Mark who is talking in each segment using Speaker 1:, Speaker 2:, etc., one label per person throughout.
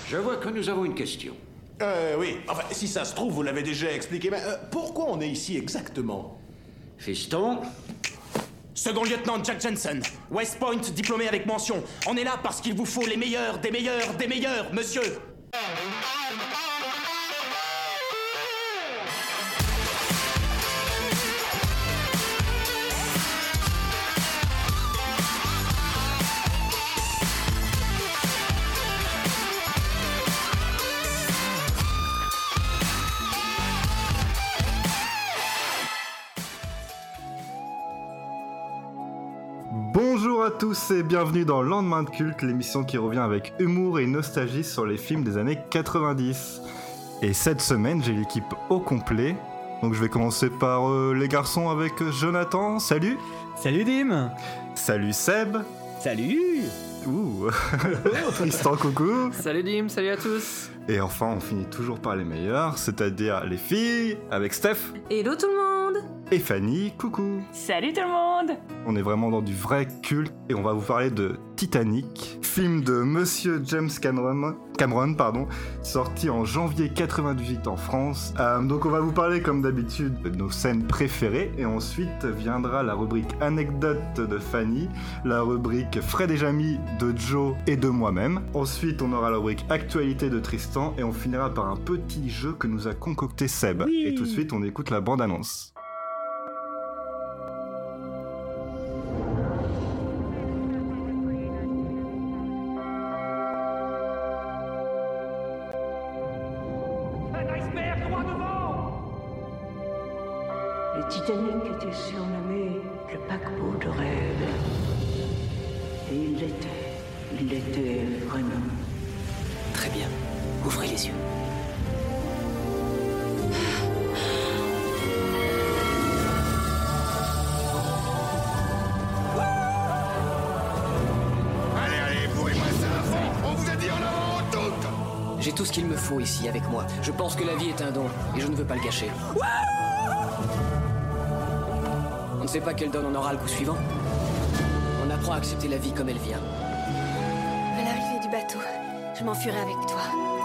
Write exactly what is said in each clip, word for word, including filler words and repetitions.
Speaker 1: Je vois que nous avons une question.
Speaker 2: Euh, oui. Enfin, si ça se trouve, vous l'avez déjà expliqué, mais euh, pourquoi on est ici exactement?
Speaker 1: Fiston,
Speaker 3: Second lieutenant Jack Jensen, West Point, diplômé avec mention. On est là parce qu'il vous faut les meilleurs, des meilleurs, des meilleurs, monsieur.
Speaker 4: Bonjour à tous et bienvenue dans Lendemain de Culte, l'émission qui revient avec humour et nostalgie sur les films des années quatre-vingt-dix. Et cette semaine, j'ai l'équipe au complet. Donc je vais commencer par euh, les garçons avec Jonathan. Salut.
Speaker 5: Salut Dim.
Speaker 4: Salut Seb.
Speaker 5: Salut.
Speaker 4: Ouh. Tristan, coucou.
Speaker 6: Salut Dim, salut à tous.
Speaker 4: Et enfin, on finit toujours par les meilleurs, c'est-à-dire les filles, avec Steph.
Speaker 7: Hello tout le monde.
Speaker 4: Et Fanny, coucou.
Speaker 8: Salut tout le monde.
Speaker 4: On est vraiment dans du vrai culte et on va vous parler de Titanic, film de Monsieur James Cameron, Cameron pardon, sorti en janvier quatre-vingt-dix-huit en France. Euh, donc on va vous parler comme d'habitude de nos scènes préférées et ensuite viendra la rubrique anecdote de Fanny, la rubrique Fred et Jamy de Joe et de moi-même. Ensuite on aura la rubrique actualité de Tristan et on finira par un petit jeu que nous a concocté Seb.
Speaker 5: Oui.
Speaker 4: Et tout de suite on écoute la bande-annonce.
Speaker 9: Le Titanic était surnommé le paquebot de rêve. Et il l'était. Il l'était vraiment.
Speaker 6: Très bien. Ouvrez les yeux.
Speaker 2: Allez, allez, bourrez-moi ça à fond. On vous a dit en avant toutes.
Speaker 6: J'ai tout ce qu'il me faut ici avec moi. Je pense que la vie est un don et je ne veux pas le gâcher. On ne sait pas quelle donne on aura le coup suivant. On apprend à accepter la vie comme elle vient.
Speaker 7: À l'arrivée du bateau, je m'enfuirai avec toi.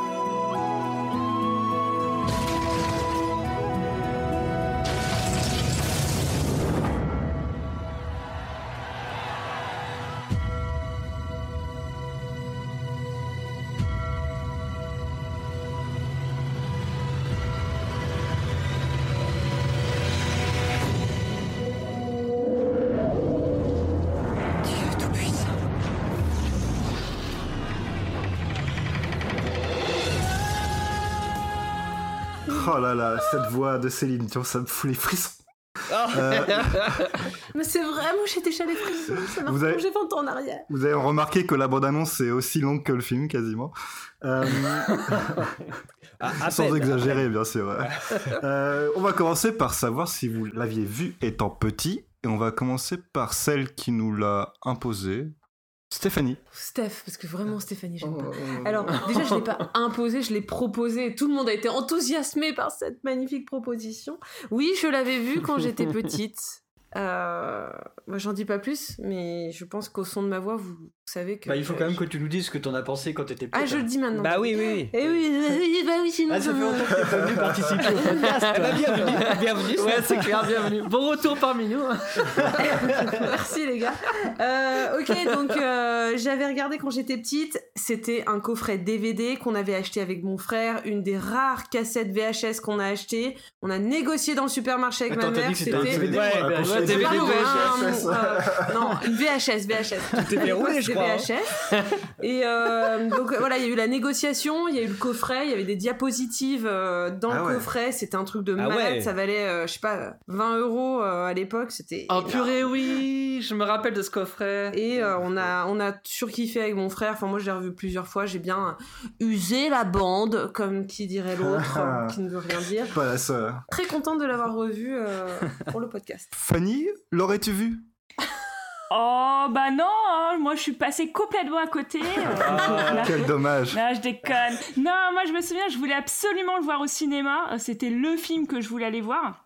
Speaker 6: Dieu tout-puissant.
Speaker 4: Oh là là, cette voix de Céline Dion, ça me fout les frissons. Euh,
Speaker 7: Mais c'est vrai, moi j'ai déjà les frissons, ça m'a
Speaker 4: Vous avez-
Speaker 7: replongé vingt ans en arrière.
Speaker 4: vous avez remarqué que la bande-annonce est aussi longue que le film, quasiment. Euh,
Speaker 5: À, à
Speaker 4: sans
Speaker 5: peine.
Speaker 4: exagérer, bien sûr. Euh, on va commencer par savoir si vous l'aviez vu étant petit. Et on va commencer par celle qui nous l'a imposé, Stéphanie.
Speaker 7: Steph, parce que vraiment Stéphanie, j'aime pas. Alors, déjà, je l'ai pas imposé, je l'ai proposé. Tout le monde a été enthousiasmé par cette magnifique proposition. Oui, je l'avais vue quand j'étais petite. Euh, moi, j'en dis pas plus, mais je pense qu'au son de ma voix, vous savez que.
Speaker 5: Bah, il faut quand même que tu nous dises ce que t'en as pensé quand t'étais petite.
Speaker 7: Ah, je le dis maintenant.
Speaker 5: Bah oui, oui, oui.
Speaker 7: Eh oui, bah oui, bah oui, sinon.
Speaker 5: Ah, ça fait longtemps que t'es pas venu participer au podcast.
Speaker 6: Ah bah, bienvenue, bienvenue. Ouais, c'est clair, bienvenue. Bon retour parmi nous.
Speaker 7: Merci les gars. Euh, ok, donc euh, j'avais regardé quand j'étais petite. C'était un coffret D V D qu'on avait acheté avec mon frère, une des rares cassettes V H S qu'on a acheté. On a négocié dans le supermarché avec
Speaker 5: Attends,
Speaker 7: ma
Speaker 5: t'as
Speaker 7: mère.
Speaker 5: dit que c'était un
Speaker 7: C'était
Speaker 5: D V D,
Speaker 6: Ouais,
Speaker 4: Ah,
Speaker 6: bah,
Speaker 4: pour
Speaker 6: ouais,
Speaker 4: chez-
Speaker 6: D V D,
Speaker 7: Pardon,
Speaker 4: V H
Speaker 7: hein,
Speaker 4: S.
Speaker 7: euh, non, une V H S, V H S.
Speaker 5: t'es verrouillé, je
Speaker 7: C'était
Speaker 5: crois, hein.
Speaker 7: V H S. Et euh, donc voilà, il y a eu la négociation, il y a eu le coffret, il y avait des diapositives euh, dans
Speaker 4: Ah
Speaker 7: le
Speaker 4: ouais.
Speaker 7: coffret. C'était un truc de
Speaker 5: Ah
Speaker 7: malade.
Speaker 5: ouais.
Speaker 7: Ça valait, euh, je sais pas, vingt euros euh, à l'époque. C'était.
Speaker 6: Oh
Speaker 7: énorme.
Speaker 6: purée, oui, je me rappelle de ce coffret.
Speaker 7: Et euh, on a on a surkiffé avec mon frère. Enfin moi je l'ai revu plusieurs fois. J'ai bien usé la bande, comme qui dirait l'autre, euh, qui ne veut rien dire.
Speaker 4: Pas la seule.
Speaker 7: Très contente de l'avoir revu euh, pour le podcast.
Speaker 4: Fanny, l'aurais-tu vu?
Speaker 8: Oh bah non, hein, moi je suis passée complètement à côté. euh, là.
Speaker 4: Quel dommage.
Speaker 8: Non, je déconne. Non, moi je me souviens, je voulais absolument le voir au cinéma. Euh, C'était le film que je voulais aller voir.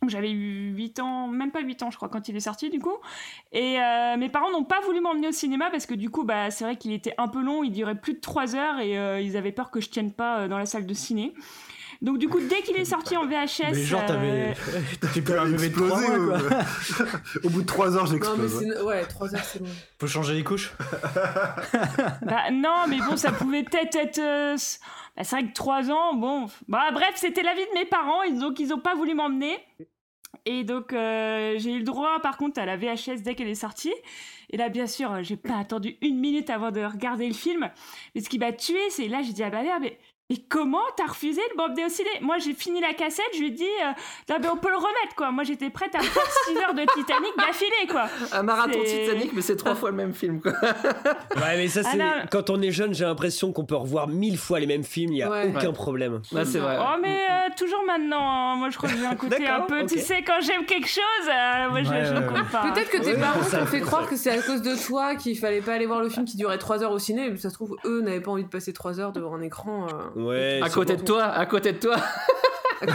Speaker 8: J'avais eu huit ans, même pas huit ans je crois quand il est sorti du coup. Et euh, mes parents n'ont pas voulu m'emmener au cinéma parce que du coup bah, c'est vrai qu'il était un peu long, il durait plus de trois heures et euh, ils avaient peur que je tienne pas euh, dans la salle de ciné. Donc du coup dès qu'il est sorti en V H S...
Speaker 5: Mais genre t'avais... Euh... Tu peux un bébé de trois mois quoi.
Speaker 4: Au bout de trois heures j'explose.
Speaker 7: Non mais c'est... ouais, trois heures c'est long.
Speaker 5: Faut changer les couches.
Speaker 8: Bah non mais bon ça pouvait peut-être être... Euh... Bah, c'est vrai que trois ans, bon... Bah bref, c'était l'avis de mes parents, donc ils ont pas voulu m'emmener. Et donc euh, j'ai eu le droit par contre à la V H S dès qu'elle est sortie. Et là bien sûr j'ai pas attendu une minute avant de regarder le film. Mais ce qui m'a tué c'est là j'ai dit ah bah merde mais... Et comment t'as refusé de m'emmener au ciné ? Moi, j'ai fini la cassette, je lui ai dit euh, non, mais on peut le remettre, quoi. Moi, j'étais prête à faire six heures de Titanic d'affilée, quoi.
Speaker 10: Un marathon
Speaker 8: c'est...
Speaker 10: Titanic, mais c'est trois fois le même film, quoi.
Speaker 11: Ouais, mais ça, c'est...
Speaker 8: Ah,
Speaker 11: quand on est jeune, j'ai l'impression qu'on peut revoir mille fois les mêmes films, il n'y a
Speaker 7: ouais.
Speaker 11: aucun
Speaker 10: ouais. problème. Ouais, c'est vrai.
Speaker 8: Oh, mais euh, toujours maintenant. Hein. Moi, je crois que j'ai un côté un peu, okay. Tu sais, quand j'aime quelque chose, euh, moi, je ne ouais, ouais. compte pas.
Speaker 7: Peut-être que tes
Speaker 11: ouais,
Speaker 7: parents
Speaker 11: ça,
Speaker 7: t'ont fait
Speaker 11: ça.
Speaker 7: croire que c'est à cause de toi qu'il fallait pas aller voir le film qui durait trois heures au ciné, mais ça se trouve, eux n'avaient pas envie de passer trois heures devant un écran. Euh,
Speaker 11: ouais.
Speaker 10: À côté de toi, à côté de toi.
Speaker 8: Non,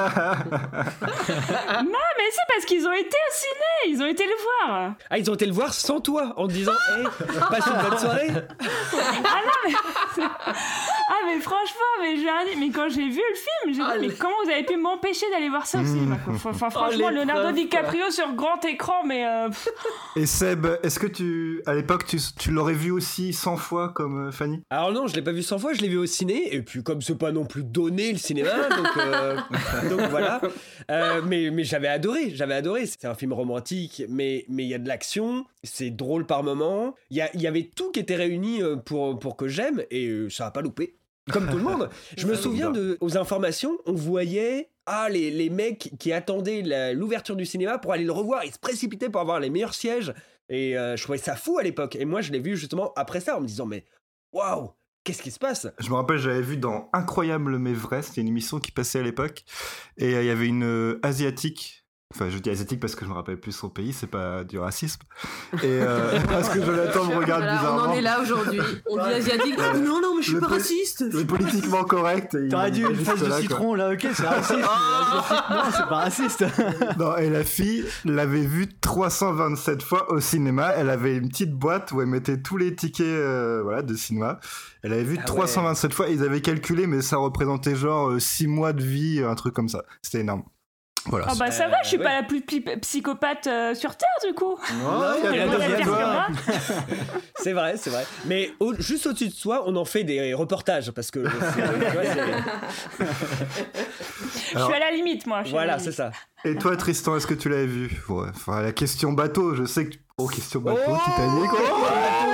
Speaker 8: mais c'est parce qu'ils ont été au ciné, ils ont été le voir.
Speaker 11: Ah, ils ont été le voir sans toi, en te disant hey, passe une bonne soirée.
Speaker 8: Ah non, mais... Ah, mais franchement, mais, j'ai... mais quand j'ai vu le film, j'ai dit, mais comment vous avez pu m'empêcher d'aller voir ça au cinéma ? Enfin, franchement, oh, Leonardo DiCaprio quoi. Sur grand écran, mais... Euh...
Speaker 4: Et Seb, est-ce que tu, à l'époque, tu, tu l'aurais vu aussi cent fois comme euh, Fanny ?
Speaker 11: Alors non, je l'ai pas vu cent fois, je l'ai vu au ciné, et puis comme c'est pas non plus donné le cinéma, donc... Euh... Donc voilà, euh, mais, mais j'avais adoré, j'avais adoré. C'est un film romantique, mais il y a de l'action, c'est drôle par moments. Il y, y avait tout qui était réuni pour, pour que j'aime, et ça n'a pas loupé. Comme tout le monde. Je me souviens de, aux informations, on voyait ah, les, les mecs qui attendaient la, l'ouverture du cinéma pour aller le revoir. Ils se précipitaient pour avoir les meilleurs sièges. Et euh, je trouvais ça fou à l'époque. Et moi, je l'ai vu justement après ça en me disant, mais waouh! Qu'est-ce qui se passe ?
Speaker 4: Je me rappelle, j'avais vu dans Incroyable mais vrai, c'était une émission qui passait à l'époque, et il euh, y avait une euh, asiatique, enfin je dis asiatique parce que je me rappelle plus son pays, c'est pas du racisme, et euh, parce que Jonathan me regarde
Speaker 7: voilà,
Speaker 4: bizarrement.
Speaker 7: On en est là aujourd'hui, on dit asiatique, oh, non non mais je suis le pas poli- raciste.
Speaker 4: Le politiquement correct.
Speaker 5: T'aurais dû une face de là, citron quoi. Là, ok c'est raciste. Non c'est pas raciste.
Speaker 4: Non, et la fille l'avait vu trois cent vingt-sept fois au cinéma, elle avait une petite boîte où elle mettait tous les tickets euh, voilà, de cinéma. Elle avait vu ah trois cent vingt-sept ouais. fois, ils avaient calculé, mais ça représentait genre six mois de vie, un truc comme ça. C'était énorme. Voilà.
Speaker 8: Oh bah ça va, je suis euh, ouais. pas la plus p- psychopathe euh, sur Terre du coup.
Speaker 11: Non, il y a la pire que moi. C'est vrai, c'est vrai. Mais au, juste au-dessus de soi, on en fait des reportages parce que. C'est, tu vois, c'est...
Speaker 8: Je suis à la limite, moi.
Speaker 11: Voilà, c'est ça.
Speaker 4: Et toi, Tristan, est-ce que tu l'avais vu ? Ouais, enfin, la question bateau, je sais que. Oh, question bateau, oh Titanic. Oh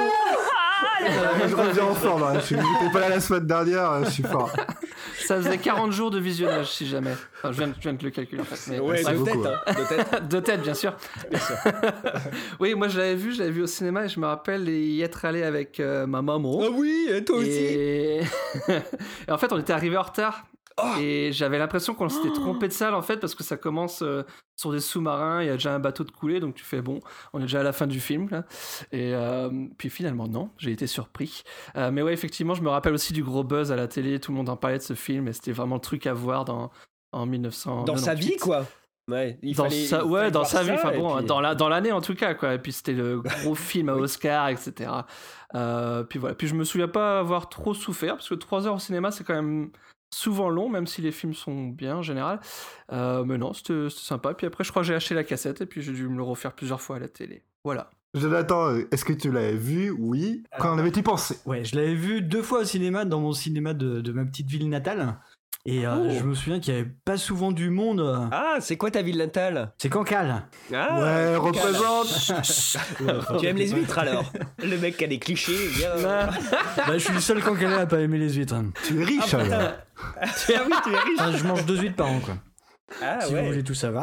Speaker 4: je reviens en forme, hein. Je n'étais pas là la semaine dernière, je suis fort.
Speaker 10: Ça faisait quarante jours de visionnage, si jamais. Enfin, je viens, je viens de le calculer en fait. Mais...
Speaker 11: Ouais, de tête, hein. de tête.
Speaker 10: De tête, bien sûr.
Speaker 11: Bien sûr.
Speaker 10: Oui, moi je l'avais vu, je l'avais vu au cinéma et je me rappelle y être allé avec euh, ma maman.
Speaker 11: Ah oui, toi aussi.
Speaker 10: Et... et en fait, on était arrivé en retard. Oh et j'avais l'impression qu'on s'était trompé de salle en fait parce que ça commence euh, sur des sous-marins, il y a déjà un bateau de coulée donc tu fais bon, on est déjà à la fin du film là. Et euh, puis finalement non, j'ai été surpris. Euh, mais ouais effectivement je me rappelle aussi du gros buzz à la télé, tout le monde en parlait de ce film et c'était vraiment le truc à voir dans en dix-neuf cent quatre-vingt-huit.
Speaker 11: Dans sa vie quoi. Ouais, il
Speaker 10: dans
Speaker 11: fallait,
Speaker 10: sa,
Speaker 11: il
Speaker 10: ouais,
Speaker 11: fallait
Speaker 10: dans sa vie, enfin bon,
Speaker 11: puis...
Speaker 10: dans la, dans l'année en tout cas quoi. Et puis c'était le gros film à Oscar, et cetera. Euh, puis voilà. Puis je me souviens pas avoir trop souffert parce que trois heures au cinéma c'est quand même souvent long, même si les films sont bien en général. Euh, mais non, c'était, c'était sympa. Puis après, je crois que j'ai acheté la cassette et puis j'ai dû me le refaire plusieurs fois à la télé. Voilà.
Speaker 4: Jonathan, est-ce que tu l'avais vu ? Oui. Quand en avais-tu pensé ?
Speaker 5: Ouais, je l'avais vu deux fois au cinéma, dans mon cinéma de, de ma petite ville natale. Et euh, oh. je me souviens qu'il n'y avait pas souvent du monde.
Speaker 11: Ah, c'est quoi ta ville natale ?
Speaker 5: C'est Cancale.
Speaker 11: Ah,
Speaker 4: ouais, représente.
Speaker 11: Tu aimes les huîtres alors ? Le mec qui a des clichés. Bien...
Speaker 5: bah, je suis le seul Cancalais à pas aimer les huîtres.
Speaker 4: Tu es riche
Speaker 11: ah,
Speaker 4: alors.
Speaker 11: Ah oui, tu es riche.
Speaker 5: Enfin, je mange deux huîtres par an quoi.
Speaker 11: Ah,
Speaker 5: si
Speaker 11: ouais.
Speaker 5: vous voulez tout savoir.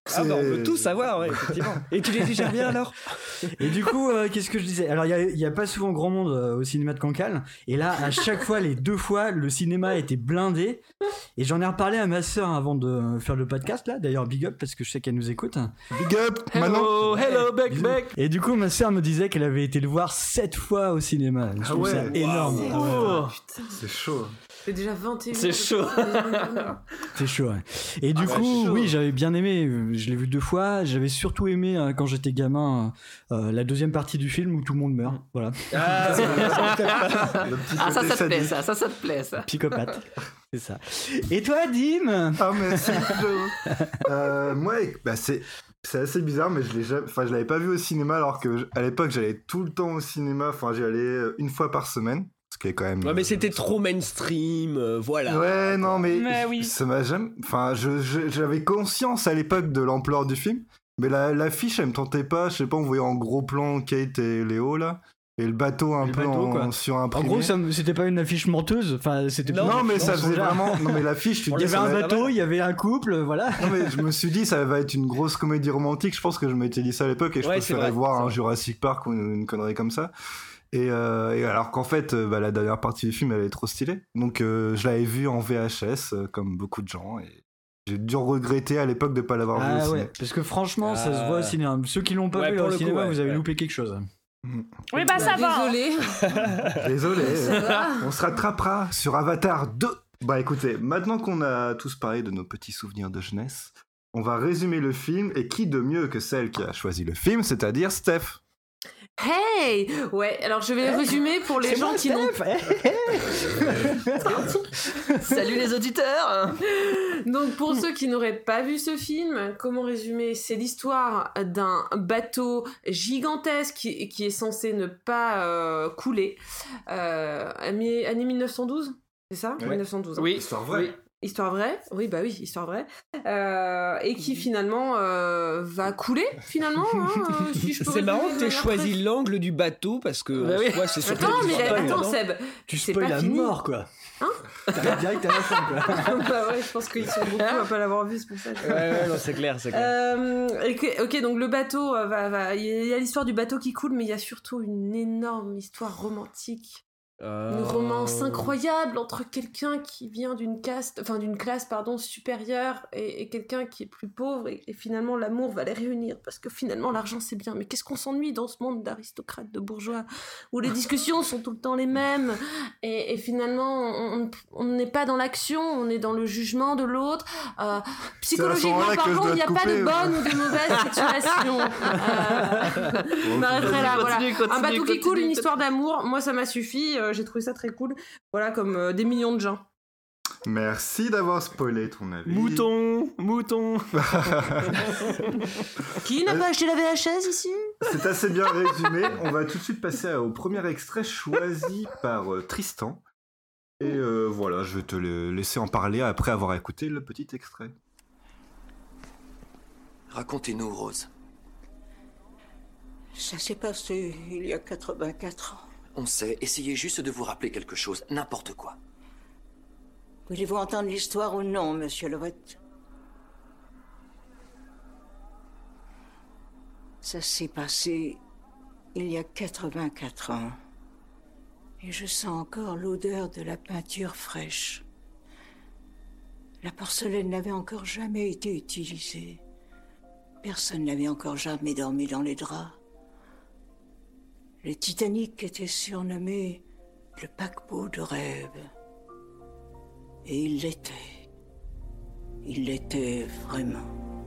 Speaker 11: Ah bah on veut tout savoir, ouais, effectivement. Et tu les digères bien alors?
Speaker 5: Et du coup, euh, qu'est-ce que je disais? Alors, il n'y a, a pas souvent grand monde euh, au cinéma de Cancale. Et là, à chaque fois, les deux fois, le cinéma était blindé. Et j'en ai reparlé à ma sœur avant de faire le podcast, là. D'ailleurs, big up, parce que je sais qu'elle nous écoute.
Speaker 4: Big up,
Speaker 10: hello,
Speaker 4: maintenant.
Speaker 10: Hello, Beck, Beck.
Speaker 5: Et du coup, ma sœur me disait qu'elle avait été le voir sept fois au cinéma. Je
Speaker 4: Ah
Speaker 5: trouve
Speaker 4: ouais,
Speaker 5: ça énorme.
Speaker 4: wow.
Speaker 5: Ah ouais, ouais.
Speaker 7: Putain.
Speaker 4: C'est chaud.
Speaker 7: C'est déjà vingt et une.
Speaker 10: C'est chaud.
Speaker 5: C'est chaud, ouais. Et du
Speaker 11: Ah bah,
Speaker 5: coup,
Speaker 11: chaud.
Speaker 5: oui, j'avais bien aimé. Je l'ai vu deux fois. J'avais surtout aimé, euh, quand j'étais gamin, euh, la deuxième partie du film où tout le monde meurt. Voilà.
Speaker 11: Ah,
Speaker 4: Le petit
Speaker 10: Ah, ça,
Speaker 4: côté
Speaker 10: ça te plaît,
Speaker 4: sadique.
Speaker 10: ça, ça, ça te plaît, ça.
Speaker 5: Psychopathe. C'est ça. Et toi, Dim?
Speaker 4: Ah, merci, Joe. euh, Moi, bah, c'est... C'est assez bizarre, mais je l'ai jamais... enfin, je l'avais pas vu au cinéma, alors que je- à l'époque, j'allais tout le temps au cinéma. Enfin, j'y allais une fois par semaine. Ce qui est quand même.
Speaker 11: Ouais, mais c'était trop mainstream, euh, voilà.
Speaker 4: Ouais, non, mais,
Speaker 8: Mais oui.
Speaker 4: ça m'a jamais. Enfin, je, je- j'avais conscience à l'époque de l'ampleur du film, mais la, l'affiche, elle me tentait pas. Je sais pas, on voyait en gros plan Kate et Léo là, et le bateau un
Speaker 5: Le
Speaker 4: peu
Speaker 5: bateau,
Speaker 4: en,
Speaker 5: quoi. En
Speaker 4: surimprimé.
Speaker 5: gros, ça, me- c'était pas une affiche menteuse. Enfin, c'était
Speaker 11: Non,
Speaker 4: non, mais
Speaker 5: on
Speaker 4: ça
Speaker 5: s'en
Speaker 4: faisait
Speaker 5: va.
Speaker 4: vraiment. Non, mais l'affiche, tu te
Speaker 5: Il y
Speaker 4: dis.
Speaker 5: avait
Speaker 4: ça
Speaker 5: un
Speaker 4: va-
Speaker 5: bateau, il y avait un couple, voilà.
Speaker 4: Non, mais je me suis dit, ça va être une grosse comédie romantique. Je pense que je m'étais dit ça à l'époque, et je
Speaker 11: Ouais, c'est
Speaker 4: préférais
Speaker 11: vrai,
Speaker 4: voir
Speaker 11: c'est
Speaker 4: un
Speaker 11: vrai.
Speaker 4: Jurassic Park ou une, une connerie comme ça. Et, euh, et alors qu'en fait, euh, bah, la dernière partie du film, elle est trop stylée. Donc euh, je l'avais vu en V H S, euh, comme beaucoup de gens, et j'ai dû regretter à l'époque de pas l'avoir vu au
Speaker 5: Ah
Speaker 4: ciné.
Speaker 5: ouais, parce que franchement, ça se voit au cinéma. Ceux qui l'ont pas
Speaker 11: Ouais,
Speaker 5: vu
Speaker 11: pour
Speaker 5: au
Speaker 11: le coup,
Speaker 5: cinéma,
Speaker 11: ouais,
Speaker 5: vous avez
Speaker 11: ouais.
Speaker 5: loupé quelque chose.
Speaker 8: Oui, bah ça va.
Speaker 7: Désolé.
Speaker 4: Désolé,
Speaker 7: Ça va.
Speaker 4: on se rattrapera sur Avatar deux. Bah écoutez, maintenant qu'on a tous parlé de nos petits souvenirs de jeunesse, on va résumer le film, et qui de mieux que celle qui a choisi le film, c'est-à-dire Steph.
Speaker 7: Hey! Ouais, alors je vais résumer pour les
Speaker 5: C'est
Speaker 7: gens
Speaker 5: moi,
Speaker 7: qui n'ont
Speaker 5: Steph.
Speaker 10: Salut les auditeurs.
Speaker 7: Donc pour ceux qui n'auraient pas vu ce film, comment résumer? C'est l'histoire d'un bateau gigantesque qui, qui est censé ne pas euh, couler. Euh, année année mille neuf cent douze, c'est ça?
Speaker 4: Ouais.
Speaker 7: mille neuf cent douze. hein.
Speaker 10: Oui,
Speaker 4: Histoire vraie.
Speaker 10: oui.
Speaker 7: Histoire vraie, oui bah oui, histoire vraie, euh, et qui finalement euh, va couler finalement. Hein, euh, si je peux
Speaker 11: C'est
Speaker 7: résumer
Speaker 11: marrant
Speaker 7: de
Speaker 11: que t'aies
Speaker 7: manière
Speaker 11: choisi
Speaker 7: très-
Speaker 11: l'angle du bateau parce que
Speaker 10: Bah
Speaker 11: en
Speaker 10: oui.
Speaker 11: soi, c'est surtout
Speaker 7: Attends,
Speaker 11: une
Speaker 7: mais
Speaker 11: histoire,
Speaker 7: attends,
Speaker 11: non
Speaker 7: Seb,
Speaker 5: Tu
Speaker 7: c'est
Speaker 5: spoil
Speaker 7: pas
Speaker 5: à
Speaker 7: fini.
Speaker 5: mort, quoi.
Speaker 7: Hein?
Speaker 5: T'arrives direct à la fin, quoi.
Speaker 7: Bah ouais, je pense qu'ils sont beaucoup à pas l'avoir vu, c'est pour ça. que-
Speaker 11: Ouais, ouais, non, c'est clair, c'est clair.
Speaker 7: Euh, ok, ok, donc le bateau, euh, va, va, il y a l'histoire du bateau qui coule, mais il y a surtout une énorme histoire romantique.
Speaker 11: Euh,
Speaker 7: Une romance incroyable entre quelqu'un qui vient d'une caste, enfin d'une classe pardon supérieure et, et quelqu'un qui est plus pauvre et, et finalement l'amour va les réunir parce que finalement l'argent c'est bien, mais qu'est-ce qu'on s'ennuie dans ce monde d'aristocrates, de bourgeois où les discussions sont tout le temps les mêmes et, et finalement on on n'est pas dans l'action, on est dans le jugement de l'autre. Euh, psychologiquement
Speaker 4: moment-là que je
Speaker 7: parlant,
Speaker 4: dois
Speaker 7: il n'y a
Speaker 4: te
Speaker 7: pas
Speaker 4: couper,
Speaker 7: de
Speaker 4: ouais.
Speaker 7: bonne ou de mauvaise situation. Euh, je m'arrêterai là. Voilà.
Speaker 10: Continue, continue,
Speaker 7: Un bateau qui
Speaker 10: continue,
Speaker 7: coule, une
Speaker 10: continue.
Speaker 7: histoire d'amour, moi ça m'a suffi, euh, j'ai trouvé ça très cool. Voilà, comme euh, des millions de gens.
Speaker 4: Merci d'avoir spoilé ton avis.
Speaker 10: Mouton, mouton.
Speaker 7: Qui n'a pas acheté la V H S ici?
Speaker 4: C'est assez bien résumé. On va tout de suite passer au premier extrait choisi par euh, Tristan. Et euh, voilà, je vais te le laisser en parler après avoir écouté le petit extrait.
Speaker 1: Racontez-nous, Rose.
Speaker 9: Ça s'est passé il y a quatre-vingt-quatre ans.
Speaker 1: On sait, essayez juste de vous rappeler quelque chose, n'importe quoi.
Speaker 9: Voulez-vous entendre l'histoire ou non, monsieur Lovett? Ça s'est passé il y a quatre-vingt-quatre ans. Et je sens encore l'odeur de la peinture fraîche. La porcelaine n'avait encore jamais été utilisée. Personne n'avait encore jamais dormi dans les draps. Le Titanic était surnommé le paquebot de rêve. Et il l'était. Il l'était vraiment.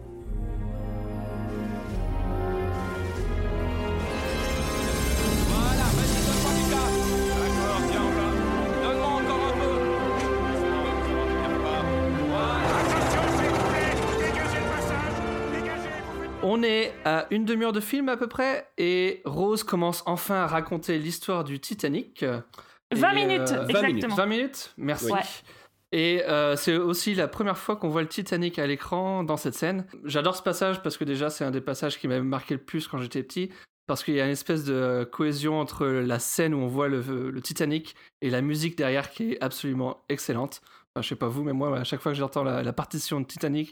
Speaker 3: Voilà, vas-y, donne-moi du gaz. D'accord, tiens, voilà. Donne-moi encore un peu. Voilà. Attention, s'il vous plaît. Dégagez le passage. Dégagez. Vous faites...
Speaker 10: On est à une demi-heure de film à peu près, et Rose commence enfin à raconter l'histoire du Titanic.
Speaker 8: vingt
Speaker 10: Et,
Speaker 8: minutes,
Speaker 10: euh,
Speaker 8: exactement.
Speaker 10: vingt minutes, merci.
Speaker 8: Ouais.
Speaker 10: Et euh, c'est aussi la première fois qu'on voit le Titanic à l'écran dans cette scène. J'adore ce passage parce que déjà c'est un des passages qui m'avait marqué le plus quand j'étais petit, parce qu'il y a une espèce de cohésion entre la scène où on voit le, le Titanic et la musique derrière qui est absolument excellente. Enfin, je sais pas vous, mais moi à chaque fois que j'entends la, la partition de Titanic,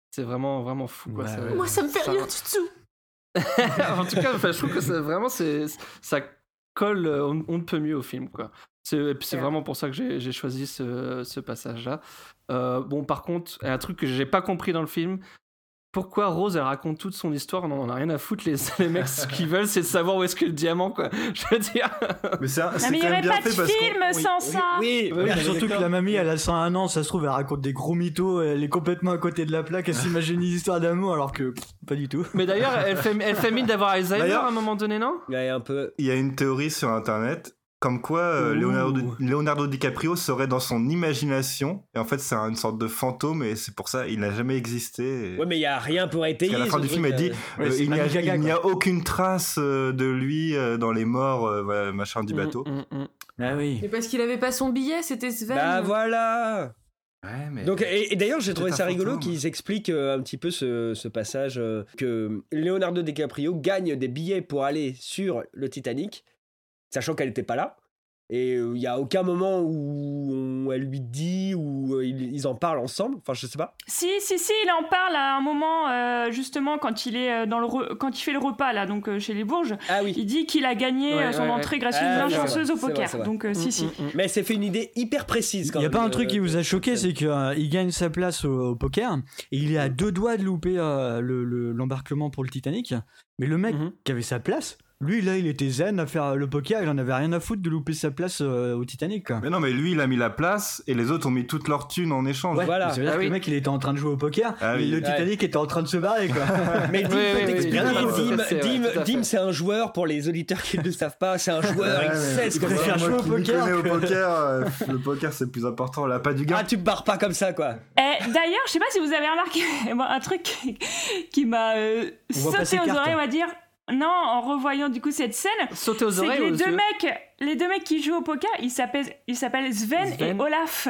Speaker 10: C'est vraiment, vraiment fou. Quoi.
Speaker 5: Ouais,
Speaker 10: C'est-
Speaker 5: ouais.
Speaker 7: Moi, ça me fait
Speaker 10: ça-
Speaker 7: rien du tout.
Speaker 10: en tout cas, enfin, je trouve que c'est vraiment, c'est, ça colle, euh, on, on ne peut mieux au film, quoi. C'est, et puis c'est
Speaker 7: Ouais.
Speaker 10: vraiment pour ça que j'ai, j'ai choisi ce, ce passage-là. Euh, bon, par contre, un truc que j'ai pas compris dans le film. Pourquoi Rose, elle raconte toute son histoire? On en a rien à foutre, les, les mecs, ce qu'ils veulent, c'est de savoir où est-ce que le diamant, quoi. Je veux dire.
Speaker 4: Mais c'est, un-
Speaker 8: Non,
Speaker 4: c'est
Speaker 8: mais il
Speaker 4: quand
Speaker 8: n'y
Speaker 4: même
Speaker 8: aurait
Speaker 4: bien
Speaker 8: pas de
Speaker 4: fait parce
Speaker 8: film
Speaker 4: qu'on...
Speaker 8: sans ça.
Speaker 11: Oui,
Speaker 5: Ouais,
Speaker 11: oui,
Speaker 5: puis surtout que
Speaker 11: d'accord.
Speaker 5: la mamie, elle a cent un ans, ça se trouve, elle raconte des gros mythos, elle est complètement à côté de la plaque, elle s'imagine une histoire d'amour alors que pff, pas du tout.
Speaker 10: Mais d'ailleurs, elle fait, elle fait mine d'avoir Alzheimer
Speaker 4: D'ailleurs-
Speaker 10: à un moment donné, non?
Speaker 11: Il y a un peu.
Speaker 4: Il y a une théorie sur internet comme quoi euh,
Speaker 5: Ouh.
Speaker 4: Leonardo, Leonardo DiCaprio serait dans son imagination et en fait c'est une sorte de fantôme et c'est pour ça il n'a jamais existé. Et...
Speaker 11: Ouais, mais il y a rien pour
Speaker 4: Parce
Speaker 11: étayer.
Speaker 4: qu'à la fin
Speaker 11: ce
Speaker 4: du film,
Speaker 11: truc,
Speaker 4: elle dit
Speaker 11: euh.
Speaker 5: Ouais,
Speaker 4: euh,
Speaker 5: c'est
Speaker 4: il n'y a,
Speaker 5: Lady Gaga,
Speaker 4: il n'y a
Speaker 5: quoi.
Speaker 4: aucune trace euh, de lui euh, dans les morts, euh, voilà, machin du bateau.
Speaker 10: Mm, mm, mm.
Speaker 5: Ah oui.
Speaker 7: Mais parce qu'il avait pas son billet, c'était Sven.
Speaker 11: Bah voilà.
Speaker 4: Ouais, mais...
Speaker 11: Donc, et, et d'ailleurs, j'ai trouvé
Speaker 4: C'est
Speaker 11: ça
Speaker 4: un
Speaker 11: rigolo
Speaker 4: fantôme.
Speaker 11: qu'ils expliquent euh, un petit peu ce, ce passage euh, que Leonardo DiCaprio gagne des billets pour aller sur le Titanic, sachant qu'elle n'était pas là. Et il n'y a aucun moment où on- elle lui dit, ou euh, ils, ils en parlent ensemble. Enfin, je sais pas.
Speaker 8: Si, si, si, il en parle à un moment, euh, justement, quand il est euh, dans le re- quand il fait le repas, là, donc euh, chez les Bourges.
Speaker 11: Ah oui.
Speaker 8: Il dit qu'il a gagné
Speaker 10: Ouais,
Speaker 8: euh, son
Speaker 10: ouais,
Speaker 8: entrée
Speaker 10: ouais.
Speaker 8: grâce à
Speaker 11: Ah,
Speaker 8: une
Speaker 11: c'est vrai,
Speaker 8: chanceuse au
Speaker 11: c'est vrai,
Speaker 8: poker.
Speaker 11: c'est vrai.
Speaker 8: Donc, euh, si, si.
Speaker 10: Mm, mm, mm.
Speaker 11: Mais c'est fait une idée hyper précise quand
Speaker 5: Il n'y a
Speaker 11: même.
Speaker 5: pas un
Speaker 11: de-
Speaker 5: truc qui vous a
Speaker 11: de-
Speaker 5: choqué, c'est qu'il gagne sa place au, au poker et il est à deux doigts de louper euh, le- le- l'embarquement pour le Titanic. Mais le mec
Speaker 10: Mhm.
Speaker 5: qui avait sa place, lui là il était zen à faire le poker, il en avait rien à foutre de louper sa place euh, au Titanic. Quoi.
Speaker 4: Mais non, mais lui il a mis la place et les autres ont mis toute leur thune en échange.
Speaker 5: Ouais,
Speaker 11: Voilà.
Speaker 5: mais ça veut dire
Speaker 10: Ah
Speaker 5: que
Speaker 10: oui.
Speaker 5: le mec il était en train de jouer au poker
Speaker 4: Ah
Speaker 5: et
Speaker 4: oui.
Speaker 5: le
Speaker 11: Ouais.
Speaker 5: Titanic était en train de se barrer quoi.
Speaker 11: Mais Dim
Speaker 10: Oui,
Speaker 11: peut
Speaker 10: oui, oui,
Speaker 11: t'expliquer.
Speaker 10: oui,
Speaker 11: Dim,
Speaker 10: oui,
Speaker 11: Dim,
Speaker 10: c'est vrai,
Speaker 11: Dim,
Speaker 10: tout à fait.
Speaker 11: Dim, c'est un joueur pour les auditeurs qui ne le savent pas. C'est un joueur,
Speaker 4: Ouais,
Speaker 11: il
Speaker 4: mais
Speaker 11: sait ce que
Speaker 5: il préfère
Speaker 11: c'est.
Speaker 5: jouer au
Speaker 4: Moi qui m'y
Speaker 5: poker
Speaker 4: connais au
Speaker 5: que-
Speaker 4: poker, euh, le poker c'est plus important, là pas du gain.
Speaker 11: Ah, tu me barres pas comme ça, quoi.
Speaker 8: Eh, D'ailleurs, je sais pas si vous avez remarqué moi, un truc qui, qui m'a euh,
Speaker 5: On voit pas ses
Speaker 8: sauté aux
Speaker 5: cartes.
Speaker 8: oreilles, on va dire. Non, en revoyant du coup cette scène,
Speaker 10: Sauter aux
Speaker 8: c'est
Speaker 10: oreilles
Speaker 8: que
Speaker 10: ou
Speaker 8: les
Speaker 10: aux
Speaker 8: deux
Speaker 10: yeux?
Speaker 8: mecs, les deux mecs qui jouent au poker, ils s'appellent, ils s'appellent Sven,
Speaker 10: Sven.
Speaker 8: et Olaf.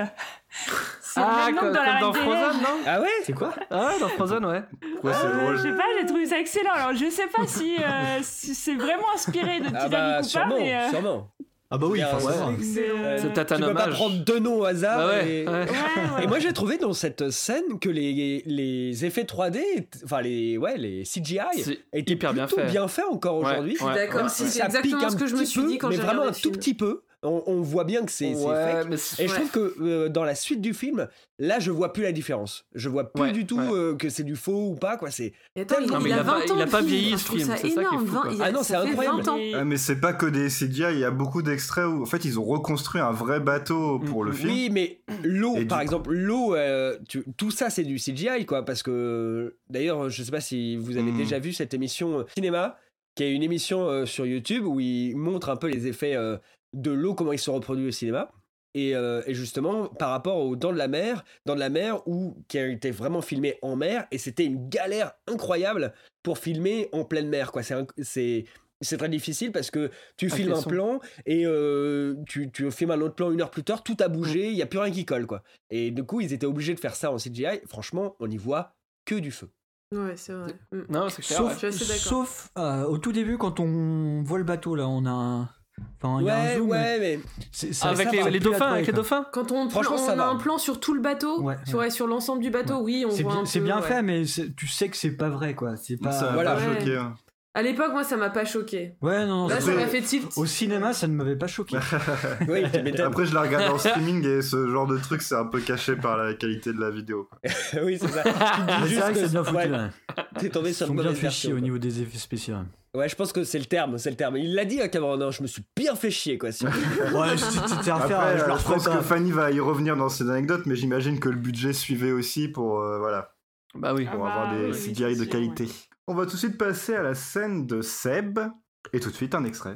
Speaker 8: C'est
Speaker 10: Ah,
Speaker 8: le même nom
Speaker 10: comme,
Speaker 8: que dans
Speaker 10: comme
Speaker 8: la
Speaker 10: dans
Speaker 8: Reine des Neiges.
Speaker 10: Frozen, non?
Speaker 11: Ah ouais?
Speaker 5: C'est quoi?
Speaker 10: Ah ouais, dans Frozen, ouais.
Speaker 4: Ouais, c'est
Speaker 8: Euh,
Speaker 4: drôle.
Speaker 8: je sais pas, j'ai trouvé ça excellent. Alors je sais pas si, euh, si c'est vraiment inspiré de
Speaker 11: Ah
Speaker 8: Titanic
Speaker 11: bah,
Speaker 8: ou pas,
Speaker 11: sûrement,
Speaker 8: mais euh,
Speaker 11: sûrement.
Speaker 5: Ah bah oui,
Speaker 11: Bien,
Speaker 5: forcément.
Speaker 11: ouais.
Speaker 8: c'est, euh,
Speaker 10: C'est peut-être
Speaker 11: Tu
Speaker 10: un
Speaker 11: peux pas
Speaker 10: hommage.
Speaker 11: prendre deux noms au hasard.
Speaker 10: Bah ouais,
Speaker 11: et...
Speaker 10: ouais.
Speaker 8: ouais, ouais.
Speaker 11: Et moi j'ai trouvé dans cette scène que les, les effets trois D, enfin les, ouais, les C G I
Speaker 10: C'est
Speaker 11: étaient
Speaker 10: hyper bien
Speaker 11: plutôt
Speaker 10: fait.
Speaker 11: bien faits encore
Speaker 10: Ouais,
Speaker 11: aujourd'hui.
Speaker 10: ouais,
Speaker 7: D'accord,
Speaker 10: ouais,
Speaker 7: si,
Speaker 10: ouais.
Speaker 7: c'est
Speaker 11: Ça
Speaker 7: exactement
Speaker 11: pique un
Speaker 7: ce que je me
Speaker 11: petit
Speaker 7: suis
Speaker 11: peu,
Speaker 7: dit quand
Speaker 11: mais
Speaker 7: j'ai
Speaker 11: vraiment
Speaker 7: regardé
Speaker 11: un
Speaker 7: le
Speaker 11: tout
Speaker 7: film.
Speaker 11: petit peu. On, on voit bien que c'est c'est
Speaker 10: Ouais,
Speaker 11: fake.
Speaker 10: mais c'est-
Speaker 11: Et je
Speaker 7: Ouais.
Speaker 11: trouve que euh, dans la suite du film, là je vois plus la différence. Je vois plus
Speaker 10: Ouais,
Speaker 11: du tout
Speaker 10: ouais.
Speaker 11: euh, que c'est du faux ou pas, quoi. C'est
Speaker 7: Et attends, il,
Speaker 10: Non, mais
Speaker 7: il
Speaker 10: il
Speaker 7: a
Speaker 10: a pas-
Speaker 7: vingt
Speaker 10: il
Speaker 7: ans
Speaker 10: a
Speaker 7: le
Speaker 10: pas
Speaker 7: film.
Speaker 10: vieilli,
Speaker 7: Je
Speaker 10: ce
Speaker 7: trouve
Speaker 10: film,
Speaker 7: ça
Speaker 10: c'est ça qui est
Speaker 7: énorme,
Speaker 10: fou,
Speaker 7: vingt-
Speaker 10: quoi.
Speaker 7: il a-
Speaker 11: Ah non,
Speaker 7: ça
Speaker 11: c'est
Speaker 7: fait
Speaker 11: incroyable.
Speaker 7: vingt ans.
Speaker 8: Et-
Speaker 4: Ah, mais c'est pas que des C G I, il y a beaucoup d'extraits où en fait ils ont reconstruit un vrai bateau pour le film.
Speaker 11: oui, mais l'eau,
Speaker 4: Et
Speaker 11: par
Speaker 4: du
Speaker 11: exemple, l'eau, euh, tu- tout ça c'est du C G I, quoi. Parce que d'ailleurs, je sais pas si vous avez
Speaker 4: Mm.
Speaker 11: déjà vu cette émission euh, cinéma, qui est une émission euh, sur YouTube où ils montrent un peu les effets euh, de l'eau, comment ils se reproduisent au cinéma. Et, euh, et justement, par rapport aux Dents de la mer, Dents de la mer, où, qui a été vraiment filmé en mer, et c'était une galère incroyable pour filmer en pleine mer, quoi. C'est, un- c'est, c'est très difficile parce que tu
Speaker 10: Avec
Speaker 11: filmes
Speaker 10: les
Speaker 11: un
Speaker 10: sons.
Speaker 11: plan et euh, tu, tu filmes un autre plan une heure plus tard, tout a bougé, il n'y a plus rien qui colle, quoi. Et du coup, ils étaient obligés de faire ça en C G I. Franchement, on n'y voit que du feu.
Speaker 7: Ouais, c'est vrai. Mm.
Speaker 10: Non, c'est clair.
Speaker 5: Sauf,
Speaker 7: je suis assez d'accord.
Speaker 5: sauf euh, au tout début quand on voit le bateau là, on a un... Enfin, il y a un
Speaker 11: Ouais,
Speaker 5: zoom, mais
Speaker 11: ouais, mais
Speaker 5: c'est- ça-
Speaker 10: Avec
Speaker 5: ça
Speaker 10: les,
Speaker 5: va
Speaker 10: les
Speaker 5: plus la
Speaker 10: dauphins,
Speaker 5: trouver,
Speaker 10: avec les
Speaker 5: quoi.
Speaker 10: dauphins.
Speaker 7: Quand on,
Speaker 11: Franchement,
Speaker 7: on
Speaker 11: ça
Speaker 7: a
Speaker 11: va.
Speaker 7: un plan sur tout le bateau,
Speaker 5: Ouais,
Speaker 7: sur,
Speaker 5: ouais.
Speaker 7: ouais, sur l'ensemble du bateau, oui, on
Speaker 5: C'est
Speaker 7: voit
Speaker 5: bien,
Speaker 7: un
Speaker 5: c'est
Speaker 7: peu,
Speaker 5: bien
Speaker 7: ouais.
Speaker 5: fait, mais c'est- tu sais que c'est pas vrai quoi. C'est pas.
Speaker 4: Ça m'a
Speaker 11: Voilà.
Speaker 4: pas
Speaker 7: Ouais.
Speaker 4: choqué. hein.
Speaker 7: À l'époque, moi, ça m'a pas choqué.
Speaker 5: Ouais, non, non.
Speaker 7: Là,
Speaker 5: c'est-
Speaker 7: ça
Speaker 4: Après-
Speaker 7: m'a fait tilt.
Speaker 5: Au cinéma, ça ne m'avait pas choqué.
Speaker 11: oui, tu m'étonnes.
Speaker 4: Après, je l'ai regardé en streaming et ce genre de truc, c'est un peu caché par la qualité de la vidéo. quoi.
Speaker 11: oui, c'est ça. Tu dis
Speaker 5: Mais c'est
Speaker 11: juste
Speaker 5: vrai que
Speaker 11: que-
Speaker 5: c'est bien foutu.
Speaker 11: ouais,
Speaker 5: ouais.
Speaker 11: t'es tombé
Speaker 5: Ils
Speaker 11: sur
Speaker 5: sont
Speaker 11: une
Speaker 5: bien
Speaker 11: mauvaise
Speaker 5: fait chier
Speaker 11: version,
Speaker 5: au
Speaker 11: quoi.
Speaker 5: niveau des effets spéciaux.
Speaker 11: Ouais, je pense que c'est le terme, c'est le terme. Il l'a dit à Cameron, hein, je me suis bien fait chier, quoi. si-
Speaker 5: Ouais, si c'était à refaire,
Speaker 4: Après,
Speaker 5: je
Speaker 4: euh,
Speaker 5: le
Speaker 4: je
Speaker 5: referais
Speaker 4: pense
Speaker 5: pas.
Speaker 4: que Fanny va y revenir dans ses anecdotes, mais j'imagine que le budget suivait aussi pour, euh, voilà,
Speaker 10: Bah oui.
Speaker 8: Ah
Speaker 4: pour
Speaker 8: bah
Speaker 4: avoir des
Speaker 8: oui, oui,
Speaker 4: C G I
Speaker 8: c'est
Speaker 4: de
Speaker 8: sûr,
Speaker 4: qualité. On va tout de suite passer à la scène de Seb, et tout de suite un extrait.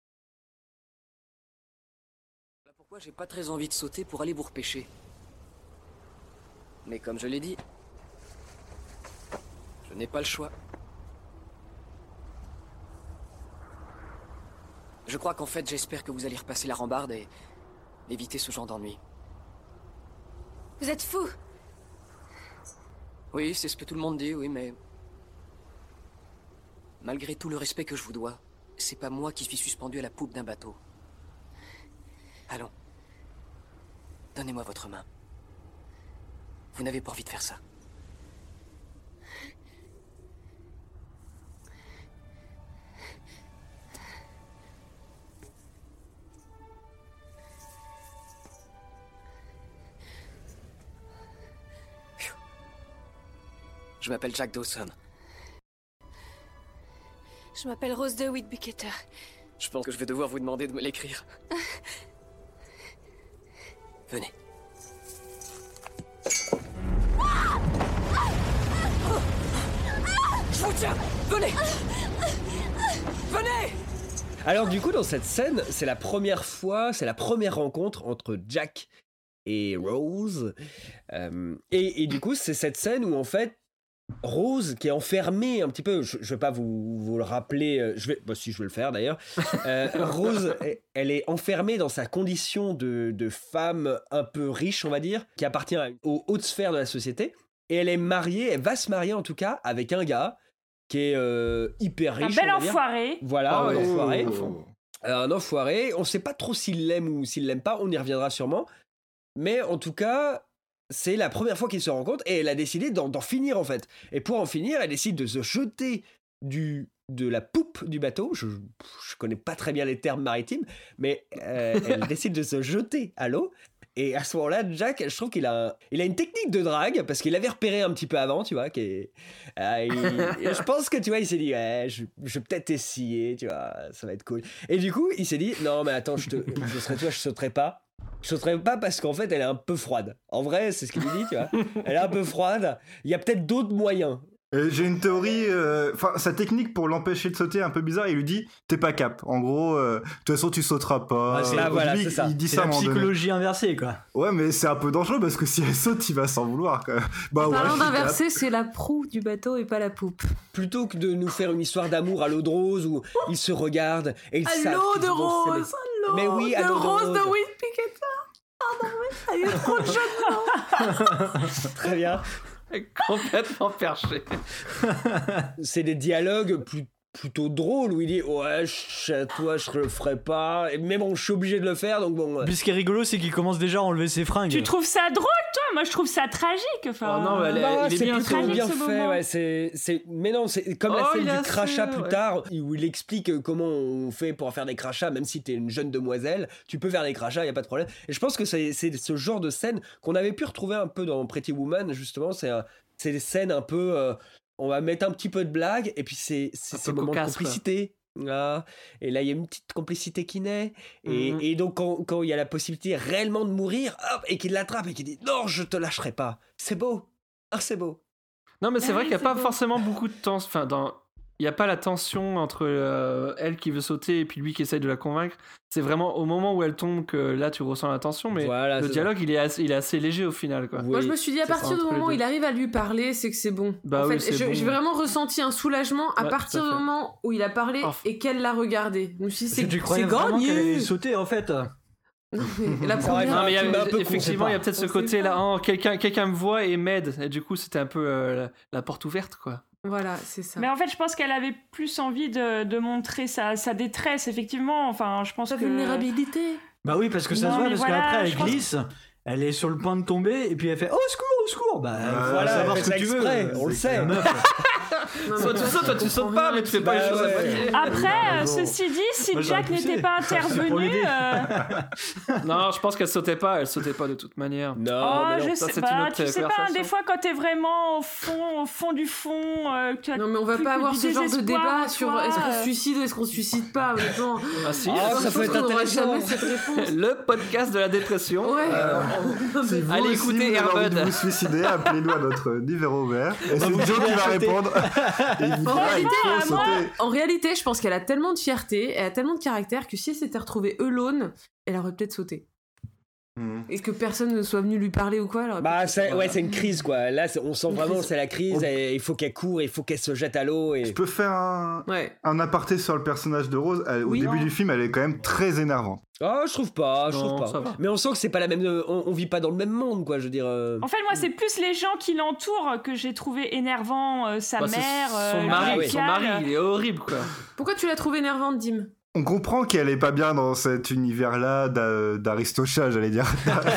Speaker 6: Voilà pourquoi j'ai pas très envie de sauter pour aller vous repêcher. Mais comme je l'ai dit, je n'ai pas le choix. Je crois qu'en fait, j'espère que vous allez repasser la rambarde et éviter ce genre d'ennui.
Speaker 12: Vous êtes fou.
Speaker 6: Oui, c'est ce que tout le monde dit, oui, mais... Malgré tout le respect que je vous dois, c'est pas moi qui suis suspendu à la poupe d'un bateau. Allons. Donnez-moi votre main. Vous n'avez pas envie de faire ça. Je m'appelle Jack Dawson.
Speaker 12: Je m'appelle Rose DeWitt Bucketer.
Speaker 6: Je pense que je vais devoir vous demander de me l'écrire. Venez. Je vous tiens. Venez. Venez.
Speaker 11: Alors du coup, dans cette scène, c'est la première fois, c'est la première rencontre entre Jack et Rose. Euh, et, et du coup, c'est cette scène où en fait, Rose qui est enfermée un petit peu, je, je vais pas vous, vous le rappeler, euh, je vais, bah si je vais le faire d'ailleurs. Euh, Rose, elle est enfermée dans sa condition de, de femme un peu riche, on va dire, qui appartient aux hautes sphères de la société. Et elle est mariée, elle va se marier en tout cas avec un gars qui est euh, hyper riche.
Speaker 8: Un bel enfoiré.
Speaker 11: Voilà,
Speaker 4: Oh,
Speaker 11: un
Speaker 4: oui.
Speaker 11: enfoiré.
Speaker 4: Oh.
Speaker 11: Un enfoiré. On sait pas trop s'il l'aime ou s'il l'aime pas, on y reviendra sûrement. Mais en tout cas, c'est la première fois qu'ils se rencontrent et elle a décidé d'en, d'en finir en fait. Et pour en finir, elle décide de se jeter du, de la poupe du bateau. Je, je connais pas très bien les termes maritimes, mais euh, elle décide de se jeter à l'eau. Et à ce moment-là, Jack, je trouve qu'il a, un- il a une technique de drague, parce qu'il avait repéré un petit peu avant, tu vois. Qui est, euh, il- je pense que, tu vois, il s'est dit, ouais, je, je vais peut-être essayer, tu vois, ça va être cool. Et du coup, il s'est dit, non, mais attends, je, te, je serais toi, je sauterai pas. Je sauterai pas parce qu'en fait, elle est un peu froide. En vrai, c'est ce qu'il lui dit, tu vois. Elle est un peu froide. Il y a peut-être d'autres moyens.
Speaker 4: Et j'ai une théorie, enfin sa technique pour l'empêcher de sauter est un peu bizarre. Il lui dit t'es pas cap. En gros, euh, de toute façon tu sauteras pas.
Speaker 5: Ah, c'est-
Speaker 4: Au
Speaker 5: ah, voilà,
Speaker 4: début,
Speaker 5: c'est ça.
Speaker 4: Il dit
Speaker 5: C'est
Speaker 4: ça
Speaker 5: la
Speaker 4: à un moment donné.
Speaker 5: psychologie inversée, quoi.
Speaker 4: Ouais, mais c'est un peu dangereux parce que si elle saute, il va s'en vouloir. Quoi. Bah ouais.
Speaker 7: Parlant
Speaker 4: je suis
Speaker 7: d'inverser, c'est la proue du bateau et pas la poupe.
Speaker 11: Plutôt que de nous faire une histoire d'amour à l'eau de rose où ils se regardent et ils
Speaker 7: À
Speaker 11: savent
Speaker 7: l'eau
Speaker 11: qu'ils
Speaker 7: de
Speaker 11: vont s'aimer.
Speaker 7: rose, à l'eau
Speaker 11: Mais oui, à
Speaker 7: de
Speaker 11: l'eau de
Speaker 7: rose
Speaker 11: rose.
Speaker 7: de Whit Picketer. Pardon, oui, il y a eu trop de jeux de mots.
Speaker 11: Très bien.
Speaker 10: Complètement perché.
Speaker 11: C'est des dialogues plus, plutôt drôles où il dit ouais, je- toi je le ferai pas. Et- Mais bon, je suis obligé de le faire donc bon.
Speaker 5: Puis ce qui est rigolo, c'est qu'il commence déjà à enlever ses fringues.
Speaker 8: Tu trouves ça drôle, toi? Moi, je trouve ça tragique. Enfin,
Speaker 10: Oh non, mais elle est-
Speaker 11: Bah,
Speaker 10: il est
Speaker 11: c'est
Speaker 10: bien
Speaker 11: plutôt
Speaker 8: tragique,
Speaker 11: bien
Speaker 8: ce
Speaker 11: fait,
Speaker 8: moment.
Speaker 11: ouais, c'est, c'est... Mais non, c'est comme la
Speaker 10: Oh,
Speaker 11: scène
Speaker 10: il
Speaker 11: du
Speaker 10: a
Speaker 11: crachat
Speaker 10: assez,
Speaker 11: plus
Speaker 10: ouais.
Speaker 11: tard, où il explique euh, comment on fait pour faire des crachats, même si t'es une jeune demoiselle, tu peux faire des crachats, y a pas de problème. Et je pense que c'est, c'est ce genre de scène qu'on avait pu retrouver un peu dans Pretty Woman, justement, c'est, un- c'est des scènes un peu... euh, on va mettre un petit peu de blague, et puis c'est, c'est
Speaker 10: Un
Speaker 11: ces
Speaker 10: peu
Speaker 11: moments de
Speaker 10: cocasse, quoi.
Speaker 11: complicité. Ah, et là, il y a une petite complicité qui naît. Et,
Speaker 10: Mhm.
Speaker 11: et donc, quand quand il y a la possibilité réellement de mourir, hop, et qu'il l'attrape et qu'il dit non, je te lâcherai pas. C'est beau. Ah, c'est beau.
Speaker 10: Non, mais c'est
Speaker 8: Ah
Speaker 10: vrai
Speaker 8: oui,
Speaker 10: qu'il n'y a
Speaker 8: c'est
Speaker 10: pas
Speaker 8: beau.
Speaker 10: forcément beaucoup de temps. Enfin, dans... il n'y a pas la tension entre euh, elle qui veut sauter et puis lui qui essaye de la convaincre. C'est vraiment au moment où elle tombe que là tu ressens la tension. Mais
Speaker 11: Voilà,
Speaker 10: le
Speaker 11: c'est
Speaker 10: dialogue, il est, assez, il est assez léger au final. Quoi.
Speaker 11: Oui.
Speaker 7: Moi, je me suis dit, à
Speaker 10: c'est ça,
Speaker 7: partir du
Speaker 10: entre les
Speaker 7: moment où
Speaker 10: deux.
Speaker 7: il arrive à lui parler, c'est que c'est bon.
Speaker 10: Bah
Speaker 7: en
Speaker 10: oui,
Speaker 7: fait,
Speaker 10: c'est
Speaker 7: je-
Speaker 10: bon.
Speaker 7: j'ai vraiment ressenti un soulagement à
Speaker 10: Ouais,
Speaker 7: partir
Speaker 10: tout à
Speaker 7: du
Speaker 10: fait.
Speaker 7: moment où il a parlé
Speaker 10: Enfin.
Speaker 7: et qu'elle l'a regardé. Je me suis dit,
Speaker 5: C'est
Speaker 7: c'est,
Speaker 5: que tu
Speaker 7: c'est
Speaker 5: croyais vraiment qu'elle allait
Speaker 7: gagné.
Speaker 5: sauter, en fait.
Speaker 7: Non, mais la
Speaker 11: Ça aurait
Speaker 7: première.
Speaker 10: Non, mais il y a-
Speaker 11: un peu con, on
Speaker 10: effectivement,
Speaker 11: sait
Speaker 10: il y a
Speaker 11: pas.
Speaker 10: peut-être ce
Speaker 7: On sait
Speaker 10: côté-là.
Speaker 7: pas.
Speaker 10: Oh, quelqu'un, quelqu'un me voit et m'aide. Et du coup, c'était un peu euh, la, la porte ouverte, quoi.
Speaker 7: Voilà, c'est ça.
Speaker 8: Mais en fait, je pense qu'elle avait plus envie de, de montrer sa, sa détresse, effectivement. Enfin, je pense
Speaker 7: Sa
Speaker 8: que...
Speaker 7: vulnérabilité.
Speaker 5: Bah oui, parce que ça
Speaker 8: Non,
Speaker 5: se voit,
Speaker 8: mais
Speaker 5: parce
Speaker 8: voilà,
Speaker 5: qu'après elle
Speaker 8: je pense-
Speaker 5: glisse, elle est sur le point de tomber, et puis elle fait oh secours, au secours. Bah
Speaker 4: Euh,
Speaker 5: voilà,
Speaker 11: elle
Speaker 5: savoir
Speaker 11: fait
Speaker 5: ce que
Speaker 11: ça
Speaker 5: tu veux.
Speaker 11: exprès, on le
Speaker 5: C'est
Speaker 11: sait.
Speaker 5: la meuf.
Speaker 7: Non, mais
Speaker 10: Soit
Speaker 7: toi,
Speaker 10: tu sautes, toi tu
Speaker 7: comprends
Speaker 10: sautes pas,
Speaker 7: rien.
Speaker 10: mais tu fais pas les
Speaker 11: Bah
Speaker 10: choses à
Speaker 11: ouais.
Speaker 10: moitié.
Speaker 8: Après, euh,
Speaker 5: bon.
Speaker 8: ceci dit, si
Speaker 5: Moi, j'aurais
Speaker 8: Jack
Speaker 5: poussé.
Speaker 8: n'était pas
Speaker 5: Pour
Speaker 8: intervenu...
Speaker 5: l'aider.
Speaker 8: euh,
Speaker 10: Non, je pense qu'elle sautait pas. Elle sautait pas de toute manière.
Speaker 11: Non,
Speaker 8: Oh,
Speaker 11: mais non.
Speaker 8: je
Speaker 10: ça,
Speaker 8: sais
Speaker 10: c'est
Speaker 8: pas,
Speaker 10: une autre,
Speaker 8: tu
Speaker 10: euh,
Speaker 8: sais pas,
Speaker 10: conversation.
Speaker 8: des fois quand t'es vraiment au fond, au fond du fond, euh, que tu as
Speaker 7: Non, mais on va
Speaker 8: plus
Speaker 7: pas
Speaker 8: que
Speaker 7: avoir
Speaker 8: du
Speaker 7: ce genre de
Speaker 8: désespoir
Speaker 7: débat
Speaker 8: en
Speaker 7: sur
Speaker 8: toi,
Speaker 7: est-ce qu'on
Speaker 8: euh.
Speaker 7: se suicide ou est-ce qu'on se suicide pas, honnêtement.
Speaker 10: Ah si,
Speaker 11: Ah,
Speaker 7: Je
Speaker 11: ça
Speaker 7: pense
Speaker 11: peut être
Speaker 7: qu'on aura
Speaker 11: intéressant.
Speaker 7: jamais cette réponse.
Speaker 10: le podcast de la dépression.
Speaker 7: Ouais.
Speaker 10: Euh,
Speaker 4: Si vous
Speaker 10: Allez
Speaker 4: aussi,
Speaker 10: écouter
Speaker 4: vous avez envie
Speaker 10: Airbud.
Speaker 4: de vous suicider, appelez-nous à notre numéro vert. Et c'est
Speaker 5: vous
Speaker 4: Joe
Speaker 5: aider
Speaker 4: qui
Speaker 5: à
Speaker 4: va
Speaker 5: sauter.
Speaker 4: répondre. Et il vous
Speaker 7: En
Speaker 4: dira,
Speaker 7: réalité,
Speaker 4: il
Speaker 7: à
Speaker 4: faut
Speaker 7: moi,
Speaker 4: sauter.
Speaker 7: en réalité, je pense qu'elle a tellement de fierté, elle a tellement de caractère que si elle s'était retrouvée alone, elle aurait peut-être sauté.
Speaker 4: Mhm.
Speaker 7: Et que personne ne soit venu lui parler ou quoi, elle aurait
Speaker 11: Bah,
Speaker 7: peut-être
Speaker 11: c'est,
Speaker 7: sauté.
Speaker 11: ouais, c'est une crise quoi. Là, c'est- on sent
Speaker 7: Une
Speaker 11: vraiment
Speaker 7: crise.
Speaker 11: c'est la crise.
Speaker 4: On-
Speaker 11: Et il faut qu'elle court, il faut qu'elle se jette à l'eau. Et...
Speaker 4: Je peux faire un,
Speaker 7: Ouais.
Speaker 4: un aparté sur le personnage de Rose. Elle- Au
Speaker 7: Oui.
Speaker 4: début
Speaker 7: Non.
Speaker 4: du film, elle est quand même très énervante.
Speaker 11: Oh, je trouve pas, je
Speaker 10: Non,
Speaker 11: trouve
Speaker 10: ça
Speaker 11: pas.
Speaker 10: va.
Speaker 11: Mais on sent que c'est pas la même. On, on vit pas dans le même monde quoi. Je veux dire. euh.
Speaker 8: En fait, moi, c'est plus les gens qui l'entourent que j'ai trouvé énervant, euh, sa
Speaker 10: bah, c'est
Speaker 8: mère,
Speaker 10: son
Speaker 8: euh,
Speaker 10: mari,
Speaker 11: oui.
Speaker 10: son
Speaker 8: Michael.
Speaker 10: mari, il est horrible quoi.
Speaker 7: Pourquoi tu l'as trouvée énervante, Dim?
Speaker 4: On comprend qu'elle est pas bien dans cet univers-là d'a- d'Aristocha, j'allais dire.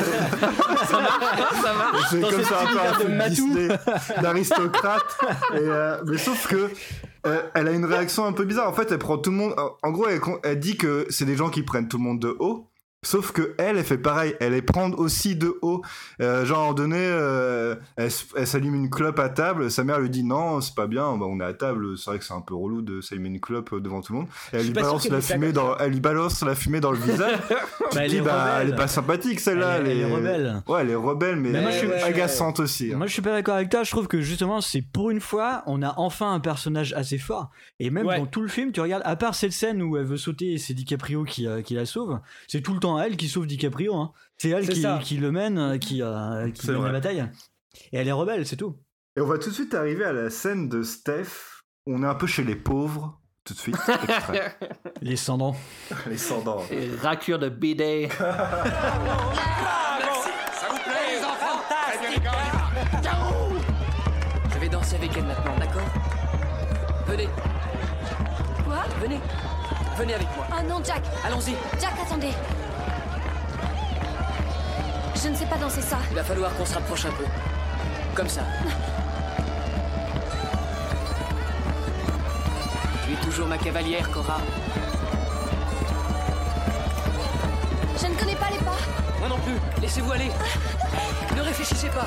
Speaker 10: ça va.
Speaker 4: C'est
Speaker 5: Dans
Speaker 4: comme
Speaker 5: cet
Speaker 4: ça un peu
Speaker 5: univers
Speaker 4: un
Speaker 5: de
Speaker 4: film
Speaker 5: Matou.
Speaker 4: Disney d'aristocrate. Et, euh, mais sauf que euh, elle a une réaction un peu bizarre. En fait, elle prend tout le monde. En gros, elle, elle dit que c'est des gens qui prennent tout le monde de haut. Sauf que elle, elle fait pareil, elle est prendre aussi de haut. Euh, genre, à un moment donné, euh, elle, elle s'allume une clope à table, sa mère lui dit non, c'est pas bien, bah, on est à table, c'est vrai que c'est un peu relou de s'allumer une clope devant tout le monde. Et elle lui balance la fumée dans, elle lui balance la fumée dans le visage.
Speaker 5: Bah, elle, est
Speaker 4: bah, elle est pas sympathique celle-là.
Speaker 5: Elle, elle, elle est rebelle.
Speaker 4: Ouais, elle est rebelle, mais, mais moi, elle est agaçante
Speaker 5: ouais.
Speaker 4: aussi. Hein.
Speaker 5: Moi, je suis pas d'accord avec toi. Je trouve que justement, c'est pour une fois, on a enfin un personnage assez fort. Et même ouais. dans tout le film, tu regardes, à part cette scène où elle veut sauter et c'est DiCaprio qui, euh, qui la sauve, c'est tout le temps elle qui sauve DiCaprio. Hein. C'est elle c'est qui, qui le mène, qui, euh, qui mène la bataille. Et elle est rebelle, c'est tout.
Speaker 4: Et on va tout de suite arriver à la scène de Steph. On est un peu chez les pauvres. Tout de suite.
Speaker 5: Les cendants.
Speaker 4: Les cendants.
Speaker 10: Et raclure de bidet.
Speaker 6: Ça vous plaît, les enfants? Fantastique. Je vais danser avec elle maintenant, d'accord? Venez.
Speaker 12: Quoi?
Speaker 6: Venez. Venez avec moi.
Speaker 12: Ah non, Jack.
Speaker 6: Allons-y.
Speaker 12: Jack, attendez. Je ne sais pas danser ça.
Speaker 6: Il va falloir qu'on se rapproche un peu. Comme ça. Tu es toujours ma cavalière, Cora.
Speaker 12: Je ne connais pas les pas.
Speaker 6: Moi non plus. Laissez-vous aller. Ne réfléchissez pas.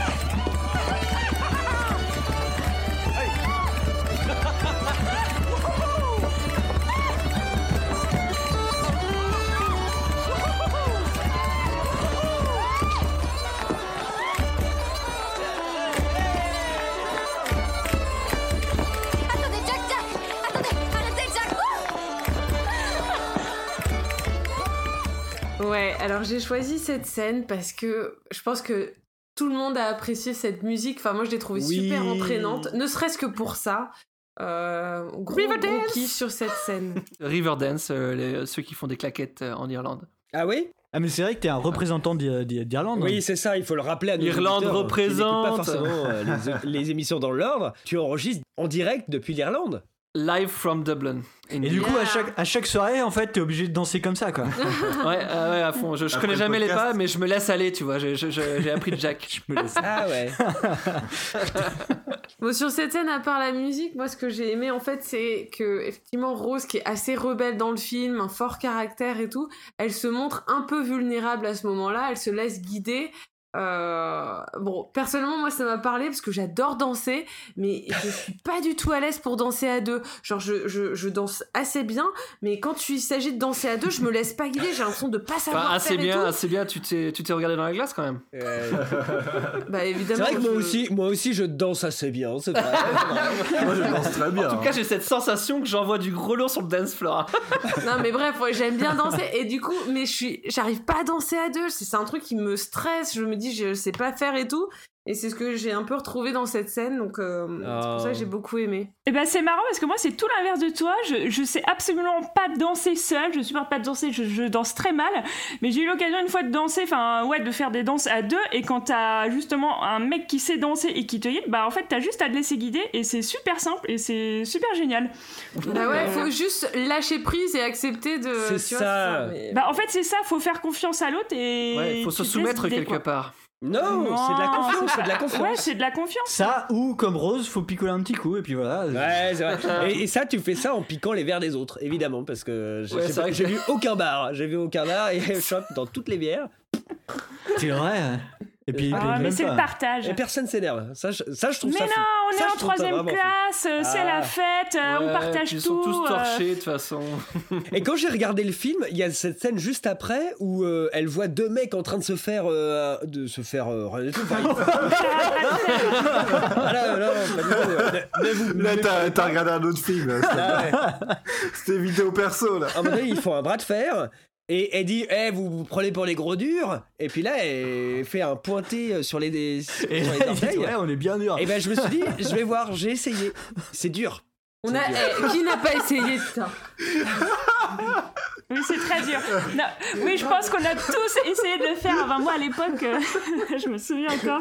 Speaker 7: Ouais, alors j'ai choisi cette scène parce que je pense que tout le monde a apprécié cette musique. Enfin, moi, je l'ai trouvée oui. super entraînante, ne serait-ce que pour ça. Euh, gros, gros kiff sur cette scène.
Speaker 10: Riverdance, euh, les, ceux qui font des claquettes euh, en Irlande.
Speaker 11: Ah oui?
Speaker 5: Ah mais c'est vrai que t'es un représentant d'Irlande.
Speaker 11: Oui, c'est ça, il faut le rappeler à nos
Speaker 10: Irlande
Speaker 11: auditeurs
Speaker 10: représente.
Speaker 11: Qui n'écoutent pas forcément euh, les, les émissions dans l'ordre. Tu enregistres en direct depuis l'Irlande.
Speaker 10: Live from Dublin.
Speaker 5: Et du coup, à chaque, à chaque soirée, en fait, t'es obligé de danser comme ça, quoi.
Speaker 10: ouais, euh, ouais, à fond. Je, je connais jamais les pas, mais je me laisse aller, tu vois. Je, je, je, j'ai appris de Jack.
Speaker 5: Je me laisse
Speaker 11: Ah ouais.
Speaker 7: Bon, sur cette scène, à part la musique, moi, ce que j'ai aimé, en fait, c'est que, effectivement, Rose, qui est assez rebelle dans le film, un fort caractère et tout, elle se montre un peu vulnérable à ce moment-là. Elle se laisse guider. Euh, bon, personnellement, moi, ça m'a parlé parce que j'adore danser, mais je suis pas du tout à l'aise pour danser à deux. Genre, je, je, je danse assez bien, mais quand il s'agit de danser à deux, je me laisse pas guider. J'ai l'impression de pas savoir
Speaker 10: enfin, assez
Speaker 7: faire
Speaker 10: bien,
Speaker 7: et tout.
Speaker 10: assez bien. Tu t'es, tu t'es regardé dans la glace quand même.
Speaker 11: Euh...
Speaker 7: bah évidemment.
Speaker 11: C'est vrai que moi
Speaker 7: je...
Speaker 11: aussi, moi aussi, je danse assez bien. C'est vrai.
Speaker 4: Moi, je danse très bien.
Speaker 10: En tout cas, j'ai cette sensation que j'envoie du gros lourd sur le dance floor.
Speaker 7: Non, mais bref, ouais, j'aime bien danser et du coup, mais je suis, j'arrive pas à danser à deux. C'est, c'est un truc qui me stresse. Je me dis, je sais pas faire et tout, et c'est ce que j'ai un peu retrouvé dans cette scène, donc euh, oh. c'est pour ça que j'ai beaucoup aimé.
Speaker 8: Et ben c'est marrant parce que moi c'est tout l'inverse de toi, je, je sais absolument pas danser seule, je supporte pas de danser, je, je danse très mal, mais j'ai eu l'occasion une fois de danser, enfin ouais, de faire des danses à deux, et quand t'as justement un mec qui sait danser et qui te guide, bah en fait t'as juste à te laisser guider, et c'est super simple, et c'est super génial.
Speaker 7: Bah ouais, faut juste lâcher prise et accepter de...
Speaker 11: C'est
Speaker 7: tu
Speaker 11: ça.
Speaker 7: vois, c'est ça mais...
Speaker 8: Bah en fait c'est ça, faut faire confiance à l'autre, et...
Speaker 10: Ouais, faut se soumettre guider, quelque quoi. part.
Speaker 11: Non, non, c'est de la confiance, c'est de la confiance.
Speaker 8: Ouais, c'est de la confiance.
Speaker 5: Ça, ou comme Rose, faut picoler un petit coup, et puis voilà.
Speaker 11: Ouais, c'est vrai. Et, et ça, tu fais ça en piquant les verres des autres, évidemment, parce que j'ai, ouais, j'ai, pas, j'ai vu aucun bar. J'ai vu aucun bar, et je chope dans toutes les bières.
Speaker 5: C'est vrai. Et puis,
Speaker 8: ah,
Speaker 5: puis
Speaker 8: mais c'est
Speaker 5: pas.
Speaker 8: le partage.
Speaker 11: Et personne s'énerve. Ça, je, ça, je trouve
Speaker 8: mais
Speaker 11: ça
Speaker 8: non,
Speaker 11: fou.
Speaker 8: on
Speaker 11: ça,
Speaker 8: est en troisième classe,
Speaker 11: fou.
Speaker 8: c'est
Speaker 11: ah.
Speaker 8: la fête, ouais, on partage
Speaker 10: ils
Speaker 8: tout.
Speaker 10: Ils sont tous torchés, de
Speaker 8: euh...
Speaker 10: toute façon.
Speaker 11: Et quand j'ai regardé le film, il y a cette scène juste après où euh, elle voit deux mecs en train de se faire... Euh, de se faire... Euh, rien du tout. Enfin, ah là, là, pas du tout. Mais vous,
Speaker 4: là, t'as, t'as regardé un autre film. Là, c'était, ah ouais. C'était vidéo perso, là.
Speaker 11: À un moment donné, ils font un bras de fer... Et elle dit, eh, vous vous prenez pour les gros durs. Et puis là, elle fait un pointé sur les, sur
Speaker 5: et
Speaker 11: les orteils.
Speaker 5: Ouais, on est bien dur.
Speaker 11: Et ben, je me suis dit, je vais voir, j'ai essayé. C'est dur.
Speaker 7: On a, eh, qui n'a pas essayé ça?
Speaker 8: Oui, c'est très dur. Non, oui, je pense qu'on a tous essayé de le faire. Enfin, moi, à l'époque, euh, je me souviens encore.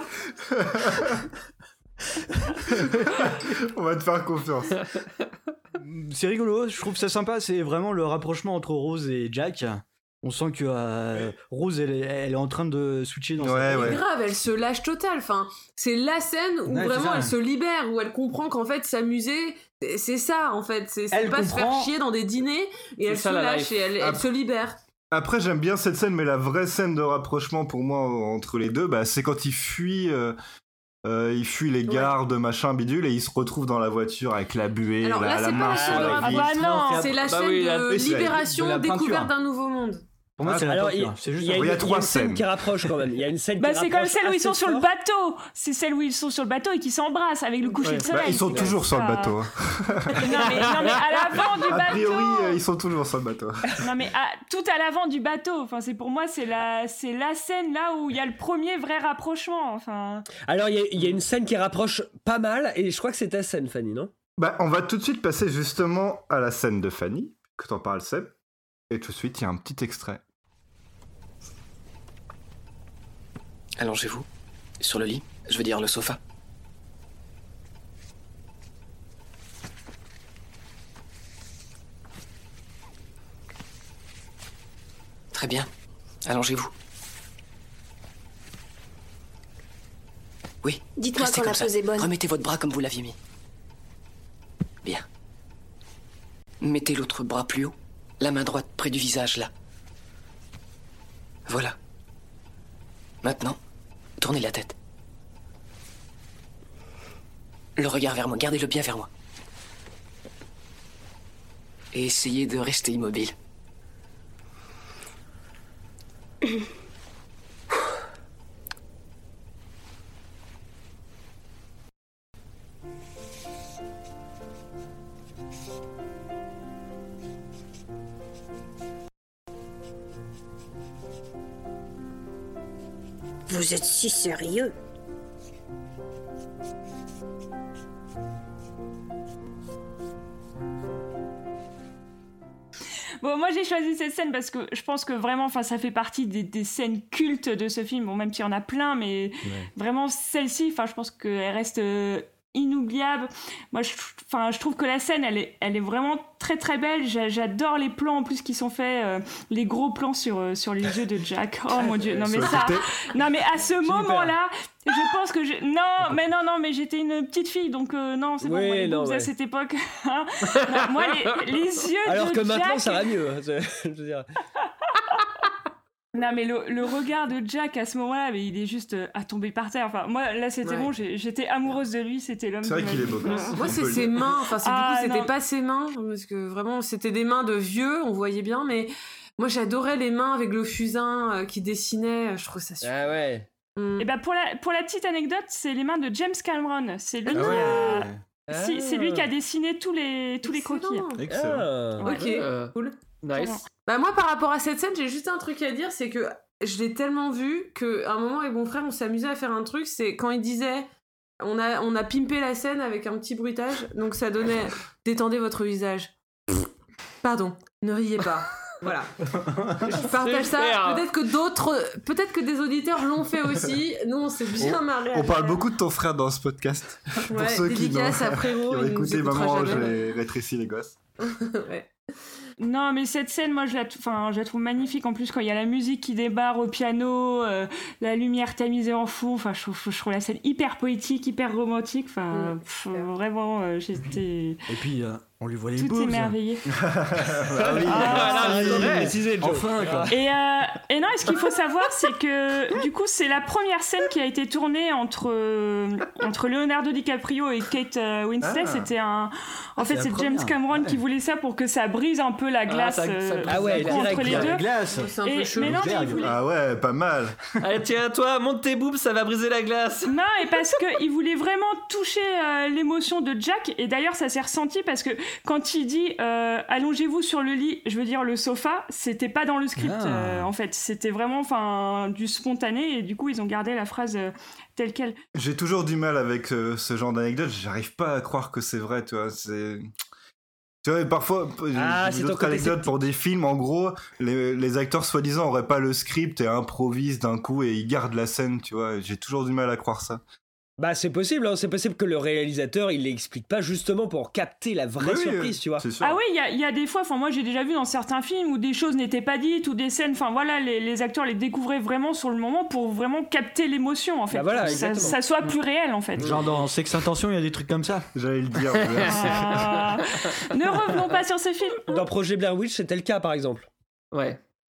Speaker 4: On va te faire confiance.
Speaker 5: C'est rigolo, je trouve ça sympa. C'est vraiment le rapprochement entre Rose et Jack. On sent que euh, Rose, elle est, elle est en train de switcher dans
Speaker 4: ouais,
Speaker 5: sa...
Speaker 4: ouais.
Speaker 7: C'est grave, elle se lâche total. Enfin, c'est la scène où ouais, vraiment elle se libère, où elle comprend qu'en fait s'amuser, c'est ça en fait. C'est, c'est pas comprend... se faire chier dans des dîners et c'est elle ça, se lâche et elle, elle se libère.
Speaker 4: Après, j'aime bien cette scène, mais la vraie scène de rapprochement pour moi entre les deux, bah, c'est quand il fuit, euh, euh, il fuit les gardes, ouais. machin, bidule, et il se retrouve dans la voiture avec la buée,
Speaker 7: Alors,
Speaker 4: la,
Speaker 7: là,
Speaker 4: la
Speaker 7: c'est
Speaker 4: main
Speaker 7: pas
Speaker 4: sur
Speaker 7: la
Speaker 4: la
Speaker 7: scène de
Speaker 4: vitre.
Speaker 7: ah bah non, c'est la
Speaker 11: bah
Speaker 7: scène
Speaker 11: oui,
Speaker 7: de
Speaker 11: la-
Speaker 7: libération,
Speaker 5: de la
Speaker 7: découverte
Speaker 5: peinture.
Speaker 7: d'un nouveau monde.
Speaker 5: Pour moi, c'est la
Speaker 11: Alors,
Speaker 5: peinture.
Speaker 11: il
Speaker 5: C'est juste
Speaker 11: il y a
Speaker 5: ça.
Speaker 11: une,
Speaker 4: Il y a
Speaker 11: il y a
Speaker 4: trois
Speaker 11: une scène
Speaker 4: scènes.
Speaker 11: qui rapproche quand même. Il y a une scène
Speaker 8: Bah,
Speaker 11: qui
Speaker 8: c'est comme
Speaker 11: rapproche
Speaker 8: celle où ils
Speaker 11: assez
Speaker 8: sont sur le
Speaker 11: fort.
Speaker 8: bateau. C'est celle où ils sont sur le bateau et qui s'embrassent avec le coucher
Speaker 11: Ouais.
Speaker 8: de
Speaker 4: Bah,
Speaker 8: soleil.
Speaker 4: ils sont
Speaker 8: C'est
Speaker 4: toujours sur le
Speaker 8: ça.
Speaker 4: bateau. hein.
Speaker 8: Non mais, non, mais à l'avant du
Speaker 4: A
Speaker 8: bateau.
Speaker 4: priori, euh, ils sont toujours sur le bateau.
Speaker 8: Non mais à- tout à l'avant du bateau. Enfin, c'est pour moi, c'est la, c'est la scène là où il y a le premier vrai rapprochement. Enfin.
Speaker 11: Alors, il y, a, il y a une scène qui rapproche pas mal, et je crois que c'est ta scène, Fanny, non?
Speaker 4: Bah, on va tout de suite passer justement à la scène de Fanny, que t'en parles, Seb. Et tout de suite, il y a un petit extrait.
Speaker 6: Allongez-vous. Sur le lit. Je veux dire le sofa. Très bien. Allongez-vous. Oui.
Speaker 12: Dites-moi
Speaker 6: restez
Speaker 12: quand
Speaker 6: comme
Speaker 12: la
Speaker 6: ça.
Speaker 12: pose est bonne.
Speaker 6: Remettez votre bras comme vous l'aviez mis. Bien. Mettez l'autre bras plus haut. La main droite près du visage, là. Voilà. Maintenant, tournez la tête. Le regard vers moi. Gardez-le bien vers moi. Et essayez de rester immobile.
Speaker 9: Vous êtes si sérieux.
Speaker 8: Bon, moi j'ai choisi cette scène parce que je pense que vraiment, enfin, ça fait partie des, des scènes cultes de ce film. Bon, même s'il y en a plein, mais
Speaker 5: Ouais.
Speaker 8: vraiment celle-ci, enfin, je pense qu'elle reste euh, inoubliable. Moi, je, enfin, je trouve que la scène, elle est, elle est vraiment très très belle. J'a- J'adore les plans en plus qui sont faits, euh, les gros plans sur euh, sur les yeux de Jack. Oh mon dieu, non mais
Speaker 4: Sur le
Speaker 8: ça,
Speaker 4: côté.
Speaker 8: non mais à ce moment-là, je pense que j'ai... non, mais non, non, mais j'étais une petite fille, donc euh, non, c'est bon,
Speaker 11: Oui,
Speaker 8: moi, les
Speaker 11: non,
Speaker 8: boobs
Speaker 11: ouais.
Speaker 8: à cette époque. hein. Non, moi, les, les yeux
Speaker 11: Alors
Speaker 8: de
Speaker 11: que maintenant,
Speaker 8: Jack...
Speaker 11: ça va mieux. hein, c'est- je veux dire.
Speaker 8: Non mais le, le regard de Jack à ce moment-là, mais il est juste euh, à tomber par terre. Enfin moi là c'était
Speaker 7: Ouais.
Speaker 8: bon, j'ai- j'étais amoureuse de lui, c'était l'homme.
Speaker 4: C'est vrai
Speaker 8: de ma
Speaker 4: qu'il est
Speaker 8: vie.
Speaker 4: beau gosse.
Speaker 7: Moi,
Speaker 4: On
Speaker 7: c'est
Speaker 4: peut le
Speaker 7: ses
Speaker 4: dire.
Speaker 7: mains. Enfin, c'est,
Speaker 8: Ah,
Speaker 7: du coup, c'était
Speaker 8: non.
Speaker 7: pas ses mains, parce que vraiment, c'était des mains de vieux, on voyait bien, mais moi, j'adorais les mains avec le fusain euh, qui dessinait. Je trouve ça super.
Speaker 11: Ah ouais.
Speaker 7: Mm.
Speaker 8: Et ben pour la pour la petite anecdote, c'est les mains de James Cameron. C'est lui
Speaker 4: Ah
Speaker 8: qui a
Speaker 11: ouais.
Speaker 8: si, c'est lui qui a dessiné tous les tous les croquis.
Speaker 7: Excellent.
Speaker 4: Excellent.
Speaker 11: Ah.
Speaker 7: Ok,
Speaker 10: Euh,
Speaker 7: cool.
Speaker 10: Nice.
Speaker 7: Bah moi, par rapport à cette scène, j'ai juste un truc à dire, c'est que je l'ai tellement vu qu'à un moment avec mon frère, on s'amusait à faire un truc, c'est quand il disait, on a, on a pimpé la scène avec un petit bruitage, donc ça donnait, détendez votre visage. Pardon, ne riez pas. Voilà. Je partage ça.
Speaker 10: Super.
Speaker 7: Peut-être que d'autres, peut-être que des auditeurs l'ont fait aussi. Nous, on s'est bien marré. à
Speaker 4: On parle
Speaker 7: faire.
Speaker 4: beaucoup de ton frère dans ce podcast.
Speaker 7: Ouais,
Speaker 4: Pour ceux qui n'ont
Speaker 7: dédicace à Frérot,
Speaker 4: qui ont
Speaker 7: il nous
Speaker 4: écouté
Speaker 7: écoutera
Speaker 4: Maman,
Speaker 7: jamais.
Speaker 4: j'ai rétréci les gosses.
Speaker 7: Ouais.
Speaker 8: Non, mais cette scène, moi, je la, enfin, je la trouve magnifique. En plus, quand il y a la musique qui débarre au piano, euh, la lumière tamisée en fond, enfin, je trouve, je trouve la scène hyper poétique, hyper romantique. Enfin,
Speaker 7: Mm,
Speaker 8: pff, vraiment, euh, j'étais
Speaker 5: Et puis, euh, on lui voit les
Speaker 8: tout
Speaker 5: boobs.
Speaker 8: émerveillée.
Speaker 4: Ah oui.
Speaker 8: Ah,
Speaker 11: Ah, il faudrait préciser, Joe.
Speaker 5: Enfin, quoi.
Speaker 8: Et, euh, et non, et ce qu'il faut savoir, c'est que du coup, c'est la première scène qui a été tournée entre, euh, entre Leonardo DiCaprio et Kate euh, Winslet.
Speaker 4: Ah.
Speaker 8: C'était un. En
Speaker 5: Ah,
Speaker 8: fait,
Speaker 5: c'est
Speaker 8: c'est
Speaker 5: la
Speaker 8: James
Speaker 5: première.
Speaker 8: Cameron
Speaker 5: Ouais.
Speaker 8: qui voulait ça pour que ça brise un peu la glace
Speaker 10: ça- ça
Speaker 8: euh,
Speaker 10: brise
Speaker 11: Ah ouais,
Speaker 8: du coup,
Speaker 11: direct,
Speaker 8: entre les
Speaker 11: là.
Speaker 8: deux.
Speaker 5: La glace.
Speaker 7: C'est un peu
Speaker 8: Et-
Speaker 7: chelou.
Speaker 8: mais non, mais il voulait-
Speaker 4: Ah ouais, pas mal.
Speaker 10: Allez, tiens, toi, monte tes boobs, ça va briser la glace.
Speaker 8: Non, et parce qu'il voulait vraiment toucher euh, l'émotion de Jack. Et d'ailleurs, ça s'est ressenti parce que quand il dit euh, allongez-vous sur le lit, je veux dire le sofa, c'était pas dans le script
Speaker 5: Ah.
Speaker 8: euh, en fait. C'était vraiment enfin du spontané. Et du coup, ils ont gardé la phrase euh, telle quelle.
Speaker 4: J'ai toujours du mal avec euh, ce genre d'anecdote. J'arrive pas à croire que c'est vrai, tu vois. C'est. Tu vois, parfois,
Speaker 11: Ah,
Speaker 4: j'ai
Speaker 11: c'est ton
Speaker 4: d'autres
Speaker 11: côté
Speaker 4: anecdotes
Speaker 11: sceptique.
Speaker 4: pour des films. En gros, les, les acteurs soi-disant auraient pas le script et improvisent d'un coup et ils gardent la scène, tu vois. J'ai toujours du mal à croire ça.
Speaker 11: Bah, c'est possible, hein. C'est possible que le réalisateur, il l'explique pas justement pour capter la vraie
Speaker 4: Oui,
Speaker 11: surprise, tu vois.
Speaker 4: C'est sûr.
Speaker 8: Ah oui, il y a, il y a des fois, enfin moi j'ai déjà vu dans certains films où des choses n'étaient pas dites ou des scènes, enfin voilà, les, les acteurs les découvraient vraiment sur le moment pour vraiment capter l'émotion en fait,
Speaker 11: Bah voilà,
Speaker 8: pour que ça,
Speaker 11: exactement.
Speaker 8: ça soit plus réel en fait.
Speaker 5: Genre dans Sex Intention, il y a des trucs comme ça.
Speaker 4: J'allais le dire.
Speaker 8: Ah. Ne revenons pas sur ce film.
Speaker 11: Dans Projet Blair Witch, c'était le cas, par exemple.
Speaker 10: Ouais.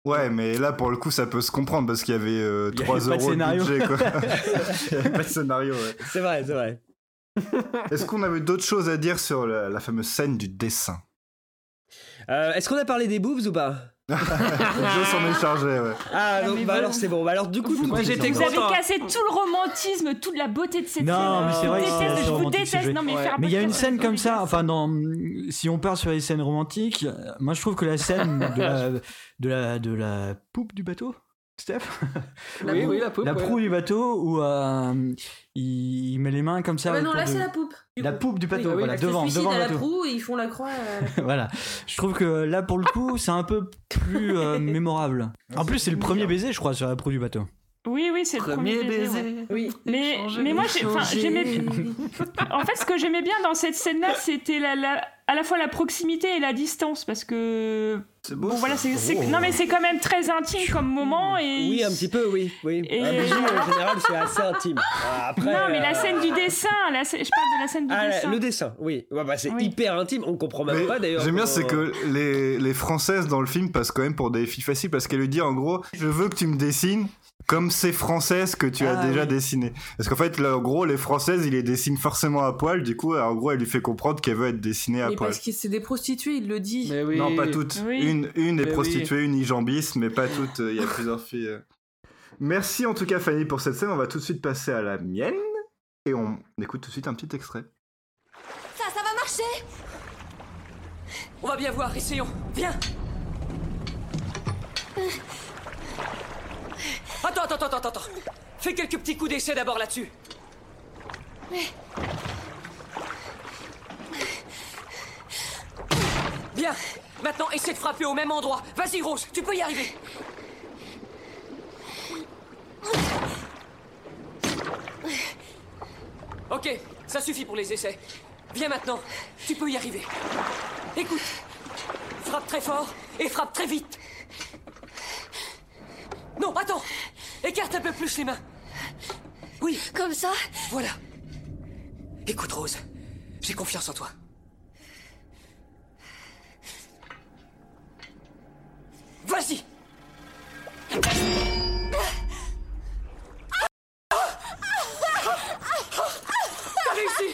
Speaker 4: Ouais, mais là pour le coup ça peut se comprendre parce qu'il y avait euh,
Speaker 5: Il y
Speaker 4: trois
Speaker 5: avait pas de
Speaker 4: euros de
Speaker 5: scénario.
Speaker 4: budget quoi. Il y avait pas de scénario, ouais.
Speaker 11: C'est vrai, c'est vrai.
Speaker 4: Est-ce qu'on avait d'autres choses à dire sur la, la fameuse scène du dessin?
Speaker 11: Euh, est-ce qu'on a parlé des boobs ou pas?
Speaker 4: Joe s'en est chargé, ouais.
Speaker 11: Ah,
Speaker 8: Ah,
Speaker 11: donc,
Speaker 8: mais
Speaker 11: bah
Speaker 8: bon.
Speaker 11: alors c'est bon. Bah alors du coup,
Speaker 8: Vous,
Speaker 11: tout
Speaker 10: Moi,
Speaker 11: est
Speaker 10: j'étais
Speaker 11: dit.
Speaker 8: vous avez
Speaker 10: content.
Speaker 8: cassé tout le romantisme, toute la beauté de cette
Speaker 5: Non,
Speaker 8: scène.
Speaker 5: mais c'est
Speaker 8: je
Speaker 5: vrai
Speaker 8: vous
Speaker 5: que c'est
Speaker 8: déteste,
Speaker 5: assez
Speaker 8: je vous
Speaker 5: romantique, ce
Speaker 8: déteste.
Speaker 5: jeu.
Speaker 8: Non, mais,
Speaker 10: Ouais.
Speaker 8: faire un
Speaker 5: Mais il y a une
Speaker 8: podcast,
Speaker 5: scène
Speaker 8: je
Speaker 5: comme
Speaker 8: vous
Speaker 5: ça,
Speaker 8: déteste.
Speaker 5: enfin dans, si on part sur les scènes romantiques, euh, moi je trouve que la scène de la, de la, de la poupe du bateau, Steph,
Speaker 10: Oui, oui, la poupe.
Speaker 5: la
Speaker 10: ouais.
Speaker 5: proue du bateau où euh, il, il met les mains comme ça.
Speaker 7: Ouais, non,
Speaker 5: autour
Speaker 7: là
Speaker 5: de-
Speaker 7: c'est la poupe. du
Speaker 5: La
Speaker 7: coup.
Speaker 5: poupe du bateau,
Speaker 7: Oui,
Speaker 5: voilà,
Speaker 7: elle se
Speaker 5: devant,
Speaker 7: suicide
Speaker 5: devant
Speaker 7: à
Speaker 5: le
Speaker 7: la
Speaker 5: bateau.
Speaker 7: proue et ils font la croix. à la-
Speaker 5: Voilà, je trouve que là pour le coup c'est un peu plus euh, mémorable. En plus c'est le premier baiser je crois sur la proue du bateau.
Speaker 8: Oui, oui, c'est le
Speaker 10: Premier
Speaker 8: premier baiser.
Speaker 10: baiser.
Speaker 8: ouais.
Speaker 7: Oui.
Speaker 8: Mais,
Speaker 10: Changer,
Speaker 8: mais moi, j'ai- enfin,
Speaker 10: changer.
Speaker 8: j'aimais. En fait, ce que j'aimais bien dans cette scène-là, c'était la, la- à la fois la proximité et la distance, parce que
Speaker 4: C'est beau.
Speaker 8: bon,
Speaker 4: ça.
Speaker 8: voilà, c'est, c'est-
Speaker 4: Oh.
Speaker 8: non mais c'est quand même très intime comme moment et.
Speaker 11: Oui, un petit peu, oui, oui.
Speaker 8: Et-
Speaker 11: Un bijou en général, c'est assez intime. Euh, Après,
Speaker 8: Non, mais la
Speaker 11: euh,
Speaker 8: scène du dessin, la scè- je parle de la scène du
Speaker 11: Ah,
Speaker 8: dessin.
Speaker 11: le dessin, oui. Ouais, bah, c'est
Speaker 8: Oui.
Speaker 11: hyper intime. On comprend même
Speaker 4: Mais
Speaker 11: pas d'ailleurs.
Speaker 4: J'aime bien,
Speaker 11: comment-
Speaker 4: c'est que les, les Françaises dans le film passent quand même pour des filles faciles parce qu'elle lui dit en gros, je veux que tu me dessines comme ces Françaises que tu as
Speaker 5: Ah,
Speaker 4: déjà
Speaker 5: oui.
Speaker 4: dessinées. Parce qu'en fait, là, en gros, les Françaises, il les dessine forcément à poil. Du coup, en gros, elle lui fait comprendre qu'elle veut être dessinée à
Speaker 7: Mais
Speaker 4: poil.
Speaker 7: parce que c'est des prostituées, il le dit.
Speaker 10: Mais oui.
Speaker 4: Non, pas toutes.
Speaker 8: Oui.
Speaker 4: Une, une est
Speaker 10: Mais
Speaker 4: prostituée, une ijambiste, mais pas toutes. Il y a plusieurs filles. euh. Merci en tout cas, Fanny, pour cette scène. On va tout de suite passer à la mienne. Et on écoute tout de suite un petit extrait.
Speaker 12: Ça, ça va marcher.
Speaker 6: On va bien voir, essayons. Viens. Attends, attends, attends, attends, attends. Fais quelques petits coups d'essai d'abord là-dessus. Bien. Maintenant, essaie de frapper au même endroit. Vas-y, Rose, tu peux y arriver. Ok, ça suffit pour les essais. Viens maintenant, tu peux y arriver. Écoute, frappe très fort et frappe très vite. Non, attends, écarte un peu plus les mains. Oui,
Speaker 12: Comme ça.
Speaker 6: voilà. Écoute, Rose, j'ai confiance en toi. Vas-y. T'as réussi.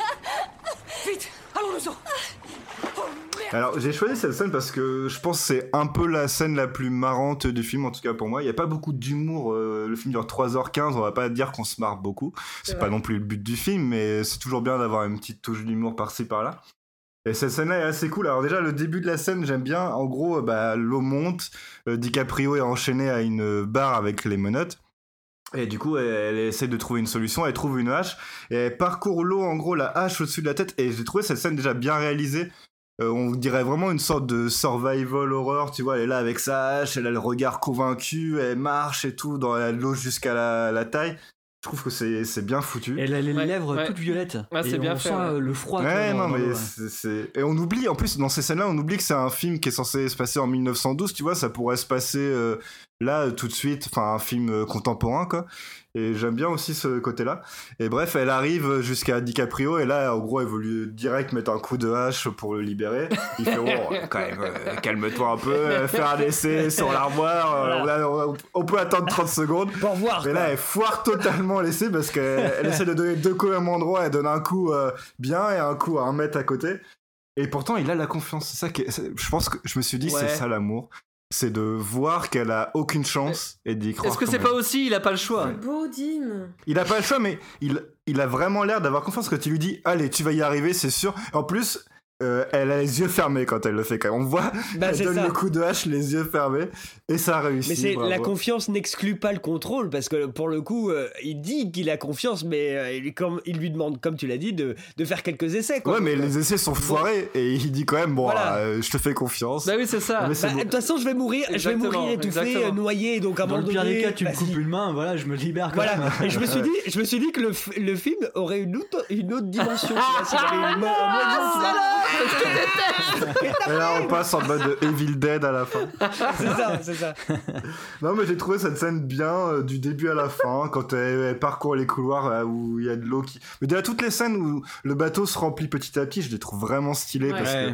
Speaker 6: Vite, allons-nous-en. Oh, merde.
Speaker 4: Alors, j'ai choisi cette scène parce que je pense que c'est un peu la scène la plus marrante du film, en tout cas pour moi. Il n'y a pas beaucoup d'humour. euh, le film dure trois heures quinze, on va pas dire qu'on se marre beaucoup. C'est pas non plus le but du film, mais c'est toujours bien d'avoir une petite touche d'humour par-ci par-là. Et cette scène-là est assez cool. Alors déjà, le début de la scène, j'aime bien. En gros, euh, bah, l'eau monte, euh, DiCaprio est enchaîné à une barre avec les menottes. Et du coup, elle, elle essaie de trouver une solution, elle trouve une hache, et elle parcourt l'eau, en gros, la hache au-dessus de la tête. Et j'ai trouvé cette scène déjà bien réalisée. Euh, on dirait vraiment une sorte de survival horror, tu vois, elle est là avec sa hache, elle a le regard convaincu, elle marche et tout, dans l'eau jusqu'à la, la taille. Je trouve que c'est, c'est bien foutu.
Speaker 5: Elle a les
Speaker 10: Ouais,
Speaker 5: lèvres
Speaker 10: ouais.
Speaker 5: toutes violettes.
Speaker 10: Ouais,
Speaker 5: Et
Speaker 10: c'est bien
Speaker 5: on
Speaker 10: fait,
Speaker 5: sent
Speaker 10: ouais.
Speaker 5: euh, le froid.
Speaker 4: Ouais,
Speaker 5: dans-
Speaker 4: non,
Speaker 5: dans
Speaker 4: mais
Speaker 5: l'eau, ouais.
Speaker 4: c'est, c'est... Et on oublie, en plus, dans ces scènes-là, on oublie que c'est un film qui est censé se passer en mille neuf cent douze, tu vois, ça pourrait se passer euh, là, tout de suite, enfin, un film euh, contemporain, quoi. Et j'aime bien aussi ce côté-là. Et bref, elle arrive jusqu'à DiCaprio, et là, en gros, elle veut lui direct mettre un coup de hache pour le libérer. Il fait, oh, quand même, euh, calme-toi un peu, euh, faire un essai sur l'armoire, euh, on, a- on a- on peut attendre trente secondes.
Speaker 11: Pour voir.
Speaker 4: Mais
Speaker 11: quoi.
Speaker 4: là, elle foire totalement l'essai parce qu'elle elle essaie de donner deux coups au même endroit. Elle donne un coup euh, bien et un coup à un mètre à côté. Et pourtant, il a la confiance. C'est ça qui est- c'est- je pense que je me suis dit,
Speaker 10: Ouais.
Speaker 4: c'est ça l'amour. C'est de voir qu'elle a aucune chance et d'y croire.
Speaker 10: Est-ce que
Speaker 4: quand
Speaker 10: c'est
Speaker 4: même.
Speaker 10: pas aussi, il a pas le choix?
Speaker 7: Beau Dim.
Speaker 4: Il a pas le choix, mais il, il a vraiment l'air d'avoir confiance quand tu lui dis, allez, tu vas y arriver, c'est sûr. En plus, euh, elle a les yeux fermés quand elle le fait. Quand même. On voit,
Speaker 11: Bah,
Speaker 4: elle
Speaker 11: c'est
Speaker 4: donne
Speaker 11: ça.
Speaker 4: le coup de hache, les yeux fermés, et ça réussit.
Speaker 11: Mais c'est
Speaker 4: bravo.
Speaker 11: la confiance n'exclut pas le contrôle parce que pour le coup, euh, il dit qu'il a confiance, mais euh, il, lui- comme, il lui demande, comme tu l'as dit, de, de faire quelques essais. Quoi.
Speaker 4: Ouais, mais les essais sont foirés et il dit quand même, bon,
Speaker 11: Voilà.
Speaker 4: euh, je te fais confiance.
Speaker 10: Bah oui, c'est ça.
Speaker 4: Mais c'est
Speaker 11: Bah,
Speaker 4: beau.
Speaker 11: de toute façon, je vais mourir,
Speaker 10: Exactement,
Speaker 11: je vais mourir étouffé,
Speaker 10: exactement.
Speaker 11: euh, noyé, donc à un
Speaker 5: Dans
Speaker 11: moment
Speaker 5: le pire
Speaker 11: donné,
Speaker 5: des cas, tu me
Speaker 11: vas-y.
Speaker 5: coupes une main, voilà, je me libère quand
Speaker 11: Voilà.
Speaker 5: même.
Speaker 11: Et je me suis dit, je me suis dit que le, f- le film aurait une autre, une autre dimension. Tu vois, s'il avait une, mo- un moyen, tu vois.
Speaker 4: Et là, on passe en mode Evil Dead à la fin.
Speaker 11: C'est ça, c'est ça.
Speaker 4: Non, mais j'ai trouvé cette scène bien euh, du début à la fin, quand elle, elle parcourt les couloirs euh, où il y a de l'eau qui. Mais déjà, toutes les scènes où le bateau se remplit petit à petit, je les trouve vraiment stylées
Speaker 7: Ouais.
Speaker 4: parce
Speaker 5: Ouais.
Speaker 4: que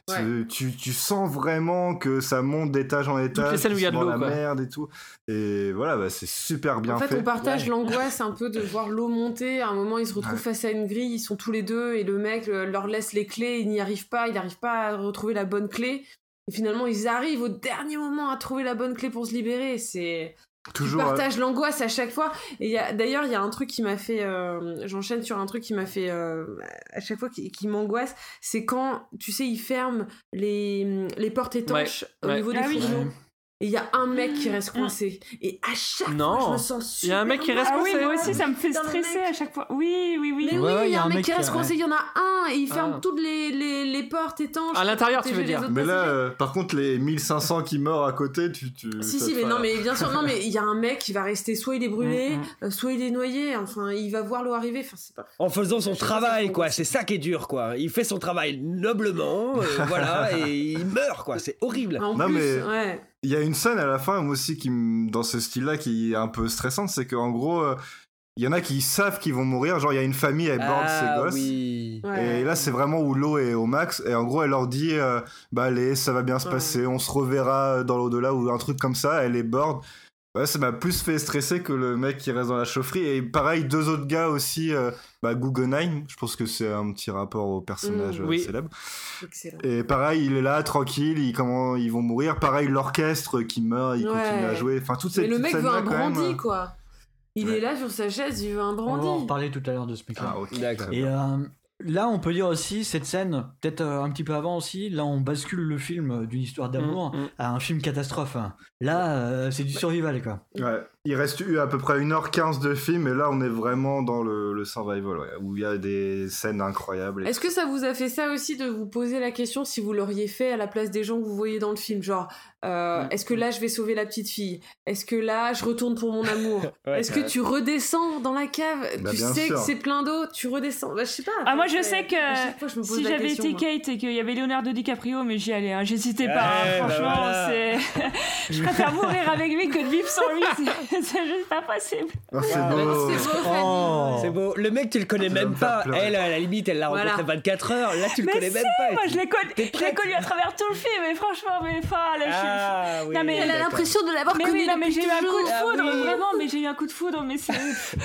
Speaker 4: Tu,
Speaker 7: Ouais.
Speaker 4: tu, tu sens vraiment que ça monte d'étage en étage,
Speaker 10: les scènes où il y a de
Speaker 4: dans
Speaker 10: l'eau,
Speaker 4: la
Speaker 10: quoi.
Speaker 4: merde et tout. Et voilà, bah, c'est super bien
Speaker 7: En fait,
Speaker 4: fait.
Speaker 7: on partage
Speaker 4: Ouais.
Speaker 7: l'angoisse un peu de voir l'eau monter. À un moment, ils se retrouvent
Speaker 4: Ouais.
Speaker 7: face à une grille, ils sont tous les deux, et le mec euh, leur laisse les clés, il n'y arrive pas, il n'arrive pas à retrouver la bonne clé. Et finalement, ils arrivent au dernier moment à trouver la bonne clé pour se libérer. C'est...
Speaker 4: Toujours,
Speaker 7: Tu partages l'angoisse à chaque fois. Et il y a, d'ailleurs, il y a un truc qui m'a fait... euh, j'enchaîne sur un truc qui m'a fait... euh, à chaque fois qui, qui m'angoisse, c'est quand, tu sais, ils ferment les, les portes étanches
Speaker 10: Ouais,
Speaker 7: au
Speaker 10: ouais.
Speaker 7: niveau des
Speaker 8: Ah oui.
Speaker 7: fourneaux.
Speaker 10: Ouais.
Speaker 7: Et il y a un mec qui reste coincé. Et à chaque
Speaker 10: Non.
Speaker 7: fois, je me sens super
Speaker 10: Il y a un mec qui reste
Speaker 8: Ah oui,
Speaker 10: coincé.
Speaker 8: moi aussi, ça me fait
Speaker 7: Putain, le
Speaker 8: stresser
Speaker 7: mec.
Speaker 8: à chaque fois. Oui, oui, oui.
Speaker 7: Mais
Speaker 5: Ouais,
Speaker 7: oui,
Speaker 5: ouais,
Speaker 7: il y a un mec qui reste coincé, il y en a un, et il ferme
Speaker 10: Ah.
Speaker 7: toutes les, les, les portes étanches.
Speaker 10: À l'intérieur,
Speaker 7: pour
Speaker 10: tu veux
Speaker 7: protéger
Speaker 10: dire.
Speaker 7: les autres
Speaker 4: Mais là,
Speaker 7: passagers.
Speaker 4: euh, par contre, les mille cinq cents qui meurent à côté, tu. tu
Speaker 7: Si,
Speaker 4: ça
Speaker 7: si,
Speaker 4: te
Speaker 7: mais
Speaker 4: fait-
Speaker 7: non, mais bien sûr, non, mais il y a un mec qui va rester, soit il est brûlé,
Speaker 10: Mm,
Speaker 7: euh, soit il est noyé, enfin, il va voir l'eau arriver, enfin, c'est pas...
Speaker 11: En faisant son
Speaker 7: Je sais pas,
Speaker 11: travail,
Speaker 7: ça
Speaker 11: quoi.
Speaker 7: fait-
Speaker 11: C'est ça qui est dur, quoi. Il fait son travail noblement, euh, voilà, et il meurt, quoi. C'est horrible.
Speaker 7: En
Speaker 4: Non,
Speaker 7: plus,
Speaker 4: mais-
Speaker 7: ouais.
Speaker 4: Il y a une scène à la fin, moi aussi, qui, me- dans ce style-là, qui est un peu stressante, c'est qu'en gros, euh, il y en a qui savent qu'ils vont mourir. Genre, il y a une famille, elle borde
Speaker 11: Ah,
Speaker 4: ses gosses.
Speaker 11: oui.
Speaker 7: Ouais.
Speaker 4: Et là, c'est vraiment où l'eau est au max. Et en gros, elle leur dit euh, bah, allez, ça va bien se
Speaker 7: Ouais.
Speaker 4: passer, on se reverra dans l'au-delà ou un truc comme ça. Elle les borde. Ouais, ça m'a plus fait stresser que le mec qui reste dans la chaufferie. Et pareil, deux autres gars aussi, euh, bah, Guggenheim, je pense que c'est un petit rapport au personnage
Speaker 7: Mmh.
Speaker 4: euh,
Speaker 10: Oui.
Speaker 4: célèbre.
Speaker 7: Excellent.
Speaker 4: Et pareil, il est là, tranquille, ils, comment, ils vont mourir. Pareil, l'orchestre qui meurt, il
Speaker 7: Ouais.
Speaker 4: continue à jouer. Enfin, toutes ces
Speaker 7: Mais le
Speaker 4: petites
Speaker 7: mec veut
Speaker 4: scènes-là,
Speaker 7: un
Speaker 4: quand même,
Speaker 7: brandy,
Speaker 4: euh,
Speaker 7: quoi. Il
Speaker 4: Ouais.
Speaker 7: est là sur sa chaise, il veut un
Speaker 5: On va en
Speaker 7: brandy.
Speaker 5: reparler tout à l'heure de ce mec-là.
Speaker 4: Ah, ok.
Speaker 11: D'accord.
Speaker 5: Et euh, là, on peut dire aussi, cette scène, peut-être euh, un petit peu avant aussi, là, on bascule le film d'une histoire d'amour
Speaker 10: Mm, mm.
Speaker 5: à un film catastrophe. hein. Là, euh, c'est du survival, quoi.
Speaker 4: Ouais. Il reste eu à peu près une heure quinze de film, et là, on est vraiment dans le, le survival, ouais, où il y a des scènes incroyables. et
Speaker 7: Est-ce que ça vous a fait ça aussi de vous poser la question si vous l'auriez fait à la place des gens que vous voyez dans le film? Genre, euh,
Speaker 10: Mm.
Speaker 7: est-ce que là je vais sauver la petite fille? Est-ce que là je retourne pour mon amour?
Speaker 11: Ouais.
Speaker 7: Est-ce que tu redescends dans la cave?
Speaker 4: Bah,
Speaker 7: Tu
Speaker 4: bien
Speaker 7: sais
Speaker 4: sûr.
Speaker 7: que c'est plein d'eau, tu redescends. Bah, je sais pas.
Speaker 8: Ah, moi, je
Speaker 7: après,
Speaker 8: sais que
Speaker 7: à chaque fois, je me pose
Speaker 8: si
Speaker 7: la
Speaker 8: j'avais
Speaker 7: question,
Speaker 8: été
Speaker 7: moi.
Speaker 8: Kate et qu'il y avait Leonardo DiCaprio, mais j'y allais, hein, j'hésitais pas. hein,
Speaker 11: Ouais, bah
Speaker 8: franchement,
Speaker 11: voilà.
Speaker 8: c'est. Je préfère mourir avec lui que de vivre sans lui. C'est, c'est juste pas possible.
Speaker 4: Oh, c'est
Speaker 11: Ah,
Speaker 4: beau.
Speaker 7: C'est beau,
Speaker 5: Oh.
Speaker 11: C'est beau. Le mec, tu le connais
Speaker 4: Tu vas
Speaker 11: même
Speaker 4: me faire
Speaker 11: pas.
Speaker 4: pleurer.
Speaker 11: Elle, à la limite, elle l'a
Speaker 7: Voilà.
Speaker 11: rencontré vingt-quatre heures. Là, tu le
Speaker 8: Mais
Speaker 11: connais
Speaker 8: si,
Speaker 11: même pas.
Speaker 8: Moi, je l'ai connu,
Speaker 11: T'es
Speaker 8: je l'ai
Speaker 11: prête
Speaker 8: connu à travers tout le film, mais franchement, mais enfin, là, je suis.
Speaker 11: Ah, oui.
Speaker 8: Non, mais
Speaker 7: Elle a
Speaker 11: d'accord.
Speaker 7: l'impression de l'avoir
Speaker 8: Mais
Speaker 7: connu
Speaker 8: oui, non, mais
Speaker 7: depuis
Speaker 8: j'ai eu un coup de
Speaker 7: toujours.
Speaker 8: foudre,
Speaker 11: Ah oui.
Speaker 8: vraiment, mais j'ai eu un coup de foudre, mais c'est.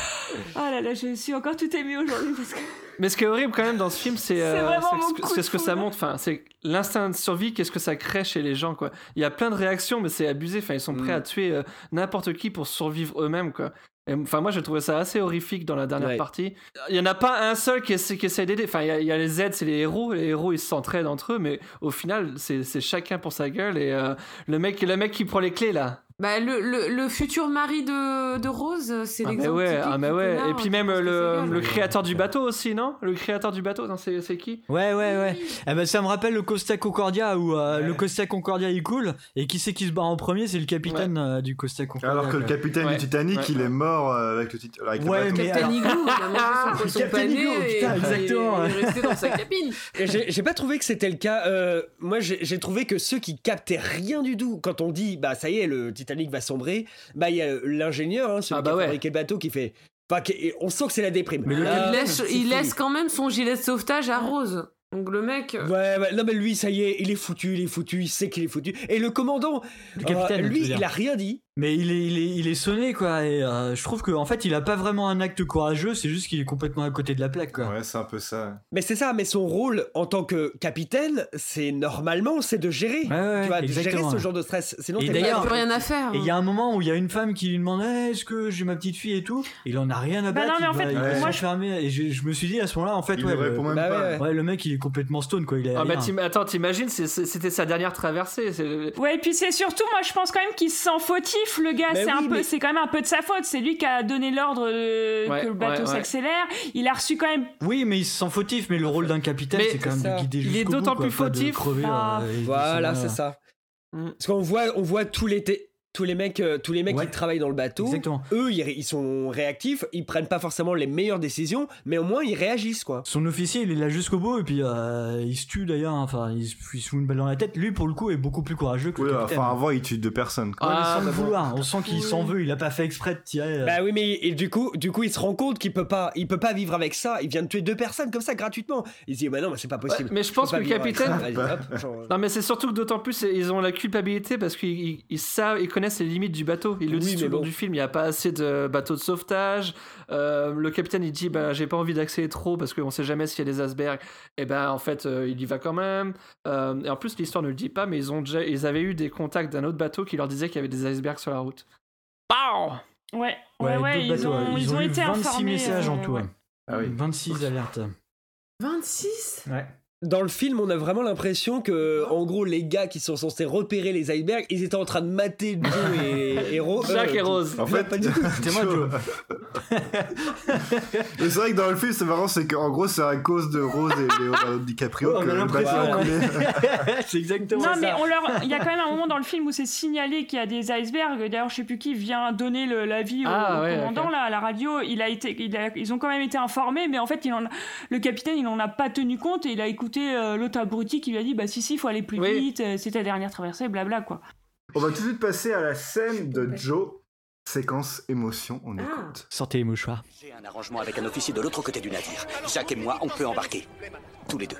Speaker 8: Oh là là, je suis encore tout émue aujourd'hui parce que.
Speaker 10: Mais ce qui est horrible quand même dans ce film, c'est
Speaker 8: C'est
Speaker 10: euh,
Speaker 8: vraiment
Speaker 10: c'est
Speaker 8: mon
Speaker 10: ce que-
Speaker 8: coup
Speaker 10: c'est
Speaker 8: de
Speaker 10: ce que ça
Speaker 8: foudre.
Speaker 10: montre. Enfin, c'est l'instinct de survie. Qu'est-ce que ça crée chez les gens, quoi. Il y a plein de réactions, mais c'est abusé. Enfin, ils sont prêts
Speaker 11: Mm.
Speaker 10: à tuer euh, n'importe qui pour survivre eux-mêmes, quoi. Et, Enfin, moi, j'ai trouvé ça assez horrifique dans la dernière
Speaker 11: Ouais.
Speaker 10: partie. Il y en a pas un seul qui essaie, qui essaie d'aider. Enfin, il y, a- il y a les Z, c'est les héros. Les héros, ils s'entraident entre eux, mais au final, c'est c'est chacun pour sa gueule. Et euh, le mec, le mec qui prend les clés là.
Speaker 7: Bah, le, le, le futur mari de, de Rose, c'est
Speaker 10: Ah mais
Speaker 7: l'exemple
Speaker 10: ouais,
Speaker 7: typique
Speaker 10: ah mais
Speaker 7: du
Speaker 10: ouais.
Speaker 7: connard
Speaker 10: Et puis
Speaker 7: qui
Speaker 10: même
Speaker 7: pense
Speaker 10: euh,
Speaker 7: que c'est
Speaker 10: le,
Speaker 7: égal.
Speaker 10: le créateur du bateau aussi, non? Le créateur du bateau, non, c'est c'est qui?
Speaker 5: Ouais, ouais, ouais. Eh ben, ça me rappelle le Costa Concordia où euh,
Speaker 11: Ouais.
Speaker 5: le Costa Concordia il coule et qui c'est qui se barre en premier? C'est le capitaine euh, du Costa Concordia.
Speaker 4: Alors que le
Speaker 5: quoi.
Speaker 4: capitaine
Speaker 10: Ouais.
Speaker 4: du Titanic,
Speaker 10: Ouais,
Speaker 4: il
Speaker 10: ouais.
Speaker 4: est mort euh, avec le titre. avec le
Speaker 5: Ouais,
Speaker 4: bateau.
Speaker 5: mais
Speaker 7: Captain
Speaker 5: alors-
Speaker 7: Igloo, il a mangé son poisson
Speaker 5: Captain
Speaker 7: pané
Speaker 5: Igloo,
Speaker 7: et
Speaker 5: putain,
Speaker 7: il-
Speaker 5: exactement,
Speaker 7: il est resté dans sa cabine.
Speaker 11: Et J'ai j'ai pas trouvé que c'était le cas. Euh, moi, j'ai j'ai trouvé que ceux qui captaient rien du tout, quand on dit, bah ça y est, le Titanic va sombrer, bah il y a l'ingénieur, hein, celui
Speaker 10: Ah
Speaker 11: qui
Speaker 10: bah
Speaker 11: a
Speaker 10: ouais.
Speaker 11: fabriqué le bateau, qui fait. Enfin, qui- on sent que c'est la déprime.
Speaker 5: Mais le
Speaker 11: Là,
Speaker 7: Il laisse,
Speaker 11: c'est
Speaker 7: il
Speaker 11: fini.
Speaker 7: laisse quand même son gilet de sauvetage à Rose. Donc le mec. euh,
Speaker 11: Ouais, ouais, non mais lui, ça y est, il est foutu, il est foutu, il sait qu'il est foutu. Et le commandant,
Speaker 5: Le capitaine,
Speaker 11: euh,
Speaker 5: tu
Speaker 11: lui,
Speaker 5: veux dire.
Speaker 11: il a rien dit.
Speaker 5: Mais il est, il est, il est sonné quoi. Et euh, je trouve qu'en fait, il a pas vraiment un acte courageux. C'est juste qu'il est complètement à côté de la plaque quoi.
Speaker 4: Ouais, c'est un peu ça.
Speaker 11: Mais c'est ça, mais son rôle en tant que capitaine, c'est normalement, c'est de gérer.
Speaker 5: Ouais, ouais,
Speaker 11: tu vois, de gérer
Speaker 5: exactement.
Speaker 11: ce genre de stress. Sinon,
Speaker 5: Et
Speaker 11: t'es
Speaker 7: Il n'y a
Speaker 5: d'ailleurs-
Speaker 7: plus rien à faire.
Speaker 5: Et il y a un moment où il y a une femme qui lui demande Eh, est-ce que j'ai ma petite fille et tout. Il en a rien à
Speaker 8: Bah
Speaker 5: battre.
Speaker 8: non, mais en
Speaker 5: il va,
Speaker 8: fait,
Speaker 5: il va
Speaker 4: ouais.
Speaker 8: moi, je-
Speaker 5: s'enfermer. Et je, je me suis dit à ce moment-là, en fait,
Speaker 4: Il
Speaker 5: ouais,
Speaker 4: ne répond
Speaker 5: le,
Speaker 4: même
Speaker 11: Bah
Speaker 4: pas.
Speaker 11: ouais, ouais.
Speaker 5: ouais, le mec il est complètement stone quoi. Il a
Speaker 10: Ah bah
Speaker 5: rien.
Speaker 10: t'im- attends, t'imagines, c'est- c'est- c'était sa dernière traversée. c'est-
Speaker 8: Ouais, et puis c'est surtout, moi je pense quand même qu'il se sent fautif, le gars.
Speaker 11: Mais
Speaker 8: c'est un
Speaker 11: oui,
Speaker 8: peu,
Speaker 11: mais-
Speaker 8: c'est quand même un peu de sa faute. C'est lui qui a donné l'ordre euh,
Speaker 10: Ouais,
Speaker 8: que le bateau
Speaker 10: ouais, ouais.
Speaker 8: s'accélère. Il a reçu quand même.
Speaker 5: Oui, mais il se sent fautif. Mais le rôle d'un capitaine,
Speaker 10: Mais
Speaker 5: c'est quand même
Speaker 11: c'est ça.
Speaker 5: de guider
Speaker 10: Il est
Speaker 5: jusqu'au bout,
Speaker 10: d'autant
Speaker 5: quoi,
Speaker 10: plus
Speaker 5: pas de
Speaker 10: fautif.
Speaker 5: crever,
Speaker 8: Ah.
Speaker 5: euh, et de
Speaker 11: Voilà,
Speaker 5: se-
Speaker 11: c'est ça.
Speaker 10: Mm.
Speaker 11: Parce qu'on voit, on voit tout l'été. tous les mecs, euh, tous les mecs
Speaker 5: Ouais.
Speaker 11: qui travaillent dans le bateau,
Speaker 5: Exactement.
Speaker 11: eux, ils, ré- ils sont réactifs, ils prennent pas forcément les meilleures décisions, mais au moins ils réagissent, quoi.
Speaker 5: Son officier, il est là jusqu'au bout et puis euh, il se tue d'ailleurs. Enfin, il se il se fout une balle dans la tête. Lui, pour le coup, est beaucoup plus courageux que
Speaker 4: Oui,
Speaker 5: le capitaine.
Speaker 4: enfin, avant, il tue deux personnes. quoi.
Speaker 5: Ouais, mais
Speaker 11: Ah,
Speaker 5: sans
Speaker 11: bah
Speaker 5: le
Speaker 11: bon.
Speaker 5: vouloir. On sent qu'il s'en veut. Il a pas fait exprès de tirer. euh.
Speaker 11: Bah oui, mais et du coup, du coup, il se rend compte qu'il peut pas, il peut pas vivre avec ça. Il vient de tuer deux personnes comme ça gratuitement. Il se dit, bah non, mais c'est pas possible.
Speaker 10: Ouais, mais je pense
Speaker 11: peux
Speaker 10: que
Speaker 11: pas
Speaker 10: le
Speaker 11: vivre avec
Speaker 10: capitaine-
Speaker 11: ça. Vas-y, hop, genre,
Speaker 10: Non, mais c'est surtout que d'autant plus ils ont la culpabilité parce qu'ils ils- ils savent, ils connaissent les limites du bateau. Ils le
Speaker 11: Oui,
Speaker 10: disent tout
Speaker 11: mais
Speaker 10: le long
Speaker 11: bon.
Speaker 10: du film. Il n'y a pas assez de bateaux de sauvetage. Euh, le capitaine il dit bah j'ai pas envie d'accélérer trop parce qu'on sait jamais s'il y a des icebergs. Et ben en fait euh, il y va quand même. Euh, et en plus l'histoire ne le dit pas, mais ils ont déjà, ils avaient eu des contacts d'un autre bateau qui leur disait qu'il y avait des icebergs sur la route. Pow
Speaker 8: Ouais, ouais,
Speaker 5: Ouais,
Speaker 8: ouais,
Speaker 5: d'autres
Speaker 8: ils
Speaker 5: bateaux,
Speaker 8: ont,
Speaker 5: ouais.
Speaker 8: ils ont
Speaker 5: eu
Speaker 8: été
Speaker 5: vingt-six
Speaker 8: informés.
Speaker 5: messages en
Speaker 8: euh,
Speaker 5: tout.
Speaker 8: ouais.
Speaker 5: ouais.
Speaker 4: Ah oui.
Speaker 5: vingt-six alertes.
Speaker 7: vingt-six
Speaker 5: Ouais.
Speaker 11: Dans le film, on a vraiment l'impression que, en gros, les gars qui sont censés repérer les icebergs, ils étaient en train de mater Joe et, et Rose.
Speaker 10: Jacques et Rose.
Speaker 4: En fait,
Speaker 11: pas du tout.
Speaker 5: C'était moi, Joe.
Speaker 4: Mais c'est vrai que dans le film, c'est marrant, c'est qu'en gros, c'est à cause de Rose et Leonardo DiCaprio
Speaker 5: On
Speaker 4: que
Speaker 5: a
Speaker 4: le bateau
Speaker 5: l'impression.
Speaker 4: a coulé.
Speaker 5: ouais. C'est exactement
Speaker 8: Non,
Speaker 5: ça.
Speaker 8: mais on leur... il y a quand même un moment dans le film où c'est signalé qu'il y a des icebergs. D'ailleurs, je sais plus qui vient donner le- l'avis au,
Speaker 10: Ah,
Speaker 8: au
Speaker 10: ouais,
Speaker 8: commandant
Speaker 10: ok.
Speaker 8: là, à la radio. Il a été, il a- Ils ont quand même été informés, mais en fait, il en... le capitaine, il en a pas tenu compte et il a écouté euh, l'autre abruti qui lui a dit bah si, si, il faut aller plus
Speaker 10: Oui.
Speaker 8: vite, euh, c'est ta dernière traversée, blabla quoi.
Speaker 4: On va tout de suite passer à la scène de Joe. Séquence émotion, on écoute.
Speaker 5: Sortez les mouchoirs.
Speaker 1: J'ai un arrangement avec un officier de l'autre côté du navire. Jacques et moi, on peut embarquer. Tous les deux.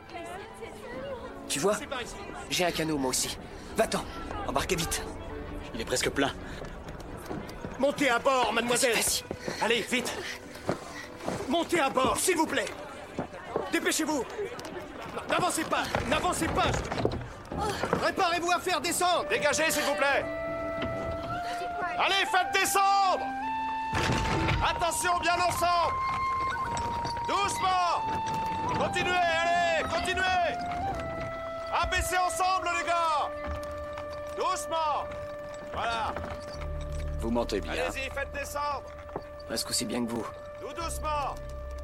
Speaker 1: Tu vois, j'ai un canot moi aussi. Va-t'en, embarquez vite. Il est presque plein.
Speaker 2: Montez à bord, mademoiselle.
Speaker 1: Vas-y.
Speaker 2: Allez, vite. Montez à bord, s'il vous plaît. Dépêchez-vous. N'avancez pas, n'avancez pas. Préparez-vous à faire descendre. Dégagez, s'il vous plaît. Allez, faites descendre. Attention, bien ensemble. Doucement. Continuez, allez, continuez. Abaissez ensemble, les gars. Doucement. Voilà.
Speaker 1: Vous mentez bien.
Speaker 2: Allez-y, faites descendre.
Speaker 1: Presque aussi bien que vous.
Speaker 2: Tout doucement.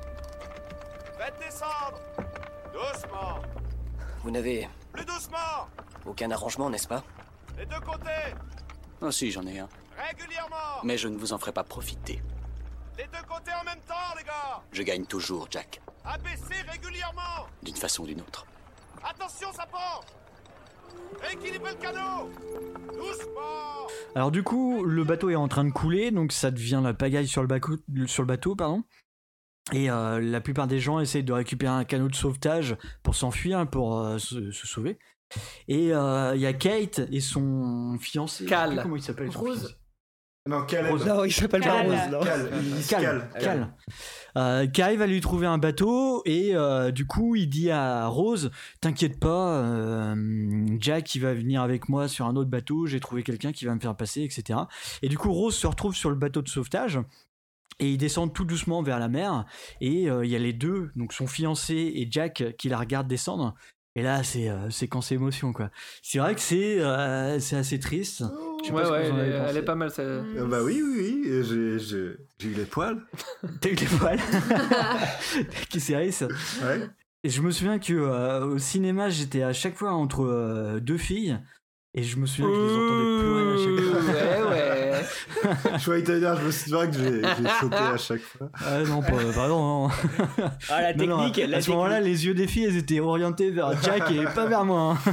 Speaker 2: Faites descendre. Doucement.
Speaker 1: Vous n'avez
Speaker 2: Plus doucement.
Speaker 1: aucun arrangement, n'est-ce pas?
Speaker 2: Les deux côtés.
Speaker 1: Ah si, j'en ai un.
Speaker 2: Régulièrement.
Speaker 1: Mais je ne vous en ferai pas profiter.
Speaker 2: Les deux côtés en même temps, les gars.
Speaker 1: Je gagne toujours, Jack.
Speaker 2: Abaissez régulièrement.
Speaker 1: D'une façon ou d'une autre.
Speaker 2: Attention, ça penche. Rééquilibrez le canot. Doucement.
Speaker 5: Alors du coup, le bateau est en train de couler, donc ça devient la pagaille sur le bateau, sur le bateau, pardon. Et euh, la plupart des gens essayent de récupérer un canot de sauvetage pour s'enfuir, pour euh, se, se sauver. Et il euh, y a Kate et son fiancé.
Speaker 10: Cal.
Speaker 5: Je sais plus comment il s'appelle son
Speaker 7: Rose.
Speaker 5: fiancé.
Speaker 4: Non, Caleb.
Speaker 5: Rose.
Speaker 11: Non, il s'appelle pas
Speaker 8: Cal.
Speaker 11: Rose, non.
Speaker 4: Cal. Il se
Speaker 5: Cal,
Speaker 4: cale.
Speaker 5: Cal. Euh, qui arrive à lui trouver un bateau et euh, du coup il dit à Rose t'inquiète pas, euh, Jack il va venir avec moi sur un autre bateau, j'ai trouvé quelqu'un qui va me faire passer, etc. Et du coup Rose se retrouve sur le bateau de sauvetage et ils descendent tout doucement vers la mer et il euh, y a les deux, donc son fiancé et Jack, qui la regardent descendre. Et là, c'est euh, séquence émotion, quoi. C'est vrai que c'est euh, c'est assez triste. Je sais
Speaker 10: Ouais,
Speaker 5: pas ce que
Speaker 10: ouais,
Speaker 5: vous en
Speaker 10: elle,
Speaker 5: avez
Speaker 10: est-
Speaker 5: pensé.
Speaker 10: elle est pas mal. Ça...
Speaker 4: Euh, bah oui, oui, oui. et J'ai, j'ai, j'ai eu les poils.
Speaker 5: T'as eu les poils qui s'érissent.
Speaker 4: Ouais.
Speaker 5: Et je me souviens que euh, au cinéma, j'étais à chaque fois entre euh, deux filles. Et je me souviens que je les entendais pleurer à chaque fois.
Speaker 10: Ouais, ouais.
Speaker 4: Je croyais que t'allais dire, je me suis dit que j'ai, j'ai sauté à chaque fois.
Speaker 5: Ah non, pas, pardon. Non.
Speaker 11: Ah, la
Speaker 5: Non, non,
Speaker 11: technique. la
Speaker 5: à ce moment-là,
Speaker 11: technique.
Speaker 5: les yeux des filles, elles étaient orientés vers Jack et pas vers moi. hein.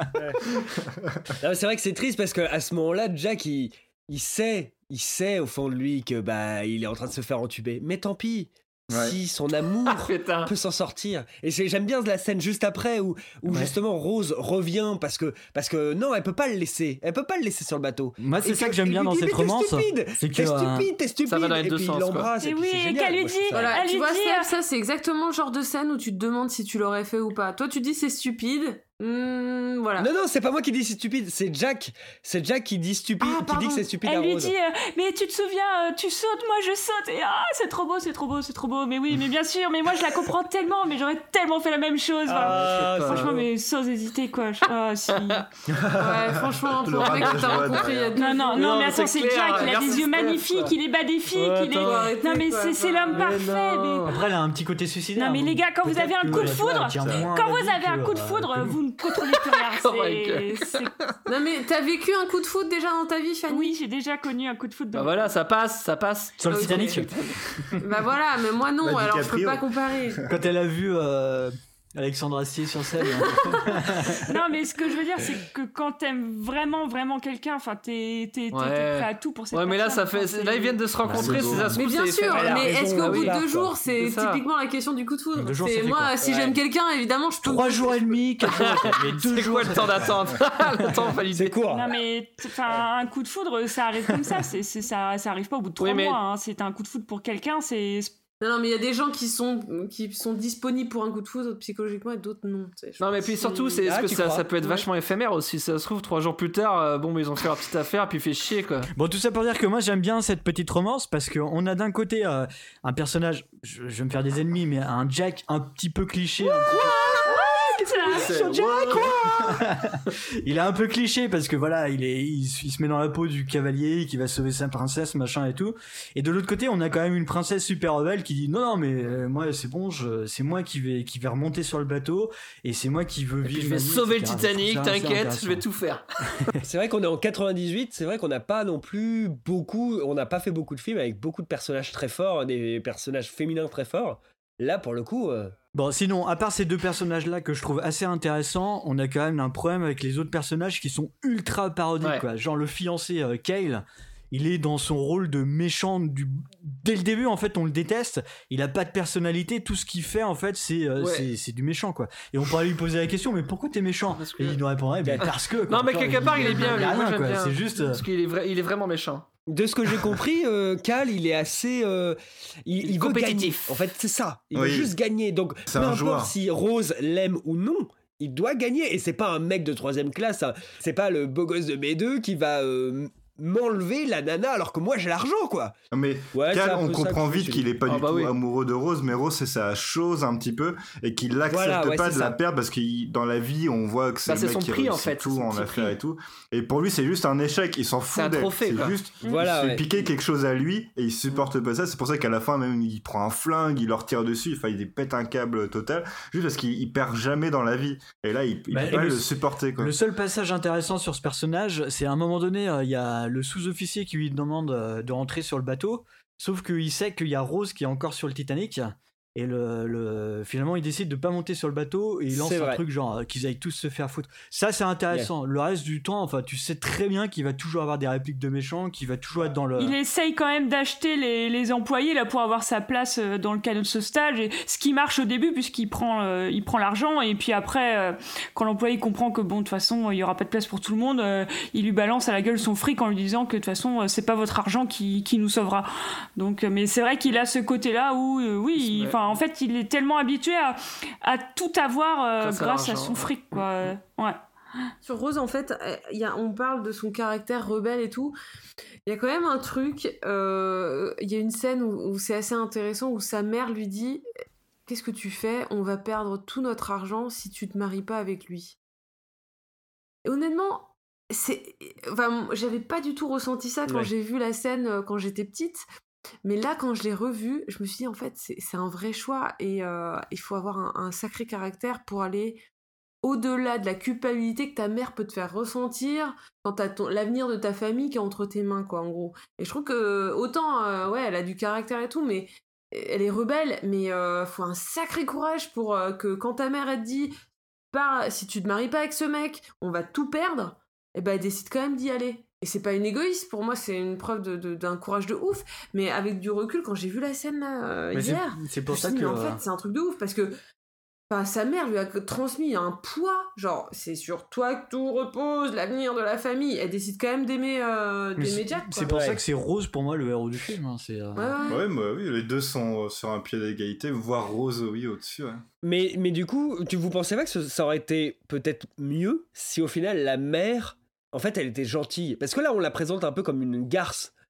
Speaker 11: Non, mais c'est vrai que c'est triste parce que à ce moment-là, Jack, il, il sait, il sait au fond de lui que bah il est en train de se faire entuber. Mais tant pis.
Speaker 4: Ouais.
Speaker 11: Si son amour
Speaker 10: Putain.
Speaker 11: peut s'en sortir. Et c'est- j'aime bien la scène juste après où, où
Speaker 5: Ouais.
Speaker 11: justement Rose revient parce que, parce que non, elle peut pas le laisser. Elle peut pas le laisser sur le bateau.
Speaker 5: Moi, c'est
Speaker 11: Et
Speaker 5: ça que j'aime
Speaker 11: il
Speaker 5: bien
Speaker 11: lui
Speaker 5: dans
Speaker 11: dit,
Speaker 5: cette
Speaker 11: mais t'es
Speaker 5: romance.
Speaker 11: stupide,
Speaker 5: C'est que,
Speaker 11: T'es
Speaker 5: euh,
Speaker 11: stupide, t'es stupide.
Speaker 10: ça va dans les
Speaker 11: et
Speaker 10: deux
Speaker 11: puis
Speaker 10: sens,
Speaker 11: il l'embrasse.
Speaker 8: Et
Speaker 11: Et puis
Speaker 8: oui,
Speaker 11: c'est
Speaker 8: et
Speaker 11: génial.
Speaker 8: qu'elle lui
Speaker 11: Moi, je trouve
Speaker 8: dit-
Speaker 11: ça-
Speaker 7: Voilà,
Speaker 8: Elle
Speaker 7: tu
Speaker 8: lui
Speaker 7: vois,
Speaker 8: dit,
Speaker 7: Seb,
Speaker 8: euh,
Speaker 7: ça c'est exactement le genre de scène où tu te demandes si tu l'aurais fait ou pas. Toi, tu dis c'est stupide. Hmm, voilà.
Speaker 11: Non, non, c'est pas moi qui dis c'est stupide, c'est Jack. C'est Jack qui dit stupide,
Speaker 7: Ah,
Speaker 11: qui
Speaker 7: pardon.
Speaker 11: dit que c'est stupide
Speaker 8: Elle
Speaker 11: à
Speaker 8: lui
Speaker 11: Rose.
Speaker 8: dit euh, mais tu te souviens, euh, tu sautes, moi je saute et ah c'est trop beau, c'est trop beau, c'est trop beau. Mais oui, mais bien sûr, mais moi je la comprends tellement, mais j'aurais tellement fait la même chose. Enfin,
Speaker 11: Ah, c'est
Speaker 8: franchement,
Speaker 11: beau.
Speaker 8: mais sans hésiter quoi. Je- Ah si.
Speaker 7: Ouais, franchement, pour
Speaker 4: Le
Speaker 7: un mec que t'as
Speaker 4: rabat-joie
Speaker 7: rencontré il y a deux
Speaker 8: Non, non,
Speaker 7: jours.
Speaker 8: non,
Speaker 10: Non,
Speaker 8: mais
Speaker 10: mais
Speaker 8: attends,
Speaker 10: c'est
Speaker 8: c'est
Speaker 10: clair,
Speaker 8: Jack, il a
Speaker 10: merci
Speaker 8: des yeux
Speaker 10: Steph.
Speaker 8: magnifiques, il est bas des filles,
Speaker 10: Ouais,
Speaker 8: il est.
Speaker 10: attends.
Speaker 7: Arrêtez,
Speaker 8: Non, mais
Speaker 7: quoi,
Speaker 8: c'est c'est
Speaker 7: enfin.
Speaker 8: l'homme
Speaker 10: Mais
Speaker 8: parfait.
Speaker 10: non.
Speaker 8: mais-
Speaker 5: Après, elle a un petit côté suicidaire.
Speaker 8: Non, mais
Speaker 5: donc
Speaker 8: les gars, quand vous
Speaker 5: peut-être
Speaker 8: avez un
Speaker 5: que
Speaker 8: coup de
Speaker 5: la
Speaker 8: foudre,
Speaker 5: femme tient moins
Speaker 8: Quand
Speaker 5: à la
Speaker 8: vous
Speaker 5: vie
Speaker 8: avez un
Speaker 5: que,
Speaker 8: coup de
Speaker 5: euh,
Speaker 8: foudre,
Speaker 5: que nous.
Speaker 8: vous ne contrôlez plus rien.
Speaker 10: Oh my
Speaker 8: C'est, c'est...
Speaker 7: Non mais t'as vécu un coup de foot déjà dans ta vie, Fanny?
Speaker 8: Oui, j'ai déjà connu un coup de foot.
Speaker 10: Bah voilà, ça passe, ça passe.
Speaker 5: Sur le
Speaker 7: Ok.
Speaker 5: Titanic.
Speaker 7: Bah voilà, mais moi non,
Speaker 4: Bah,
Speaker 7: alors je peux
Speaker 4: DiCaprio.
Speaker 7: pas comparer.
Speaker 5: Quand elle a vu euh, Alexandre Astier sur scène.
Speaker 8: Non, mais ce que je veux dire, c'est que quand t'aimes vraiment, vraiment quelqu'un, enfin, t'es, t'es, t'es,
Speaker 10: Ouais.
Speaker 8: t'es prêt à tout pour cette
Speaker 10: Ouais, mais là,
Speaker 8: personne.
Speaker 10: ça fait.
Speaker 8: Enfin, c'est-
Speaker 10: Là, ils viennent de se rencontrer,
Speaker 4: c'est
Speaker 10: c'est
Speaker 4: beau.
Speaker 10: ça se
Speaker 7: Mais
Speaker 10: trouve,
Speaker 7: bien
Speaker 10: c'est
Speaker 7: sûr,
Speaker 10: fait.
Speaker 11: Elle a
Speaker 7: mais
Speaker 11: raison,
Speaker 7: est-ce qu'au
Speaker 11: ah
Speaker 7: bout
Speaker 11: oui,
Speaker 7: de deux
Speaker 11: quoi.
Speaker 7: jours, c'est
Speaker 10: C'est ça.
Speaker 7: typiquement la question du coup de foudre?
Speaker 5: Deux jours, ça
Speaker 7: C'est
Speaker 5: fait
Speaker 7: moi,
Speaker 5: quoi?
Speaker 7: si
Speaker 11: Ouais.
Speaker 7: j'aime quelqu'un, évidemment, je peux.
Speaker 5: Trois jours et demi, quatre jours. Mais deux
Speaker 10: C'est
Speaker 5: jours.
Speaker 10: quoi le temps d'attente? Le temps validé.
Speaker 11: C'est court.
Speaker 8: Non, mais t- enfin, un coup de foudre, ça arrive comme ça. C'est, c'est, ça, ça arrive pas au bout de trois
Speaker 10: Oui, mais-
Speaker 8: mois. Hein. C'est un coup de foudre pour quelqu'un, c'est.
Speaker 7: Non, non, mais il y a des gens qui sont, qui sont disponibles pour un coup de foudre psychologiquement et d'autres non. tu sais, je
Speaker 10: Non, mais
Speaker 7: pense.
Speaker 10: puis surtout, c'est, est-ce
Speaker 11: Ah,
Speaker 10: que
Speaker 11: tu
Speaker 10: ça,
Speaker 11: crois
Speaker 10: ça peut être
Speaker 7: Ouais.
Speaker 10: vachement éphémère aussi. Ça se trouve, trois jours plus tard, euh, bon, mais ils ont fait leur petite affaire, puis il fait chier, quoi.
Speaker 5: Bon, tout ça pour dire que moi j'aime bien cette petite romance parce qu'on a d'un côté euh, un personnage, je, je vais me faire des ennemis, mais un Jack un petit peu cliché. un petit peu-
Speaker 10: C'est-
Speaker 5: Sur Jack, quoi. Il est un peu cliché parce que voilà, il, est, il, se- il se met dans la peau du cavalier qui va sauver sa princesse, machin et tout. Et de l'autre côté, on a quand même une princesse super rebelle qui dit non, non, mais euh, moi c'est bon, je, c'est moi qui vais, qui vais remonter sur le bateau et c'est moi qui veux
Speaker 10: Et puis
Speaker 5: vivre.
Speaker 10: je
Speaker 5: ma
Speaker 10: vais
Speaker 5: vie,
Speaker 10: sauver le
Speaker 5: et cetera.
Speaker 10: Titanic,
Speaker 5: Je trouve ça assez
Speaker 10: t'inquiète, je
Speaker 5: intéressant.
Speaker 10: vais tout faire.
Speaker 11: C'est vrai qu'on est en quatre-vingt-dix-huit, c'est vrai qu'on n'a pas non plus beaucoup, on n'a pas fait beaucoup de films avec beaucoup de personnages très forts, des personnages féminins très forts. Là, pour le coup, euh,
Speaker 5: Bon, sinon, à part ces deux personnages-là que je trouve assez intéressants, on a quand même un problème avec les autres personnages qui sont ultra parodiques,
Speaker 10: Ouais.
Speaker 5: quoi. Genre le fiancé euh, Kale, il est dans son rôle de méchant du... dès le début, en fait, on le déteste. Il a pas de personnalité, tout ce qu'il fait, en fait, c'est euh,
Speaker 10: Ouais.
Speaker 5: c'est, c'est du méchant, quoi. Et on pourrait lui poser la question, mais pourquoi t'es méchant?
Speaker 10: Parce que-
Speaker 5: Et il nous répondrait, ben, parce que. quoi.
Speaker 10: Non, mais
Speaker 5: Genre,
Speaker 10: quelque part, il est bien,
Speaker 5: il y a
Speaker 10: lui. Moi,
Speaker 5: rien,
Speaker 10: j'aime
Speaker 5: quoi.
Speaker 10: bien.
Speaker 5: C'est juste. euh,
Speaker 10: Parce qu'il est, vrai, il est vraiment méchant.
Speaker 11: de ce que j'ai compris, euh, Cal, il est assez, euh, il, il veut gagner.
Speaker 10: Compétitif.
Speaker 11: En fait, c'est ça. Il
Speaker 4: Oui.
Speaker 11: veut juste gagner. Donc,
Speaker 4: C'est
Speaker 11: peu
Speaker 4: un
Speaker 11: importe
Speaker 4: joueur.
Speaker 11: si Rose l'aime ou non, il doit gagner. Et c'est pas un mec de troisième classe. Hein. C'est pas le beau gosse de B deux qui va euh, m'enlever la nana alors que moi j'ai l'argent, quoi.
Speaker 4: Non, mais
Speaker 11: Ouais, c'est
Speaker 4: Cal,
Speaker 11: un
Speaker 4: on
Speaker 11: peu ça
Speaker 4: comprend
Speaker 11: que je me
Speaker 4: vite
Speaker 11: suis
Speaker 4: qu'il
Speaker 11: dit.
Speaker 4: est pas
Speaker 10: Ah
Speaker 4: du
Speaker 10: bah
Speaker 4: tout
Speaker 10: oui.
Speaker 4: amoureux de Rose, mais Rose c'est sa chose un petit peu et qu'il l'accepte
Speaker 11: Voilà, ouais,
Speaker 4: pas
Speaker 11: c'est
Speaker 4: de la
Speaker 11: ça.
Speaker 4: perdre parce que dans la vie on voit que c'est
Speaker 10: Bah,
Speaker 4: le
Speaker 10: c'est
Speaker 4: mec
Speaker 10: son
Speaker 4: qui
Speaker 10: prix, en
Speaker 4: réussit
Speaker 10: fait,
Speaker 4: tout
Speaker 10: c'est son
Speaker 4: en
Speaker 10: petit
Speaker 4: affaires
Speaker 10: prix.
Speaker 4: et tout. Et pour lui c'est juste un échec, il s'en
Speaker 10: C'est
Speaker 4: fout
Speaker 10: un
Speaker 4: d'elle.
Speaker 10: trophée,
Speaker 4: C'est
Speaker 10: quoi.
Speaker 4: juste,
Speaker 11: Voilà,
Speaker 4: il se
Speaker 11: ouais.
Speaker 4: fait piquer quelque chose à lui et il supporte pas ça. C'est pour ça qu'à la fin même il prend un flingue, il leur tire dessus, enfin il pète un câble total, juste parce qu'il il perd jamais dans la vie. Et là il, il
Speaker 5: Bah,
Speaker 4: peut
Speaker 5: et
Speaker 4: pas
Speaker 5: le-
Speaker 4: le supporter, quoi.
Speaker 5: Le seul passage intéressant sur ce personnage, c'est à un moment donné, euh, il y a le sous-officier qui lui demande euh, de rentrer sur le bateau, sauf qu'il sait qu'il y a Rose qui est encore sur le Titanic, et le, le- finalement il décide de pas monter sur le bateau, et il lance
Speaker 11: C'est
Speaker 5: un
Speaker 11: vrai.
Speaker 5: truc genre euh, qu'ils aillent tous se faire foutre. Ça c'est intéressant. Le reste du temps, enfin tu sais très bien qu'il va toujours avoir des répliques de méchants, qu'il va toujours être dans le...
Speaker 8: Il essaye quand même d'acheter les, les employés là pour avoir sa place euh, dans le canot de sauvetage, et ce qui marche au début puisqu'il prend euh, il prend l'argent, et puis après euh, quand l'employé comprend que bon de toute façon il y aura pas de place pour tout le monde, euh, il lui balance à la gueule son fric en lui disant que de toute façon euh, c'est pas votre argent qui, qui nous sauvera. Donc euh, mais c'est vrai qu'il a ce côté là où euh, oui il- enfin en fait il est tellement habitué à, à tout avoir euh,
Speaker 10: Grâce à
Speaker 8: grâce à
Speaker 10: l'argent,
Speaker 8: son
Speaker 10: ouais.
Speaker 8: fric quoi. Euh, ouais.
Speaker 7: Sur Rose, en fait, euh, y a, on parle de son caractère rebelle et tout. Il y a quand même un truc. euh, Il y a une scène où, où c'est assez intéressant, où sa mère lui dit « Qu'est-ce que tu fais? On va perdre tout notre argent si tu te maries pas avec lui. » Et honnêtement, c'est, enfin, j'avais pas du tout ressenti ça quand
Speaker 11: Ouais.
Speaker 7: j'ai vu la scène euh, quand j'étais petite. Mais là, quand je l'ai revue, je me suis dit, en fait, c'est, c'est un vrai choix. Et euh, il faut avoir un, un sacré caractère pour aller au-delà de la culpabilité que ta mère peut te faire ressentir quand t'as ton, l'avenir de ta famille qui est entre tes mains, quoi, en gros. Et je trouve que, autant, euh, ouais, elle a du caractère et tout, mais elle est rebelle, mais euh, faut un sacré courage pour euh, que quand ta mère, elle te dit, Pars, si tu te maries pas avec ce mec, on va tout perdre, et ben elle décide quand même d'y aller. Et c'est pas une égoïste, pour moi, c'est une preuve de, de, d'un courage de ouf, mais avec du recul, quand j'ai vu la scène là, euh,
Speaker 5: Mais c'est-
Speaker 7: hier,
Speaker 5: c'est pour
Speaker 7: je me
Speaker 5: ça
Speaker 7: suis dit,
Speaker 5: que,
Speaker 7: mais en
Speaker 5: euh,
Speaker 7: fait, c'est un truc de ouf, parce que enfin, sa mère lui a transmis un poids, genre, c'est sur toi que tout repose, l'avenir de la famille. Elle décide quand même d'aimer, euh,
Speaker 5: Mais
Speaker 7: d'aimer
Speaker 5: c'est,
Speaker 7: Jack, quoi.
Speaker 5: c'est pour
Speaker 11: Ouais.
Speaker 5: ça que c'est Rose pour moi le héros du film. hein, C'est, euh,
Speaker 7: Ouais, ouais.
Speaker 4: Ouais, bah oui, les deux sont euh, sur un pied d'égalité, voire Rose, oui, au-dessus. Ouais.
Speaker 11: Mais, mais du coup, tu vous pensez pas que ce- ça aurait été peut-être mieux si au final la mère, en fait, elle était gentille? Parce que là, on la présente un peu comme une garce.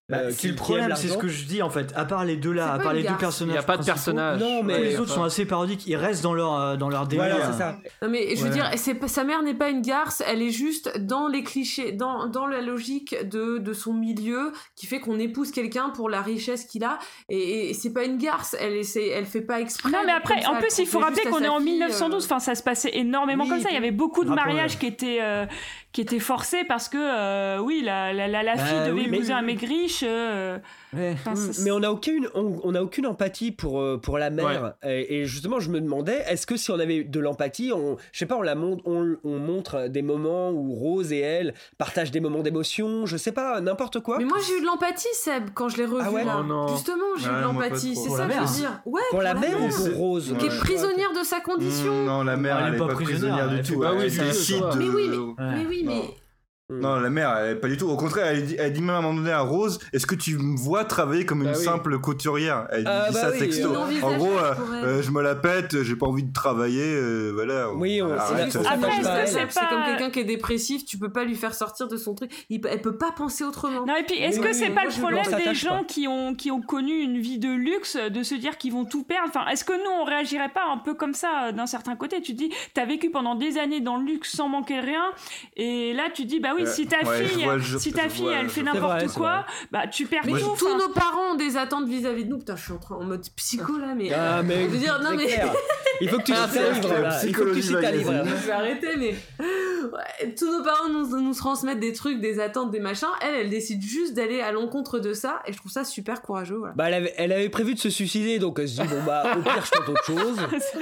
Speaker 5: Bah,
Speaker 11: euh,
Speaker 5: c'est
Speaker 11: qui-
Speaker 5: le
Speaker 11: qui
Speaker 5: problème,
Speaker 11: aiment
Speaker 5: c'est ce
Speaker 11: l'argent.
Speaker 5: que je dis en fait. À part les deux là,
Speaker 7: C'est
Speaker 5: à
Speaker 7: pas
Speaker 5: part
Speaker 7: une
Speaker 5: les deux
Speaker 7: garce.
Speaker 5: personnages,
Speaker 10: Il y a pas de
Speaker 5: principaux,
Speaker 10: personnage.
Speaker 11: Non, mais-
Speaker 5: tous les
Speaker 11: Ouais,
Speaker 5: autres sont assez parodiques. Ils restent dans leur euh, dans leur délire.
Speaker 11: Voilà, c'est ça.
Speaker 7: Non mais je veux
Speaker 5: Ouais.
Speaker 7: dire, c'est pas- sa mère n'est pas une garce, elle est juste dans les clichés, dans, dans la logique de, de son milieu qui fait qu'on épouse quelqu'un pour la richesse qu'il a et, et c'est pas une garce, elle, est- c'est- elle fait pas exprès.
Speaker 8: Non, mais
Speaker 7: d'être
Speaker 8: après,
Speaker 7: comme ça,
Speaker 8: en
Speaker 7: elle
Speaker 8: plus, il faut
Speaker 7: promet
Speaker 8: rappeler
Speaker 7: juste à
Speaker 8: qu'on est
Speaker 7: sa
Speaker 8: en
Speaker 7: fille,
Speaker 8: mille neuf cent douze.
Speaker 7: euh,
Speaker 8: Enfin, ça se passait énormément
Speaker 7: Oui,
Speaker 8: comme ça. Il y
Speaker 7: puis-
Speaker 8: avait beaucoup de
Speaker 5: Rappelons-le.
Speaker 8: mariages qui étaient, euh, qui étaient forcés parce que, euh, oui, la, la, la, la
Speaker 5: Bah,
Speaker 8: fille devait
Speaker 5: oui,
Speaker 8: épouser
Speaker 5: oui,
Speaker 8: un
Speaker 5: oui.
Speaker 8: maigriche. euh,
Speaker 5: Ouais.
Speaker 8: enfin, ça-
Speaker 11: Mais on n'a aucune, on, on a aucune empathie pour, euh, pour la mère.
Speaker 10: Ouais.
Speaker 11: Et, et justement, je me demandais, est-ce que si on avait de l'empathie, on, je sais pas, on, la montre, on, on montre des moments où Rose et elle partagent des moments d'émotion, je sais pas, n'importe quoi.
Speaker 7: Mais moi j'ai eu de l'empathie Seb quand je l'ai revu
Speaker 11: Ah ouais
Speaker 7: là.
Speaker 10: Oh non.
Speaker 7: Justement, j'ai eu
Speaker 4: Ouais,
Speaker 7: de
Speaker 4: moi, pas
Speaker 7: l'empathie,
Speaker 4: trop.
Speaker 7: c'est
Speaker 5: Pour
Speaker 7: ça
Speaker 5: la
Speaker 7: que je
Speaker 5: mère.
Speaker 7: veux dire. Ouais,
Speaker 11: Pour la mère ou
Speaker 7: mère.
Speaker 11: pour Rose
Speaker 7: Qui est
Speaker 4: Ouais.
Speaker 7: prisonnière de sa condition.
Speaker 4: Mmh, non, la mère,
Speaker 5: Elle
Speaker 4: elle
Speaker 5: est
Speaker 4: est
Speaker 5: pas
Speaker 4: pas
Speaker 5: prisonnière,
Speaker 4: prisonnière
Speaker 5: elle
Speaker 4: du
Speaker 5: fait
Speaker 4: tout.
Speaker 10: pas-
Speaker 4: Elle
Speaker 10: oui, c'est
Speaker 4: décide
Speaker 10: ça.
Speaker 4: de-
Speaker 7: Mais oui, mais,
Speaker 5: Ouais.
Speaker 7: mais oui, mais...
Speaker 4: Non, la mère, elle est pas du tout. Au contraire, elle dit, elle dit même à un moment donné à Rose, est-ce que tu me vois travailler comme une
Speaker 10: Bah oui.
Speaker 4: simple couturière? Elle
Speaker 11: Ah,
Speaker 4: dit
Speaker 11: bah
Speaker 4: ça
Speaker 11: oui,
Speaker 4: texto.
Speaker 11: il
Speaker 4: En
Speaker 7: envisage
Speaker 4: gros,
Speaker 7: ça
Speaker 4: euh,
Speaker 7: pour elle.
Speaker 4: euh, je me la pète, j'ai pas envie de travailler, euh, voilà.
Speaker 11: Oui, on-
Speaker 4: Arrête.
Speaker 11: c'est la-
Speaker 8: Après,
Speaker 11: c'est
Speaker 8: est-ce
Speaker 11: pas
Speaker 8: que
Speaker 11: elle.
Speaker 8: c'est
Speaker 7: C'est
Speaker 8: pas...
Speaker 7: comme quelqu'un qui est dépressif, tu peux pas lui faire sortir de son truc. Il, peut- elle peut pas penser autrement.
Speaker 8: Non, et puis, est-ce
Speaker 11: Oui,
Speaker 8: que
Speaker 11: oui,
Speaker 8: c'est
Speaker 11: oui,
Speaker 8: pas
Speaker 11: moi,
Speaker 8: le
Speaker 11: je-
Speaker 8: problème
Speaker 11: on
Speaker 8: des
Speaker 11: s'attache
Speaker 8: gens
Speaker 11: pas.
Speaker 8: qui ont, qui ont connu une vie de luxe, de se dire qu'ils vont tout perdre? Enfin, est-ce que nous, on réagirait pas un peu comme ça euh, d'un certain côté? Tu te dis, t'as vécu pendant des années dans le luxe sans manquer de rien, et là, tu te dis, bah oui,
Speaker 4: Euh,
Speaker 8: si ta
Speaker 4: ouais,
Speaker 8: fille,
Speaker 4: je vois le jeu-
Speaker 8: si ta
Speaker 4: je
Speaker 8: fille,
Speaker 4: vois-
Speaker 8: elle
Speaker 4: je-
Speaker 8: fait
Speaker 4: C'est
Speaker 8: n'importe
Speaker 11: vrai, c'est
Speaker 8: quoi, bah tu perds
Speaker 7: Mais
Speaker 8: tout.
Speaker 7: tous
Speaker 8: enfin.
Speaker 7: nos parents ont des attentes vis-à-vis de nous. Putain, je suis en, train, en mode psycho là, mais.
Speaker 11: Ah, mais
Speaker 7: Je veux dire, non,
Speaker 11: c'est
Speaker 7: mais-
Speaker 11: clair. Il faut que tu
Speaker 4: Ah,
Speaker 11: cites un
Speaker 4: c'est
Speaker 11: livre,
Speaker 4: clair,
Speaker 11: là. Il faut que tu
Speaker 4: Psychologie
Speaker 11: cites un livre.
Speaker 4: magazine.
Speaker 11: là.
Speaker 7: Je vais arrêter, mais. Ouais, tous nos parents nous, nous transmettent des trucs, des attentes, des machins. Elle, elle décide juste d'aller à l'encontre de ça, et je trouve ça super courageux. Voilà.
Speaker 11: Bah, elle avait, elle avait prévu de se suicider, donc elle se dit, bon, bah, au pire, je tente autre chose.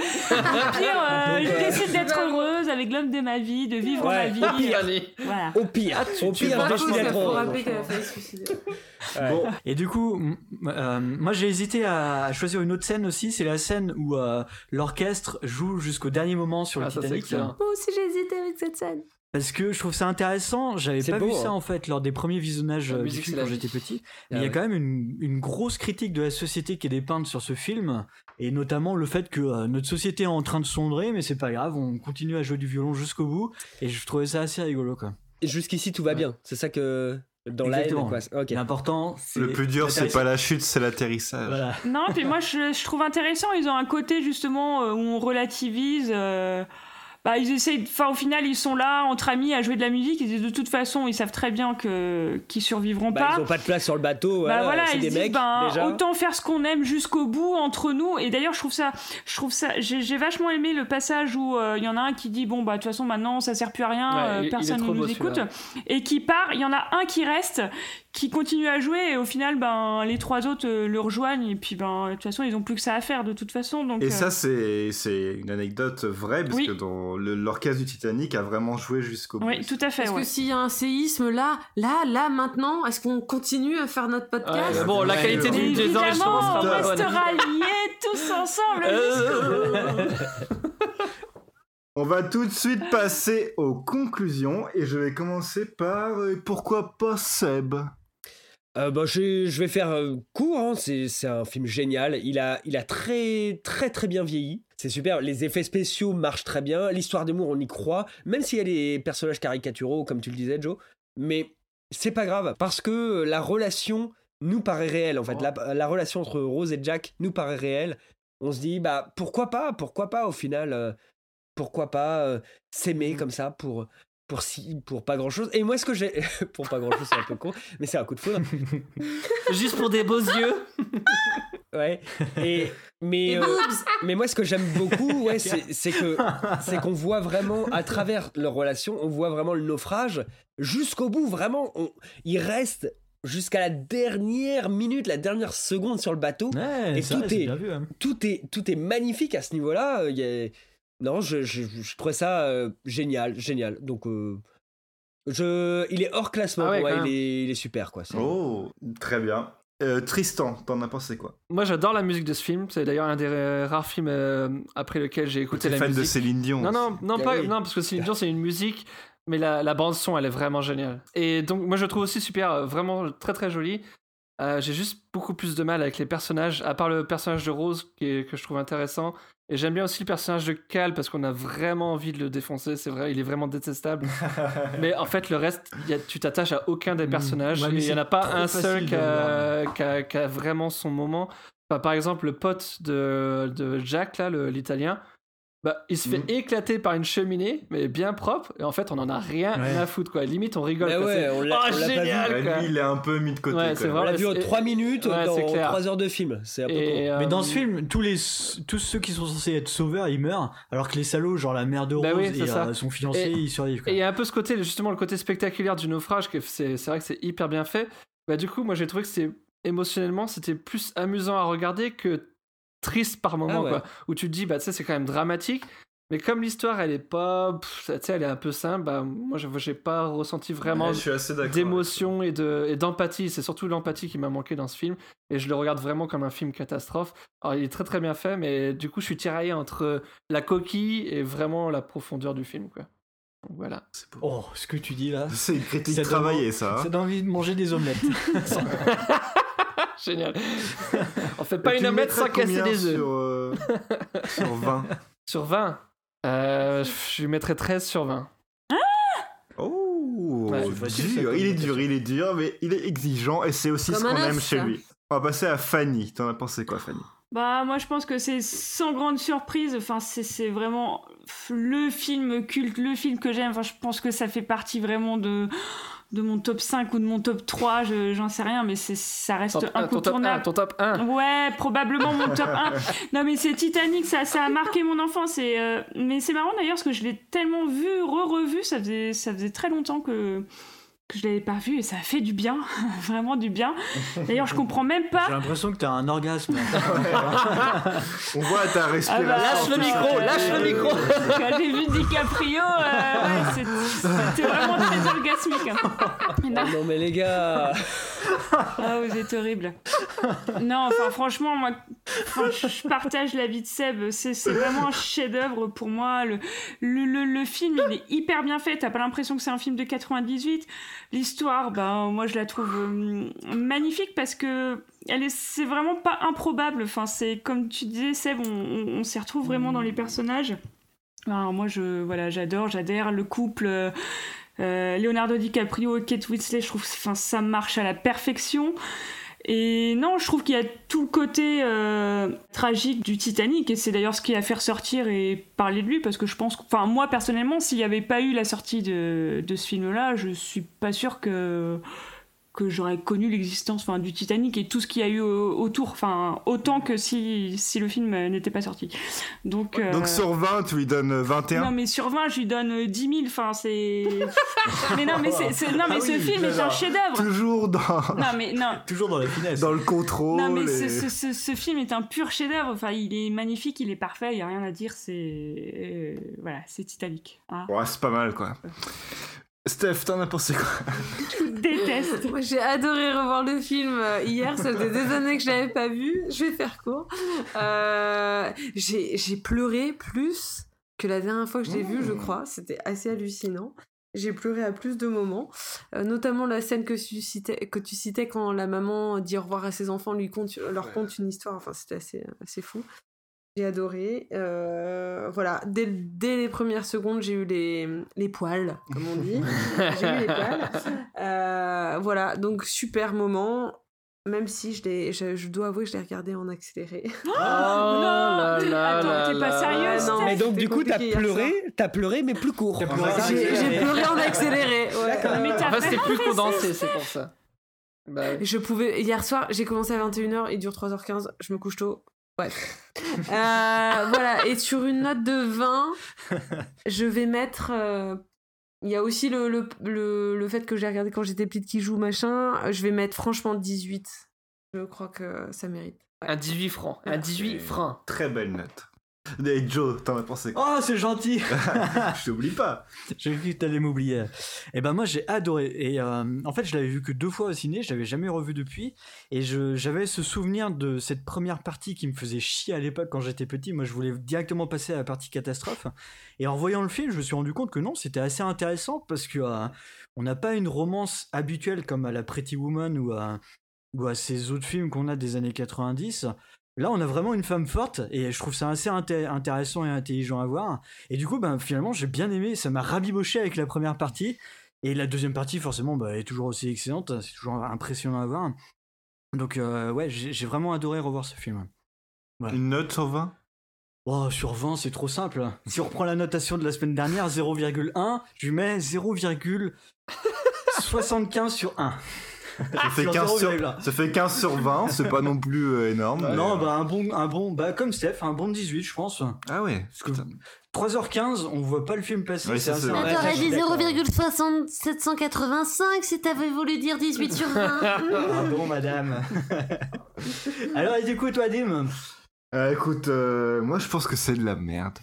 Speaker 8: Au pire, euh,
Speaker 11: Donc,
Speaker 8: je
Speaker 11: euh,
Speaker 8: décide d'être heureuse avec l'homme de ma vie, de vivre
Speaker 11: Ouais,
Speaker 8: ma vie.
Speaker 11: au pire.
Speaker 8: Voilà.
Speaker 11: Au pire, au
Speaker 10: tu
Speaker 11: pire,
Speaker 10: vas
Speaker 11: je
Speaker 7: Faut
Speaker 11: décide d'être heureux.
Speaker 7: rappeler qu'elle a failli se suicider.
Speaker 11: Ouais.
Speaker 5: Bon, et du coup, m- euh, moi j'ai hésité à choisir une autre scène aussi. C'est la scène où euh, l'orchestre joue jusqu'au dernier moment sur le
Speaker 10: Ah, ça, c'est
Speaker 5: Titanic.
Speaker 10: excellent.
Speaker 7: Moi aussi, j'ai hésité avec cette scène.
Speaker 5: Parce que je trouve ça intéressant. J'avais
Speaker 11: C'est
Speaker 5: pas
Speaker 11: beau,
Speaker 5: vu ça
Speaker 11: hein.
Speaker 5: en fait lors des premiers visionnages
Speaker 10: La
Speaker 5: euh, du
Speaker 10: musique,
Speaker 5: film
Speaker 10: c'est la
Speaker 5: quand
Speaker 10: vie.
Speaker 5: j'étais petit.
Speaker 11: Ah
Speaker 5: Mais il y a
Speaker 11: ouais.
Speaker 5: quand même une, une grosse critique de la société qui est dépeinte sur ce film, et notamment le fait que euh, notre société est en train de sombrer, mais c'est pas grave, on continue à jouer du violon jusqu'au bout. Et je trouvais ça assez rigolo quoi.
Speaker 11: Et jusqu'ici, tout va bien. C'est ça que. Dans la haine,
Speaker 5: Exactement.
Speaker 11: quoi. Ok.
Speaker 5: L'important, c'est
Speaker 4: Le plus dur, c'est pas la chute, c'est l'atterrissage.
Speaker 5: Voilà.
Speaker 8: Non, puis moi je, je trouve intéressant, ils ont un côté justement euh, où on relativise. euh, bah, ils essayent, enfin au final ils sont là entre amis à jouer de la musique. Ils disent de toute façon ils savent très bien que qu'ils survivront
Speaker 11: Bah,
Speaker 8: pas.
Speaker 11: ils ont pas de place sur le bateau.
Speaker 8: Bah
Speaker 11: voilà,
Speaker 8: voilà,
Speaker 11: c'est
Speaker 8: ils
Speaker 11: des
Speaker 8: se disent
Speaker 11: mecs,
Speaker 8: ben,
Speaker 11: déjà.
Speaker 8: autant faire ce qu'on aime jusqu'au bout entre nous. Et d'ailleurs, je trouve ça, je trouve ça, j'ai j'ai vachement aimé le passage où euh, il y en a un qui dit bon bah de toute façon maintenant ça sert plus à rien,
Speaker 10: Ouais,
Speaker 8: euh,
Speaker 10: il- il est
Speaker 8: personne ne
Speaker 10: trop
Speaker 8: nous
Speaker 10: beau,
Speaker 8: écoute,
Speaker 10: celui-là.
Speaker 8: et qui part. Il y en a un qui reste, qui continue à jouer et au final ben les trois autres euh, le rejoignent et puis ben de toute façon ils ont plus que ça à faire de toute façon. Donc
Speaker 4: Et
Speaker 8: euh,
Speaker 4: ça, c'est c'est une anecdote vraie, parce
Speaker 8: Oui.
Speaker 4: que dans le- l'orchestre du Titanic a vraiment joué jusqu'au bout.
Speaker 8: oui, tout à fait.
Speaker 7: Est-ce
Speaker 8: ouais.
Speaker 7: que s'il y a un séisme là, là, là, maintenant, est-ce qu'on continue à faire notre podcast
Speaker 10: Ouais, mais bon, la
Speaker 4: Ouais,
Speaker 10: qualité
Speaker 4: mais
Speaker 10: du
Speaker 4: bon.
Speaker 10: des anges,
Speaker 8: Évidemment,
Speaker 10: ça
Speaker 8: on
Speaker 10: sera pas bonne.
Speaker 8: restera liés tous ensemble
Speaker 10: Euh.
Speaker 8: jusqu'au bout.
Speaker 4: On va tout de suite passer aux conclusions, et je vais commencer par euh, pourquoi pas Seb.
Speaker 11: Euh, bah, je, je vais faire euh, court, hein. c'est, c'est un film génial, il a, il a très très très bien vieilli, c'est super, les effets spéciaux marchent très bien, l'histoire d'amour on y croit, même s'il y a des personnages caricaturaux comme tu le disais Joe, mais c'est pas grave, parce que la relation nous paraît réelle en fait, la, la relation entre Rose et Jack nous paraît réelle, on se dit bah pourquoi pas, pourquoi pas au final, euh, pourquoi pas euh, s'aimer comme ça pour... Pour, si, pour pas grand chose. Et moi, ce que j'ai. Pour pas grand chose, c'est un peu con, mais c'est un coup de foudre.
Speaker 10: Juste pour des beaux yeux.
Speaker 11: Ouais. Et, mais,
Speaker 7: Et
Speaker 11: euh,
Speaker 7: boobs.
Speaker 11: mais moi, ce que j'aime beaucoup, ouais, c'est, c'est, que, c'est qu'on voit vraiment, à travers leur relation, on voit vraiment le naufrage jusqu'au bout. Vraiment, on, ils restent jusqu'à la dernière minute, la dernière seconde sur le bateau.
Speaker 5: Ouais,
Speaker 11: et
Speaker 5: c'est
Speaker 11: tout,
Speaker 5: vrai, c'est
Speaker 11: est,
Speaker 5: bien vu, hein.
Speaker 11: tout, est, tout est magnifique à ce niveau-là. Il y a... Non, je, je, je trouvais ça euh, génial, génial. Donc, euh, je, il est hors classement.
Speaker 10: Ah ouais,
Speaker 11: pour moi,
Speaker 10: quand
Speaker 11: il,
Speaker 10: même.
Speaker 11: est, il est super, quoi. C'est-
Speaker 4: Oh, très bien. Euh, Tristan, t'en as pensé quoi?
Speaker 10: Moi, j'adore la musique de ce film. C'est d'ailleurs un des euh, rares films euh, après lequel j'ai écouté
Speaker 4: T'es
Speaker 10: la
Speaker 4: fan
Speaker 10: musique.
Speaker 4: de Céline Dion
Speaker 10: Non,
Speaker 4: aussi.
Speaker 10: non, non,
Speaker 11: Ah
Speaker 10: pas,
Speaker 11: oui.
Speaker 10: non, parce que Céline Dion, c'est une musique, mais la, la bande-son, elle est vraiment géniale. Et donc, moi, je le trouve aussi super, euh, vraiment très très jolie. Euh, j'ai juste beaucoup plus de mal avec les personnages, à part le personnage de Rose qui est, que je trouve intéressant. Et j'aime bien aussi le personnage de Cal parce qu'on a vraiment envie de le défoncer. C'est vrai, il est vraiment détestable. Mais en fait, le reste, y a, tu t'attaches à aucun des personnages.
Speaker 5: Ouais,
Speaker 10: et il n'y en a pas un seul qui a, qui, a, qui a vraiment son moment. Enfin, par exemple, le pote de, de Jack, là, le, l'italien, bah, il se fait mmh. éclater par une cheminée, mais bien propre, et en fait, on en a rien ouais. à foutre, quoi. Limite, on rigole.
Speaker 11: Bah ouais, on l'a,
Speaker 10: oh,
Speaker 11: on l'a
Speaker 10: génial,
Speaker 11: pas vu.
Speaker 10: quoi.
Speaker 4: Lui, il est un peu mis de côté.
Speaker 10: Ouais, c'est
Speaker 11: on l'a vu en trois minutes
Speaker 10: ouais,
Speaker 11: dans trois heures de film. C'est un peu
Speaker 5: et,
Speaker 11: euh,
Speaker 5: mais dans ce film, tous, les, tous ceux qui sont censés être sauveurs, ils meurent, alors que les salauds, genre la mère de Rose bah oui, et euh, son fiancé, et, ils survivent. Quoi.
Speaker 10: Et il y a un peu ce côté, justement, le côté spectaculaire du naufrage, que c'est, c'est vrai que c'est hyper bien fait. Bah, du coup, moi, j'ai trouvé que c'était, émotionnellement, c'était plus amusant à regarder que triste par moment, ah ouais. quoi. Où tu te dis, bah, tu sais, c'est quand même dramatique. Mais comme l'histoire, elle est pas, tu sais, elle est un peu simple, bah, moi, j'ai pas ressenti vraiment
Speaker 4: ouais,
Speaker 10: d'émotion et, de, et d'empathie. C'est surtout l'empathie qui m'a manqué dans ce film. Et je le regarde vraiment comme un film catastrophe. Alors, il est très très bien fait, mais du coup, je suis tiraillé entre la coquille et vraiment la profondeur du film, quoi. Donc, voilà.
Speaker 5: C'est beau. Oh, ce que tu dis là.
Speaker 4: C'est une critique travaillée, ça.
Speaker 5: C'est d'envie de manger des omelettes.
Speaker 10: Génial. On fait pas une omelette sans casser des œufs.
Speaker 4: Sur, euh, sur vingt.
Speaker 10: Sur vingt euh, je lui mettrais treize sur vingt.
Speaker 4: Ah oh,
Speaker 10: ouais,
Speaker 4: dur. Il est dur, il est dur, mais il est exigeant et c'est aussi Comme ce qu'on aime chez lui. On va passer à Fanny. T'en as pensé quoi, Fanny?
Speaker 8: Bah, moi je pense que c'est sans grande surprise. Enfin, c'est, c'est vraiment le film culte, le film que j'aime. Enfin, je pense que ça fait partie vraiment de. de mon top cinq ou de mon top trois, je, j'en sais rien, mais c'est, ça reste
Speaker 10: top
Speaker 8: incontournable.
Speaker 10: Ton top un, ton top un.
Speaker 8: Ouais, probablement mon top un. Non, mais c'est Titanic, ça, ça a marqué mon enfance. Et, euh, mais c'est marrant d'ailleurs, parce que je l'ai tellement vu, re-revu, ça faisait, ça faisait très longtemps que, que je l'avais pas vu, et ça a fait du bien, vraiment du bien. D'ailleurs, je comprends même pas...
Speaker 5: J'ai l'impression que t'as un orgasme.
Speaker 4: On voit ta respiration.
Speaker 10: Ah bah, lâche le micro, lâche le micro.
Speaker 8: Quand j'ai vu DiCaprio, euh, ouais, c'était, c'était vraiment très orgasmique. Hein.
Speaker 11: Non. non mais les gars...
Speaker 8: Ah, vous êtes horrible. Non, enfin franchement, moi, je partage l'avis de Seb. C'est, c'est vraiment un chef-d'œuvre pour moi. Le, le, le, le film, il est hyper bien fait. T'as pas l'impression que c'est un film de quatre-vingt-dix-huit. L'histoire, ben, moi, je la trouve euh, magnifique parce que elle est, c'est vraiment pas improbable. Enfin, c'est comme tu disais, Seb, on, on, on s'y retrouve vraiment dans les personnages. Alors, moi, je, voilà, j'adore, j'adhère. Le couple. Euh, Euh, Leonardo DiCaprio et Kate Winslet, je trouve que ça marche à la perfection. Et non, je trouve qu'il y a tout le côté euh, tragique du Titanic, et c'est d'ailleurs ce qui a fait ressortir et parler de lui, parce que je pense, enfin moi personnellement, s'il n'y avait pas eu la sortie de, de ce film-là, je suis pas sûre que que j'aurais connu l'existence, enfin, du Titanic et tout ce qu'il y a eu autour, enfin, autant que si, si le film n'était pas sorti. Donc, euh...
Speaker 4: Donc sur vingt, tu lui donnes vingt et un?
Speaker 8: Non, mais sur vingt, je lui donne dix mille, enfin, c'est... mais non, mais, c'est, c'est... Non, mais ah ce oui, film est un chef-d'œuvre.
Speaker 4: Toujours dans...
Speaker 8: Non, mais non.
Speaker 5: Toujours dans la finesse.
Speaker 4: Dans le contrôle.
Speaker 8: Non, mais
Speaker 4: et...
Speaker 8: ce, ce, ce film est un pur chef-d'œuvre, enfin, il est magnifique, il est parfait, il n'y a rien à dire, c'est... Euh, voilà, c'est Titanic. Hein.
Speaker 4: Ouais, c'est pas mal, quoi. Steph, t'en as pensé quoi?
Speaker 8: Je déteste.
Speaker 7: Moi, j'ai adoré revoir le film hier. Ça faisait des années que je l'avais pas vu. Je vais faire court. Euh, j'ai, j'ai pleuré plus que la dernière fois que je l'ai vu, je crois. C'était assez hallucinant. J'ai pleuré à plus de moments, euh, notamment la scène que tu citais, que tu citais quand la maman dit au revoir à ses enfants, lui conte, leur conte une histoire. Enfin, c'était assez, assez fou. J'ai adoré. Euh, voilà, dès, dès les premières secondes, j'ai eu les, les poils, comme on dit. J'ai eu les poils. Euh, voilà, donc super moment. Même si je, l'ai, je, je dois avouer que je l'ai regardé en accéléré.
Speaker 8: Oh, oh là
Speaker 10: là là
Speaker 8: Attends,
Speaker 10: là
Speaker 8: t'es pas sérieuse?
Speaker 11: Non, mais donc du coup, t'as pleuré, t'as pleuré, mais plus court.
Speaker 5: Pleuré
Speaker 7: j'ai, j'ai pleuré en accéléré. Ouais.
Speaker 8: Mais t'as
Speaker 10: enfin, c'était plus
Speaker 8: fait
Speaker 10: condensé, c'est pour ça.
Speaker 7: Bah... Je pouvais. Hier soir, j'ai commencé à vingt et une heures, il dure trois heures quinze, je me couche tôt. Ouais. euh, voilà, et sur une note de vingt, je vais mettre. Euh, il y a aussi le, le, le, le fait que j'ai regardé quand j'étais petite qui joue, machin. Je vais mettre franchement dix-huit. Je crois que ça mérite.
Speaker 10: Ouais. Un dix-huit francs. Un dix-huit francs.
Speaker 4: Très belle note. Et Joe, t'en as pensé quoi?
Speaker 5: Oh, c'est gentil.
Speaker 4: Je t'oublie pas.
Speaker 5: J'ai cru que t'allais m'oublier. Et ben moi j'ai adoré. Et euh, en fait je l'avais vu que deux fois au ciné, je l'avais jamais revu depuis. Et je, j'avais ce souvenir de cette première partie qui me faisait chier à l'époque quand j'étais petit. Moi je voulais directement passer à la partie catastrophe. Et en voyant le film, je me suis rendu compte que non, c'était assez intéressant parce que euh, on n'a pas une romance habituelle comme à la Pretty Woman ou à bah, ces autres films qu'on a des années quatre-vingt-dix. Là, on a vraiment une femme forte et je trouve ça assez inté- intéressant et intelligent à voir. Et du coup, ben, finalement, j'ai bien aimé. Ça m'a rabiboché avec la première partie. Et la deuxième partie, forcément, bah, est toujours aussi excellente. C'est toujours impressionnant à voir. Donc, euh, ouais, j'ai, j'ai vraiment adoré revoir ce film.
Speaker 4: Voilà. Une note sur vingt ?
Speaker 5: Oh, sur vingt, c'est trop simple. Si on reprend la notation de la semaine dernière, zéro virgule un, je lui mets zéro virgule soixante-quinze sur un.
Speaker 4: Ça fait, quinze sur, ça fait quinze sur vingt, c'est pas non plus euh, énorme.
Speaker 5: Bah, non, bah un bon, un bon, bah comme Steph, un bon dix-huit, je pense.
Speaker 4: Ah ouais.
Speaker 5: Parce que trois heures quinze, on voit pas le film passer.
Speaker 4: Oui,
Speaker 5: c'est
Speaker 4: ça, c'est
Speaker 5: assez...
Speaker 12: Ah, t'aurais dit zéro virgule sept cent quatre-vingt-cinq si t'avais voulu dire dix-huit sur vingt.
Speaker 5: Ah bon, madame. Alors, et du coup, toi, Dim
Speaker 4: Euh, écoute, euh, moi je pense que c'est de la merde.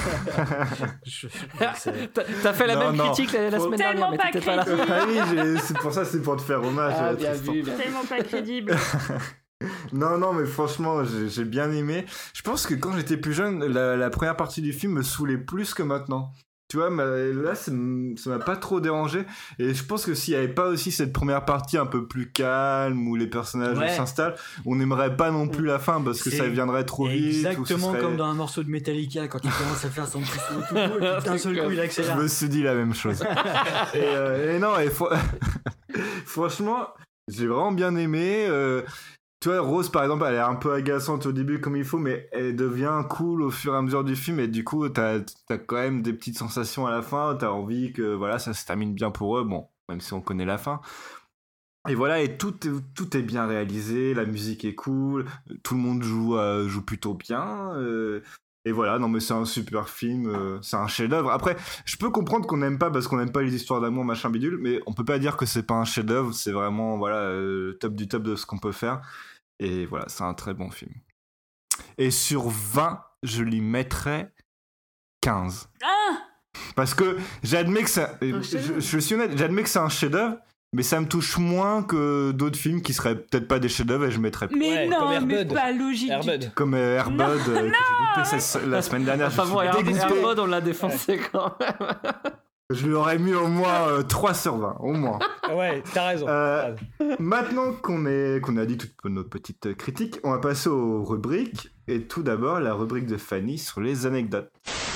Speaker 10: je, je t'as, t'as fait la non, même non. critique la, la semaine dernière, mais t'étais pas là.
Speaker 4: Ah oui, j'ai, c'est pour ça, c'est pour te faire hommage.
Speaker 8: Ah,
Speaker 4: à
Speaker 8: bien vu, bien tellement pas crédible.
Speaker 4: Non, non, mais franchement, j'ai, j'ai bien aimé. Je pense que quand j'étais plus jeune, la, la première partie du film me saoulait plus que maintenant. Tu vois, là, ça m'a pas trop dérangé. Et je pense que s'il n'y avait pas aussi cette première partie un peu plus calme, où les personnages ouais. s'installent, on n'aimerait pas non plus la fin, parce que c'est ça viendrait trop vite.
Speaker 5: Exactement
Speaker 4: serait...
Speaker 5: comme dans un morceau de Metallica, quand il commence à faire son petit saut tout court, et puis d'un seul coup, il accélère.
Speaker 4: Je me suis dit la même chose. et, euh, et non, et fr... franchement, j'ai vraiment bien aimé... Euh... Tu vois, Rose, par exemple, elle est un peu agaçante au début comme il faut, mais elle devient cool au fur et à mesure du film, et du coup, t'as, t'as quand même des petites sensations à la fin, t'as envie que voilà, ça se termine bien pour eux, bon, même si on connaît la fin. Et voilà, et tout, tout est bien réalisé, la musique est cool, tout le monde joue, euh, joue plutôt bien, euh, et voilà, non mais c'est un super film, euh, c'est un chef-d'œuvre. Après, je peux comprendre qu'on n'aime pas parce qu'on n'aime pas les histoires d'amour, machin bidule, mais on peut pas dire que c'est pas un chef-d'œuvre, c'est vraiment, voilà, euh, top du top de ce qu'on peut faire. Et voilà, c'est un très bon film. Et sur vingt, je lui mettrais quinze.
Speaker 8: Ah
Speaker 4: Parce que j'admets que ça... Je, je suis honnête, j'admets que c'est un chef-d'œuvre, mais ça me touche moins que d'autres films qui seraient peut-être pas des chefs-d'œuvre et je mettrais...
Speaker 8: Mais ouais, non, mais
Speaker 11: Airbud.
Speaker 8: pas logique.
Speaker 11: Airbud.
Speaker 4: Comme euh, Airbud,
Speaker 8: non,
Speaker 4: euh, que
Speaker 8: non,
Speaker 4: j'ai goûté cette, la semaine dernière.
Speaker 10: Enfin bon, Airbud, on l'a défoncé quand même.
Speaker 4: Je lui aurais mis au moins euh, trois sur vingt, au moins.
Speaker 11: Ouais, t'as raison.
Speaker 4: Euh, maintenant qu'on, est, qu'on a dit toutes nos petites critiques, on va passer aux rubriques. Et tout d'abord, la rubrique de Fanny sur les anecdotes.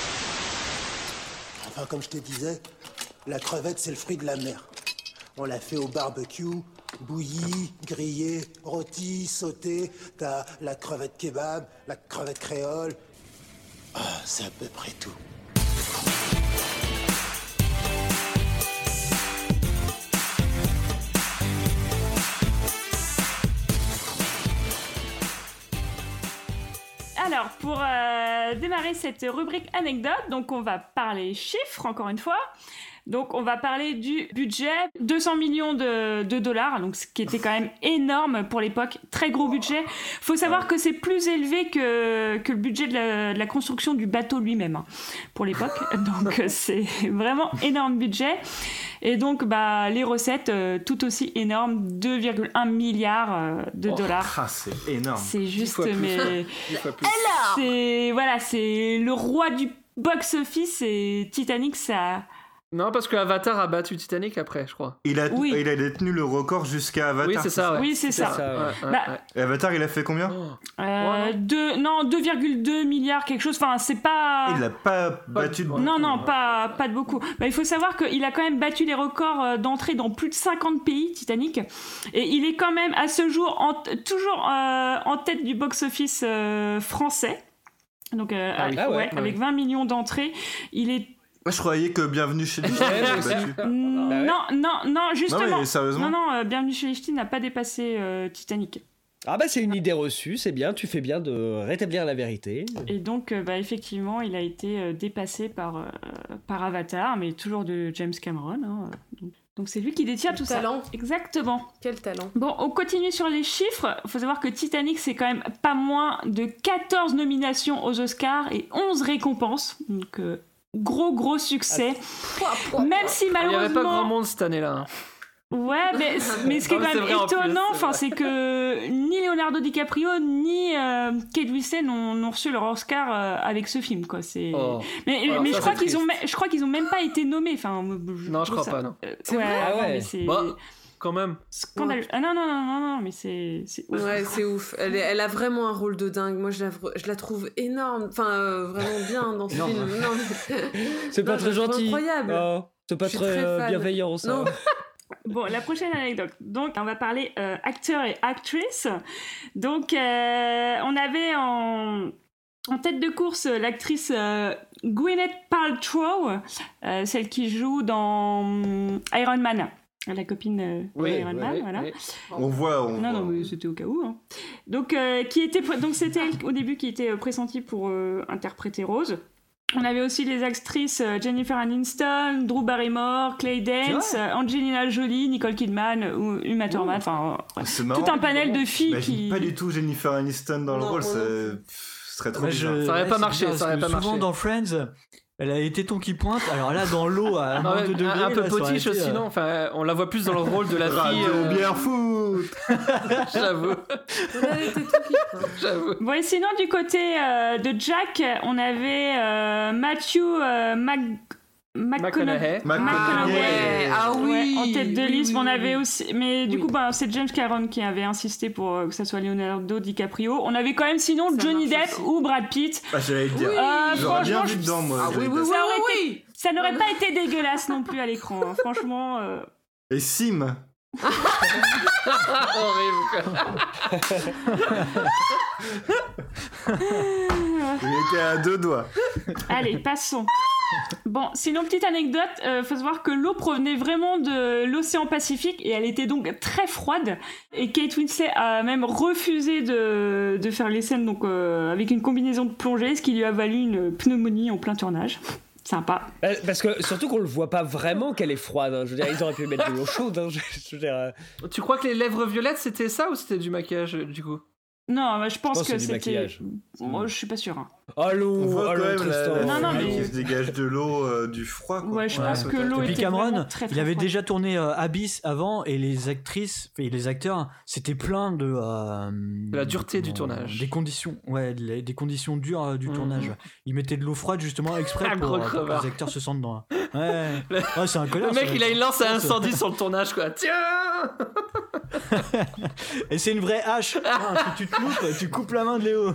Speaker 13: Enfin, comme je te disais, la crevette, c'est le fruit de la mer. On l'a fait au barbecue, bouillie, grillée, rôtie, sautée. T'as la crevette kebab, la crevette créole. Ah, c'est à peu près tout.
Speaker 8: Alors, pour euh, démarrer cette rubrique anecdote, donc on va parler chiffres, encore une fois. Donc, on va parler du budget, deux cents millions de, de dollars, donc ce qui était quand même énorme pour l'époque, très gros budget. Faut savoir que c'est plus élevé que, que le budget de la, de la construction du bateau lui-même, hein, pour l'époque. Donc, c'est vraiment énorme budget. Et donc, bah, les recettes, euh, tout aussi énormes, deux virgule un milliards euh, de
Speaker 4: oh,
Speaker 8: dollars.
Speaker 4: Ah, c'est énorme.
Speaker 8: C'est juste, mais...
Speaker 12: Alors
Speaker 8: c'est, voilà, c'est le roi du box-office et Titanic, ça...
Speaker 10: Non, parce que Avatar a battu Titanic après, je crois.
Speaker 4: Il a,
Speaker 8: oui.
Speaker 4: il a détenu le record jusqu'à Avatar.
Speaker 10: Oui, c'est ça. Ouais.
Speaker 8: Oui, c'est, c'est ça.
Speaker 10: ça ouais.
Speaker 8: Ouais, bah,
Speaker 10: ouais.
Speaker 4: Et Avatar, il a fait combien
Speaker 8: euh, ouais, deux, Non, deux virgule deux milliards, quelque chose. Enfin, c'est pas...
Speaker 4: Il l'a pas battu de beaucoup.
Speaker 8: Non, non, pas, pas de beaucoup. Bah, il faut savoir qu'il a quand même battu les records d'entrée dans plus de cinquante pays, Titanic. Et il est quand même, à ce jour, en, toujours euh, en tête du box-office euh, français. Donc, euh,
Speaker 11: ah oui.
Speaker 8: avec,
Speaker 11: ah ouais,
Speaker 8: ouais,
Speaker 11: ouais.
Speaker 8: avec vingt millions d'entrées. Il est...
Speaker 4: Moi, je croyais que Bienvenue chez les Ch'tis avait battu.
Speaker 8: Non, non, non, justement.
Speaker 4: Non, mais sérieusement.
Speaker 8: Non, non, euh, Bienvenue chez les Ch'tis n'a pas dépassé euh, Titanic.
Speaker 11: Ah bah c'est une idée reçue, c'est bien, tu fais bien de rétablir la vérité.
Speaker 8: Et donc, euh, bah, effectivement, il a été euh, dépassé par, euh, par Avatar, mais toujours de James Cameron. Hein, donc. Donc c'est lui qui détient
Speaker 7: Quel
Speaker 8: tout
Speaker 7: talent.
Speaker 8: ça. Exactement.
Speaker 7: Quel talent.
Speaker 8: Bon, on continue sur les chiffres. Il faut savoir que Titanic, c'est quand même pas moins de quatorze nominations aux Oscars et onze récompenses. Donc, euh, gros, gros succès.
Speaker 7: Ah,
Speaker 8: même si malheureusement...
Speaker 10: Il n'y avait pas grand monde cette année-là.
Speaker 8: Ouais, mais, mais ce qui est
Speaker 10: non,
Speaker 8: quand
Speaker 10: c'est
Speaker 8: même
Speaker 10: vrai,
Speaker 8: étonnant,
Speaker 10: plus,
Speaker 8: c'est, c'est que ni Leonardo DiCaprio ni euh, Kate Winslet n'ont, n'ont reçu leur Oscar euh, avec ce film, quoi. C'est...
Speaker 10: Oh.
Speaker 8: Mais,
Speaker 10: Alors,
Speaker 8: mais
Speaker 10: ça,
Speaker 8: je crois
Speaker 10: c'est
Speaker 8: qu'ils
Speaker 10: triste.
Speaker 8: ont, je crois qu'ils ont même pas été nommés. Enfin,
Speaker 10: non, je crois
Speaker 8: ça.
Speaker 10: pas, non.
Speaker 8: Euh,
Speaker 11: C'est
Speaker 8: ouais,
Speaker 11: vrai, ah ouais.
Speaker 8: mais c'est...
Speaker 10: Bon, quand même.
Speaker 8: Scandaleux. Ah non, non, non, non, non, mais c'est, c'est ouf.
Speaker 7: Ouais, c'est ouf. Elle, est, elle a vraiment un rôle de dingue. Moi, je la, je la trouve énorme. Enfin, euh, vraiment bien dans ce
Speaker 11: Non.
Speaker 7: film. Non, mais...
Speaker 11: C'est pas
Speaker 7: non,
Speaker 11: très
Speaker 7: je la trouve
Speaker 11: gentil.
Speaker 7: incroyable.
Speaker 11: Oh, c'est pas
Speaker 7: Je suis
Speaker 11: très,
Speaker 7: très
Speaker 11: euh,
Speaker 7: fan.
Speaker 11: bienveillant, ça.
Speaker 7: Non.
Speaker 8: Bon, la prochaine anecdote. Donc, on va parler euh, acteur et actrice. Donc, euh, on avait en, en tête de course l'actrice euh, Gwyneth Paltrow, euh, celle qui joue dans hum, Iron Man. La copine euh,
Speaker 4: Oui,
Speaker 8: d'Iron
Speaker 4: oui,
Speaker 8: Man,
Speaker 4: oui,
Speaker 8: voilà.
Speaker 4: oui. On voit, on
Speaker 8: non,
Speaker 4: voit.
Speaker 8: non, mais c'était au cas où. Hein. Donc, euh, qui était, donc, c'était elle au début qui était euh, pressentie pour euh, interpréter Rose. On avait aussi les actrices euh, Jennifer Aniston, Drew Barrymore, Clay Danes, euh, Angelina Jolie, Nicole Kidman ou Uma Thurman. Enfin, euh,
Speaker 4: C'est marrant.
Speaker 8: tout un panel de filles
Speaker 4: J'imagine
Speaker 8: qui.
Speaker 4: pas du tout Jennifer Aniston dans le
Speaker 5: Non,
Speaker 4: rôle,
Speaker 5: non.
Speaker 4: c'est- ce serait trop
Speaker 5: Moi,
Speaker 4: bizarre.
Speaker 5: je-
Speaker 10: Ça aurait
Speaker 5: ouais,
Speaker 10: pas
Speaker 5: c'est
Speaker 10: marché,
Speaker 5: bizarre,
Speaker 10: ça aurait
Speaker 5: parce
Speaker 10: pas
Speaker 5: que souvent
Speaker 10: marché.
Speaker 5: dans Friends, elle a les tétons qui pointent. Alors là, dans l'eau, à
Speaker 10: Ah
Speaker 5: moins
Speaker 10: ouais,
Speaker 5: de degrés,
Speaker 10: un, un peu
Speaker 5: là, ça aurait
Speaker 10: potiche
Speaker 5: été,
Speaker 10: aussi,
Speaker 5: euh,
Speaker 10: non enfin, on la voit plus dans le rôle de la fille.
Speaker 4: Radio
Speaker 10: euh,
Speaker 4: bière foot.
Speaker 10: J'avoue.
Speaker 8: J'avoue. Bon, et sinon, du côté euh, de Jack, on avait euh, Matthew euh, Mac...
Speaker 10: McConaughey.
Speaker 8: McConaughey.
Speaker 7: Ah oui.
Speaker 8: Ouais, en tête de
Speaker 7: Oui,
Speaker 8: liste,
Speaker 7: oui,
Speaker 8: on
Speaker 7: oui,
Speaker 8: avait
Speaker 7: oui.
Speaker 8: aussi. Mais du
Speaker 7: Oui.
Speaker 8: coup, bah, c'est James Cameron qui avait insisté pour euh, que ça soit Leonardo DiCaprio. On avait quand même sinon
Speaker 7: Ça
Speaker 8: Johnny
Speaker 7: marche
Speaker 8: Depp
Speaker 7: aussi.
Speaker 8: ou Brad Pitt.
Speaker 4: Ah, j'allais le dire.
Speaker 8: Euh,
Speaker 4: J'aurais bien
Speaker 8: franchement,
Speaker 4: vu
Speaker 8: je-
Speaker 4: dedans, moi.
Speaker 7: Ah oui,
Speaker 4: Johnny
Speaker 7: oui,
Speaker 4: Depp.
Speaker 7: oui,
Speaker 8: Ça aurait
Speaker 7: oui,
Speaker 8: été-
Speaker 7: oui.
Speaker 8: Ça n'aurait pas été dégueulasse non plus à l'écran. hein. Franchement. euh,
Speaker 4: Et Sim.
Speaker 10: Horrible.
Speaker 4: Il était à deux doigts.
Speaker 8: Allez, passons. Bon, sinon, petite anecdote, euh, faut savoir que l'eau provenait vraiment de l'océan Pacifique et elle était donc très froide. Et Kate Winslet a même refusé de, de faire les scènes donc, euh, avec une combinaison de plongée, ce qui lui a valu une pneumonie en plein tournage. Sympa.
Speaker 11: Euh, Parce que surtout qu'on le voit pas vraiment qu'elle est froide. hein. Je veux dire, ils auraient pu mettre de l'eau chaude. hein. Je, je veux dire, euh,
Speaker 10: Tu crois que les lèvres violettes c'était ça ou c'était du maquillage euh, du coup?
Speaker 8: Non, bah, je pense
Speaker 11: pense
Speaker 8: que
Speaker 11: que c'est du
Speaker 8: c'était.
Speaker 11: maquillage.
Speaker 8: Moi, je suis pas sûr. hein.
Speaker 11: Allô,
Speaker 4: On voit
Speaker 11: allô,
Speaker 4: quand même la,
Speaker 11: Tristan.
Speaker 4: la
Speaker 8: Non, non,
Speaker 4: fumée
Speaker 8: mais-
Speaker 4: qui se dégage de l'eau, euh, du froid. Quoi.
Speaker 8: Ouais, je pense que l'eau
Speaker 5: Et puis
Speaker 8: était
Speaker 5: Cameron,
Speaker 8: vraiment très, très
Speaker 5: il avait
Speaker 8: froide.
Speaker 5: déjà tourné euh, Abyss avant et les actrices et les acteurs, c'était plein de euh,
Speaker 10: De la dureté du
Speaker 5: comment-
Speaker 10: tournage.
Speaker 5: des conditions, ouais, de- des conditions dures euh, du
Speaker 10: Mhm.
Speaker 5: tournage. Ils mettaient de l'eau froide justement exprès
Speaker 10: Un
Speaker 5: pour,
Speaker 10: gros
Speaker 5: euh, pour que
Speaker 10: crevard.
Speaker 5: les acteurs se sentent dans. Ouais,
Speaker 10: Le-
Speaker 5: ouais c'est un connard.
Speaker 10: Le mec
Speaker 5: ça,
Speaker 10: il a
Speaker 5: ça.
Speaker 10: une lance à incendie sur le tournage quoi. Tiens.
Speaker 5: Et c'est une vraie hache. Ah, tu, tu te loupes, tu coupes la main de Léo.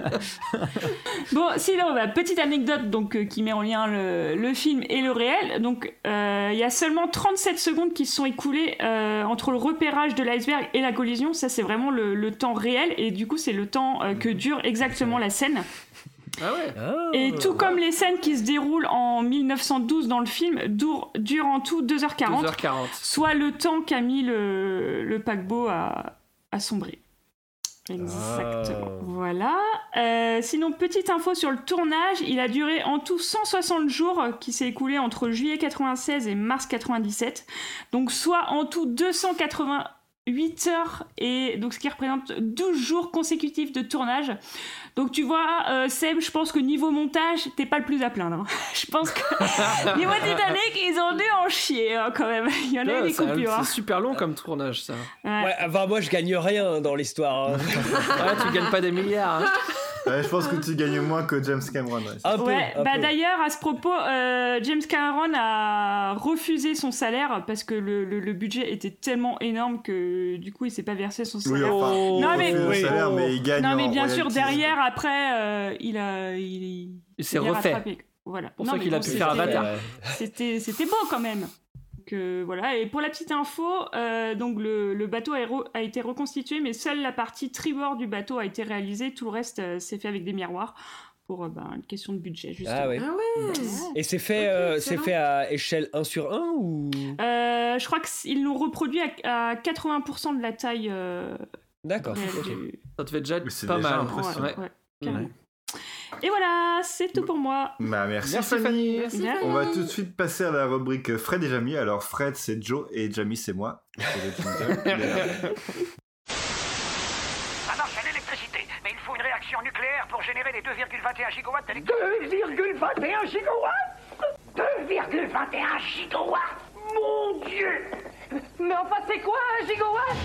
Speaker 8: Bon, sinon, bah, petite anecdote donc, euh, qui met en lien le, le film et le réel. Donc, euh, il y a seulement trente-sept secondes qui se sont écoulées euh, entre le repérage de l'iceberg et la collision. Ça, c'est vraiment le, le temps réel. Et du coup, c'est le temps euh, que dure exactement la scène.
Speaker 10: Ah ouais.
Speaker 8: Et tout comme les scènes qui se déroulent en mille neuf cent douze dans le film durent, durent en tout deux heures quarante.
Speaker 10: deux heures quarante.
Speaker 8: Soit le temps qu'a mis le, le paquebot à, à sombrer. Exactement.
Speaker 11: Ah.
Speaker 8: Voilà. Euh, sinon, petite info sur le tournage, il a duré en tout cent soixante jours euh, qui s'est écoulé entre juillet quatre-vingt-seize et mars quatre-vingt-dix-sept. Donc, soit en tout deux cent quatre-vingt-huit heures, et donc ce qui représente douze jours consécutifs de tournage. Donc, tu vois, euh, Seb, je pense que niveau montage, t'es pas le plus à plaindre. hein. Je pense que niveau Titanic, ils ont dû en chier hein, quand même. Il y en a eu
Speaker 10: Ouais,
Speaker 8: des
Speaker 10: ça-
Speaker 8: coupures. hein.
Speaker 10: C'est super long comme tournage ça.
Speaker 8: Ouais.
Speaker 11: Ouais, enfin, moi, je gagne rien dans l'histoire. hein.
Speaker 10: Ouais, tu gagnes pas des milliards. hein.
Speaker 4: Ouais, je pense que tu gagnes moins que James Cameron. Ouais, c'est-
Speaker 11: Un peu,
Speaker 8: Ouais,
Speaker 11: un
Speaker 8: bah
Speaker 11: peu.
Speaker 8: d'ailleurs, à ce propos, euh, James Cameron a refusé son salaire parce que le, le, le budget était tellement énorme que du coup, il s'est pas versé son
Speaker 4: Oui,
Speaker 8: salaire.
Speaker 4: enfin, il
Speaker 8: Non, mais-
Speaker 4: refuse le
Speaker 11: Oui.
Speaker 4: salaire, mais il gagne
Speaker 8: non, mais
Speaker 4: en
Speaker 8: bien sûr,
Speaker 4: royalties.
Speaker 8: derrière, après, euh, il a. Il,
Speaker 10: Il s'est
Speaker 8: il a
Speaker 10: refait.
Speaker 8: rattrapé. Voilà.
Speaker 10: Pour
Speaker 8: Non,
Speaker 10: ça
Speaker 8: mais
Speaker 10: qu'il a
Speaker 8: bon,
Speaker 10: pu
Speaker 8: c'était-
Speaker 10: faire Avatar.
Speaker 11: Ouais.
Speaker 8: C'était, c'était beau quand même. Que, voilà. Et pour la petite info, euh, donc le, le bateau a, re- a été reconstitué, mais seule la partie tribord du bateau a été réalisée. Tout le reste euh, s'est fait avec des miroirs pour euh, ben, une question de budget, justement.
Speaker 11: Ah ouais.
Speaker 7: Ah ouais.
Speaker 11: Et c'est fait, euh, c'est
Speaker 7: excellent.
Speaker 11: fait à échelle un sur un ou
Speaker 8: Euh, je crois qu'ils l'ont reproduit à, à quatre-vingts pour cent de la taille euh,
Speaker 11: D'accord.
Speaker 8: réelle
Speaker 11: ok.
Speaker 8: du-
Speaker 10: Ça te fait déjà
Speaker 4: Mais c'est
Speaker 10: pas
Speaker 4: déjà
Speaker 10: mal.
Speaker 4: impressionnant.
Speaker 8: Ouais,
Speaker 10: Ouais.
Speaker 8: ouais, carrément. Et voilà, c'est tout pour moi.
Speaker 4: Bah, merci,
Speaker 10: Merci,
Speaker 4: Fanny.
Speaker 7: Merci,
Speaker 8: Bien.
Speaker 4: On va tout de suite passer à la rubrique Fred et Jamie. Alors, Fred, c'est Joe et Jamie, c'est moi. C'est le jingle. Il est là.
Speaker 14: Ça marche à l'électricité, mais il faut une réaction nucléaire pour générer les deux virgule vingt et un gigawatts d'électricité. deux virgule vingt et un gigawatts deux virgule vingt et un gigawatts Mon Dieu. Mais enfin, c'est quoi un gigawatt?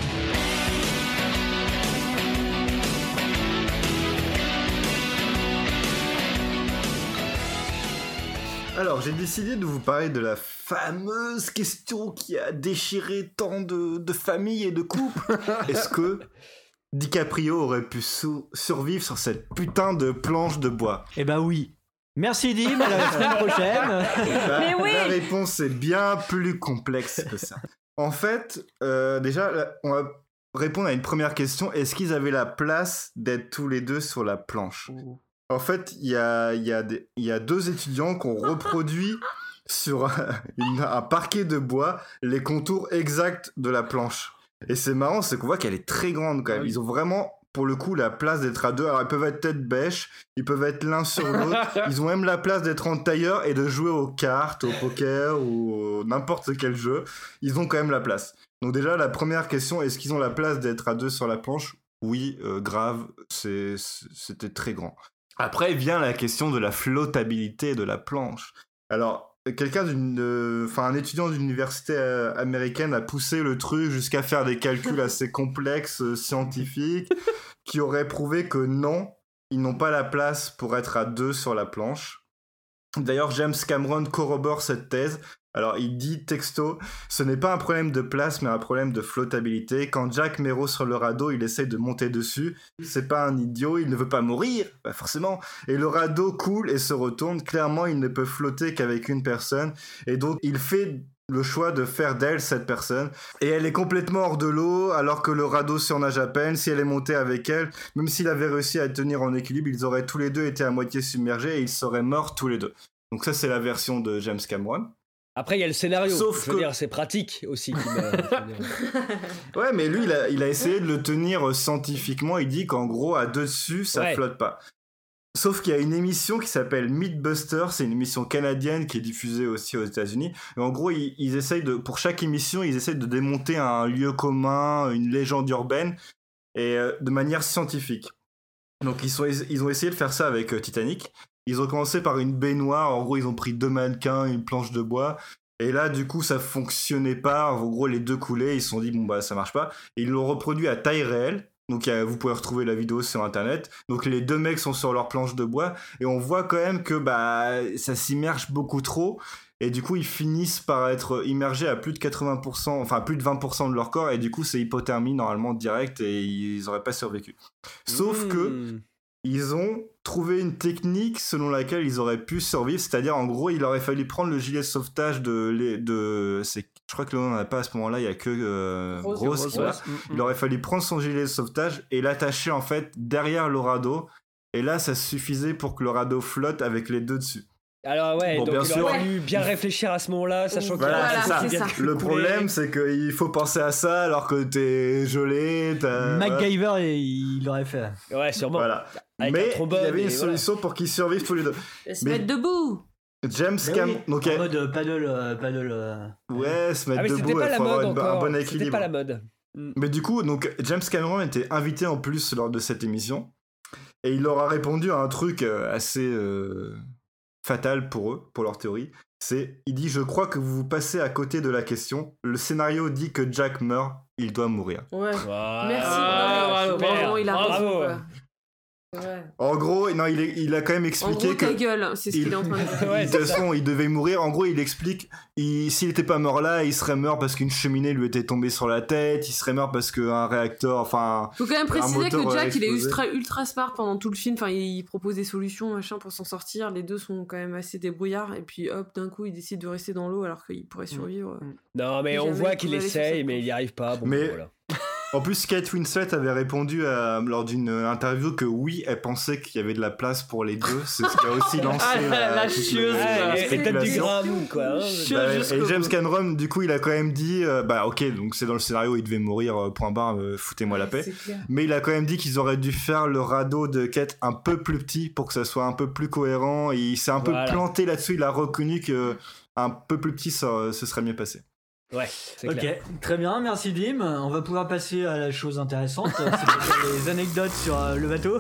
Speaker 4: Alors, j'ai décidé de vous parler de la fameuse question qui a déchiré tant de, de familles et de couples. Est-ce que DiCaprio aurait pu sou- survivre sur cette putain de planche de bois?
Speaker 5: Eh ben oui. Merci Dim, à la semaine prochaine.
Speaker 4: Bah,
Speaker 8: Mais oui.
Speaker 4: La réponse est bien plus complexe que ça. En fait, euh, déjà, là, on va répondre à une première question. Est-ce qu'ils avaient la place d'être tous les deux sur la planche? En fait, il y a, y, a des- y a deux étudiants qui ont reproduit sur un, une- un parquet de bois les contours exacts de la planche. Et c'est marrant, c'est qu'on voit qu'elle est très grande quand même. Ils ont vraiment, pour le coup, la place d'être à deux. Alors, ils peuvent être tête bêche, ils peuvent être l'un sur l'autre. Ils ont même la place d'être en tailleur et de jouer aux cartes, au poker ou au- n'importe quel jeu. Ils ont quand même la place. Donc déjà, la première question, est-ce qu'ils ont la place d'être à deux sur la planche? Oui, euh, grave, c'est, c'est- c'était très grand. Après vient la question de la flottabilité de la planche. Alors, quelqu'un d'une, euh, enfin un étudiant d'université euh, américaine a poussé le truc jusqu'à faire des calculs assez complexes, euh, scientifiques, qui auraient prouvé que non, ils n'ont pas la place pour être à deux sur la planche. D'ailleurs, James Cameron corrobore cette thèse. Alors, il dit texto, ce n'est pas un problème de place, mais un problème de flottabilité. Quand Jack met Rose sur le radeau, il essaye de monter dessus. C'est pas un idiot, il ne veut pas mourir, bah forcément. Et le radeau coule et se retourne. Clairement, il ne peut flotter qu'avec une personne. Et donc, il fait le choix de faire d'elle cette personne. Et elle est complètement hors de l'eau, alors que le radeau surnage à peine. Si elle est montée avec elle, même s'il avait réussi à tenir en équilibre, ils auraient tous les deux été à moitié submergés et ils seraient morts tous les deux. Donc ça, c'est la version de James Cameron.
Speaker 11: Après, il y a le scénario.
Speaker 4: Sauf
Speaker 11: je veux
Speaker 4: que-
Speaker 11: dire, c'est pratique aussi. qui m'a-
Speaker 4: Ouais, mais lui, il a, il a essayé de le tenir euh, scientifiquement. Il dit qu'en gros, à deux dessus, ça
Speaker 11: Ouais.
Speaker 4: flotte pas. Sauf qu'il y a une émission qui s'appelle Mythbusters, c'est une émission canadienne qui est diffusée aussi aux États-Unis. Et en gros, ils, ils essayent de, pour chaque émission, ils essayent de démonter un lieu commun, une légende urbaine, et euh, de manière scientifique. Donc, ils, sont, ils ont essayé de faire ça avec euh, Titanic. Ils ont commencé par une baignoire. En gros, ils ont pris deux mannequins, une planche de bois. Et là, du coup, ça fonctionnait pas. En gros, les deux coulaient. Ils se sont dit, bon, bah, ça marche pas. Et ils l'ont reproduit à taille réelle. Donc, euh, vous pouvez retrouver la vidéo sur Internet. Donc, les deux mecs sont sur leur planche de bois. Et on voit quand même que bah, ça s'immerge beaucoup trop. Et du coup, ils finissent par être immergés à plus de quatre-vingts pour cent, enfin, plus de vingt pour cent de leur corps. Et du coup, c'est hypothermie, normalement, direct. Et ils auraient pas survécu. Sauf
Speaker 11: Mmh.
Speaker 4: que ils ont trouvé une technique selon laquelle ils auraient pu survivre, c'est-à-dire en gros il aurait fallu prendre le gilet de sauvetage de, les- de c'est, je crois que l'on n'en a pas à ce moment-là, il y a que euh,
Speaker 11: Rose,
Speaker 4: Rose,
Speaker 11: Rose,
Speaker 4: qui l'a.
Speaker 11: Rose.
Speaker 4: Il aurait fallu prendre son gilet de sauvetage et l'attacher en fait derrière le radeau, et là ça suffisait pour que le radeau flotte avec les deux dessus.
Speaker 11: Alors ouais,
Speaker 4: Bon,
Speaker 11: donc
Speaker 4: bien
Speaker 11: il
Speaker 4: sûr.
Speaker 11: aurait fallu bien réfléchir à ce moment-là, sachant qu'il
Speaker 4: Voilà, c'est ça.
Speaker 11: qu'il vient de
Speaker 4: Le
Speaker 11: couler.
Speaker 4: problème, c'est qu'il faut penser à ça alors que t'es gelé. T'as...
Speaker 5: MacGyver, il il l'aurait fait.
Speaker 11: Ouais, sûrement.
Speaker 4: Voilà.
Speaker 11: Avec un
Speaker 4: Mais il y
Speaker 11: trombone
Speaker 4: avait
Speaker 11: et
Speaker 4: une
Speaker 11: voilà.
Speaker 4: solution pour qu'ils survivent tous les deux.
Speaker 7: Et se
Speaker 4: Mais
Speaker 7: mettre debout.
Speaker 4: James
Speaker 5: Ben
Speaker 4: Cam...
Speaker 5: oui,
Speaker 4: donc,
Speaker 5: en mode euh, paddle, euh, paddle. euh.
Speaker 4: ouais, se mettre
Speaker 11: Ah mais
Speaker 4: debout,
Speaker 11: c'était pas
Speaker 4: il
Speaker 11: la
Speaker 4: faut avoir
Speaker 11: mode
Speaker 4: une- un
Speaker 11: encore.
Speaker 4: bon
Speaker 11: C'était
Speaker 4: équilibre.
Speaker 11: pas la mode.
Speaker 4: Mais du coup, donc James Cameron était invité en plus lors de cette émission et il leur a répondu à un truc euh, assez euh, fatal pour eux, pour leur théorie. C'est, il dit, je crois que vous vous passez à côté de la question. Le scénario dit que Jack meurt, il doit mourir.
Speaker 7: Ouais.
Speaker 11: Voilà.
Speaker 7: Merci.
Speaker 11: Ah,
Speaker 7: Non, mais
Speaker 11: bravo,
Speaker 7: vraiment, il a
Speaker 11: bravo.
Speaker 7: raison, quoi. Ouais.
Speaker 4: En gros, non, il, est- il a quand même
Speaker 7: En
Speaker 4: expliqué
Speaker 7: gros,
Speaker 4: que.
Speaker 7: ta gueule, c'est ce qu'il est en train de dire.
Speaker 11: Ouais,
Speaker 4: de
Speaker 11: c'est
Speaker 4: toute
Speaker 11: ça.
Speaker 4: façon, il devait mourir. En gros, il explique, il- s'il n'était pas mort là, il serait mort parce qu'une cheminée lui était tombée sur la tête, il serait mort parce qu'un réacteur, enfin...
Speaker 7: Faut quand même
Speaker 4: un
Speaker 7: préciser
Speaker 4: moteur
Speaker 7: que
Speaker 4: aurait
Speaker 7: Jack, il est
Speaker 4: explosé.
Speaker 7: ultra, ultra smart pendant tout le film. Enfin, il propose des solutions, machin, pour s'en sortir. Les deux sont quand même assez débrouillards. Et puis, hop, d'un coup, il décide de rester dans l'eau alors qu'il pourrait survivre.
Speaker 11: Non, mais
Speaker 7: Et
Speaker 11: on
Speaker 7: jamais
Speaker 11: voit
Speaker 7: il
Speaker 11: qu'il
Speaker 7: pouvait aller sur
Speaker 11: essaye,
Speaker 7: cette
Speaker 11: mais il n'y arrive pas. Bon,
Speaker 4: Mais-
Speaker 11: voilà.
Speaker 4: En plus, Kate Winslet avait répondu à- lors d'une interview que oui, elle pensait qu'il y avait de la place pour les deux. C'est ce qui a aussi lancé
Speaker 10: Ah,
Speaker 4: la,
Speaker 10: la
Speaker 4: toute
Speaker 10: chieuse,
Speaker 4: la
Speaker 10: là.
Speaker 11: Et peut-être du
Speaker 4: spéculation.
Speaker 11: gramme, quoi. hein.
Speaker 4: Bah,
Speaker 10: jusqu'au
Speaker 4: et James
Speaker 10: bout.
Speaker 4: Cameron, du coup, il a quand même dit, euh, bah ok, donc c'est dans le scénario, il devait mourir, euh, point barre, euh, foutez-moi la paix.
Speaker 7: C'est clair.
Speaker 4: Mais il a quand même dit qu'ils auraient dû faire le radeau de Kate un peu plus petit pour que ça soit un peu plus cohérent. Et il s'est un peu
Speaker 11: Voilà.
Speaker 4: planté là-dessus. Il a reconnu que un peu plus petit, ça, ce serait mieux passé.
Speaker 11: Ouais, c'est
Speaker 5: Ok,
Speaker 11: clair.
Speaker 5: très bien, merci Dim. On va pouvoir passer à la chose intéressante, c'est-à-dire les anecdotes sur euh, le bateau.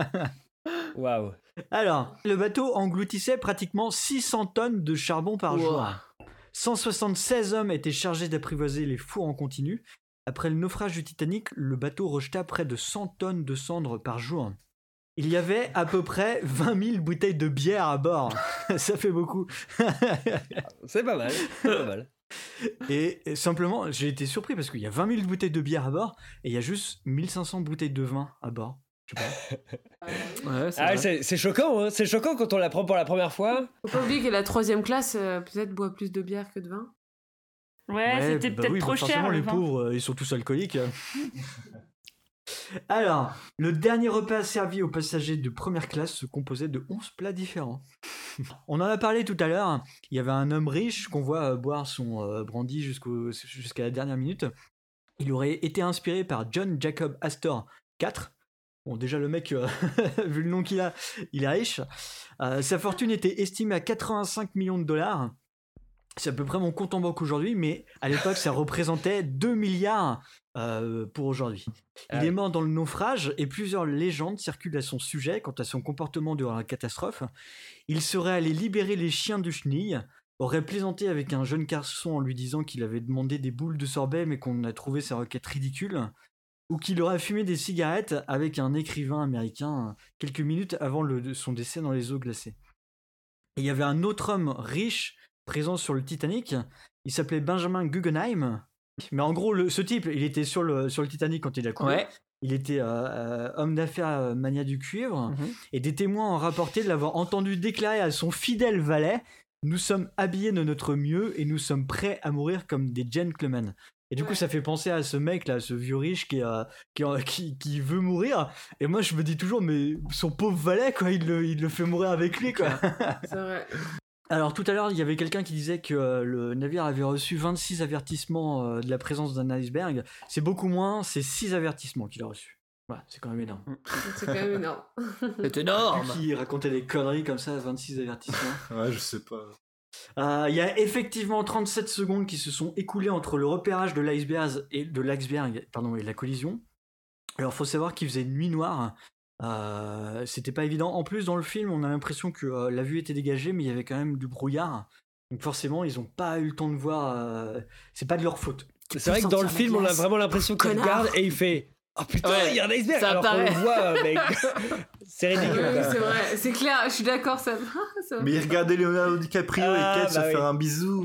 Speaker 11: Waouh.
Speaker 5: Alors, le bateau engloutissait pratiquement six cents tonnes de charbon par
Speaker 7: Wow.
Speaker 5: jour. cent soixante-seize hommes étaient chargés d'apprivoiser les fours en continu. Après le naufrage du Titanic, le bateau rejeta près de cent tonnes de cendres par jour. il y avait à peu près vingt mille bouteilles de bière à bord. Ça fait beaucoup.
Speaker 11: C'est pas mal, c'est pas mal.
Speaker 5: Et, et simplement, j'ai été surpris parce qu'il y a vingt mille bouteilles de bière à bord et il y a juste mille cinq cents bouteilles de vin à bord. Je sais pas.
Speaker 10: Ouais, c'est,
Speaker 11: Ah,
Speaker 10: vrai.
Speaker 11: c'est, c'est choquant, hein. C'est choquant quand on la prend pour la première fois.
Speaker 7: Faut pas oublier que la troisième classe, euh, peut-être, boit plus de bière que de vin.
Speaker 8: Ouais,
Speaker 5: Ouais,
Speaker 8: c'était
Speaker 5: bah
Speaker 8: peut-être
Speaker 5: oui,
Speaker 8: trop
Speaker 5: bah
Speaker 8: cher.
Speaker 5: forcément,
Speaker 8: le
Speaker 5: les
Speaker 8: vin.
Speaker 5: pauvres, euh, ils sont tous alcooliques. Alors, le dernier repas servi aux passagers de première classe se composait de onze plats différents. On en a parlé tout à l'heure. Il y avait un homme riche qu'on voit euh, boire son euh, brandy jusqu'au, jusqu'à la dernière minute. Il aurait été inspiré par John Jacob Astor quatre. Bon, déjà, le mec, euh, vu le nom qu'il a, il est riche. Euh, sa fortune était estimée à quatre-vingt-cinq millions de dollars. C'est à peu près mon compte en banque aujourd'hui, mais à l'époque, ça représentait deux milliards euh, pour aujourd'hui. Il est mort dans le naufrage et plusieurs légendes circulent à son sujet quant à son comportement durant la catastrophe. Il serait allé libérer les chiens de chenilles, aurait plaisanté avec un jeune garçon en lui disant qu'il avait demandé des boules de sorbet mais qu'on a trouvé sa requête ridicule, ou qu'il aurait fumé des cigarettes avec un écrivain américain quelques minutes avant le, son décès dans les eaux glacées. Et il y avait un autre homme riche présent sur le Titanic, il s'appelait Benjamin Guggenheim, mais en gros le, ce type il était sur le, sur le Titanic quand il a coulé.
Speaker 10: Ouais.
Speaker 5: Il était euh, euh, homme d'affaires euh, mania du cuivre,
Speaker 10: Mhm.
Speaker 5: et des témoins ont rapporté de l'avoir entendu déclarer à son fidèle valet « Nous sommes habillés de notre mieux et nous sommes prêts à mourir comme des gentlemen ». Et du coup, ça fait penser à ce mec là, ce vieux riche qui, a, qui, a- qui, qui veut mourir. Et moi, je me dis toujours, mais son pauvre valet, quoi, il le, il le fait mourir avec lui, quoi.
Speaker 7: C'est vrai.
Speaker 5: Alors tout à l'heure, il y avait quelqu'un qui disait que euh, le navire avait reçu vingt-six avertissements euh, de la présence d'un iceberg. C'est beaucoup moins, c'est six avertissements qu'il a reçus. Voilà, c'est quand même énorme.
Speaker 7: C'est quand même énorme.
Speaker 10: C'est énorme.
Speaker 5: Qui racontait des conneries comme ça, vingt-six avertissements.
Speaker 4: Ouais, je sais pas.
Speaker 5: Euh, Il y a effectivement trente-sept secondes qui se sont écoulées entre le repérage de l'iceberg et de l'iceberg, pardon, et la collision. Alors, faut savoir qu'il faisait nuit noire. Euh, c'était pas évident. En plus, dans le film, on a l'impression que euh, la vue était dégagée, mais il y avait quand même du brouillard. Donc forcément, ils ont pas eu le temps de voir. euh, C'est pas de leur faute.
Speaker 11: C'est vrai que dans le film, on a vraiment l'impression qu'il
Speaker 7: Connard.
Speaker 11: regarde et il fait Oh putain,
Speaker 10: Ouais,
Speaker 11: il y a un iceberg!
Speaker 10: ça
Speaker 11: Alors qu'on le
Speaker 10: apparaît.
Speaker 11: voit, euh, mec. C'est
Speaker 7: Oui,
Speaker 11: ridicule. quoi.
Speaker 7: c'est vrai, c'est clair, je suis d'accord, ça. ça va.
Speaker 4: Mais il regardait Leonardo DiCaprio
Speaker 11: Ah,
Speaker 4: et Kate
Speaker 11: bah
Speaker 4: se
Speaker 11: oui.
Speaker 4: faire un bisou.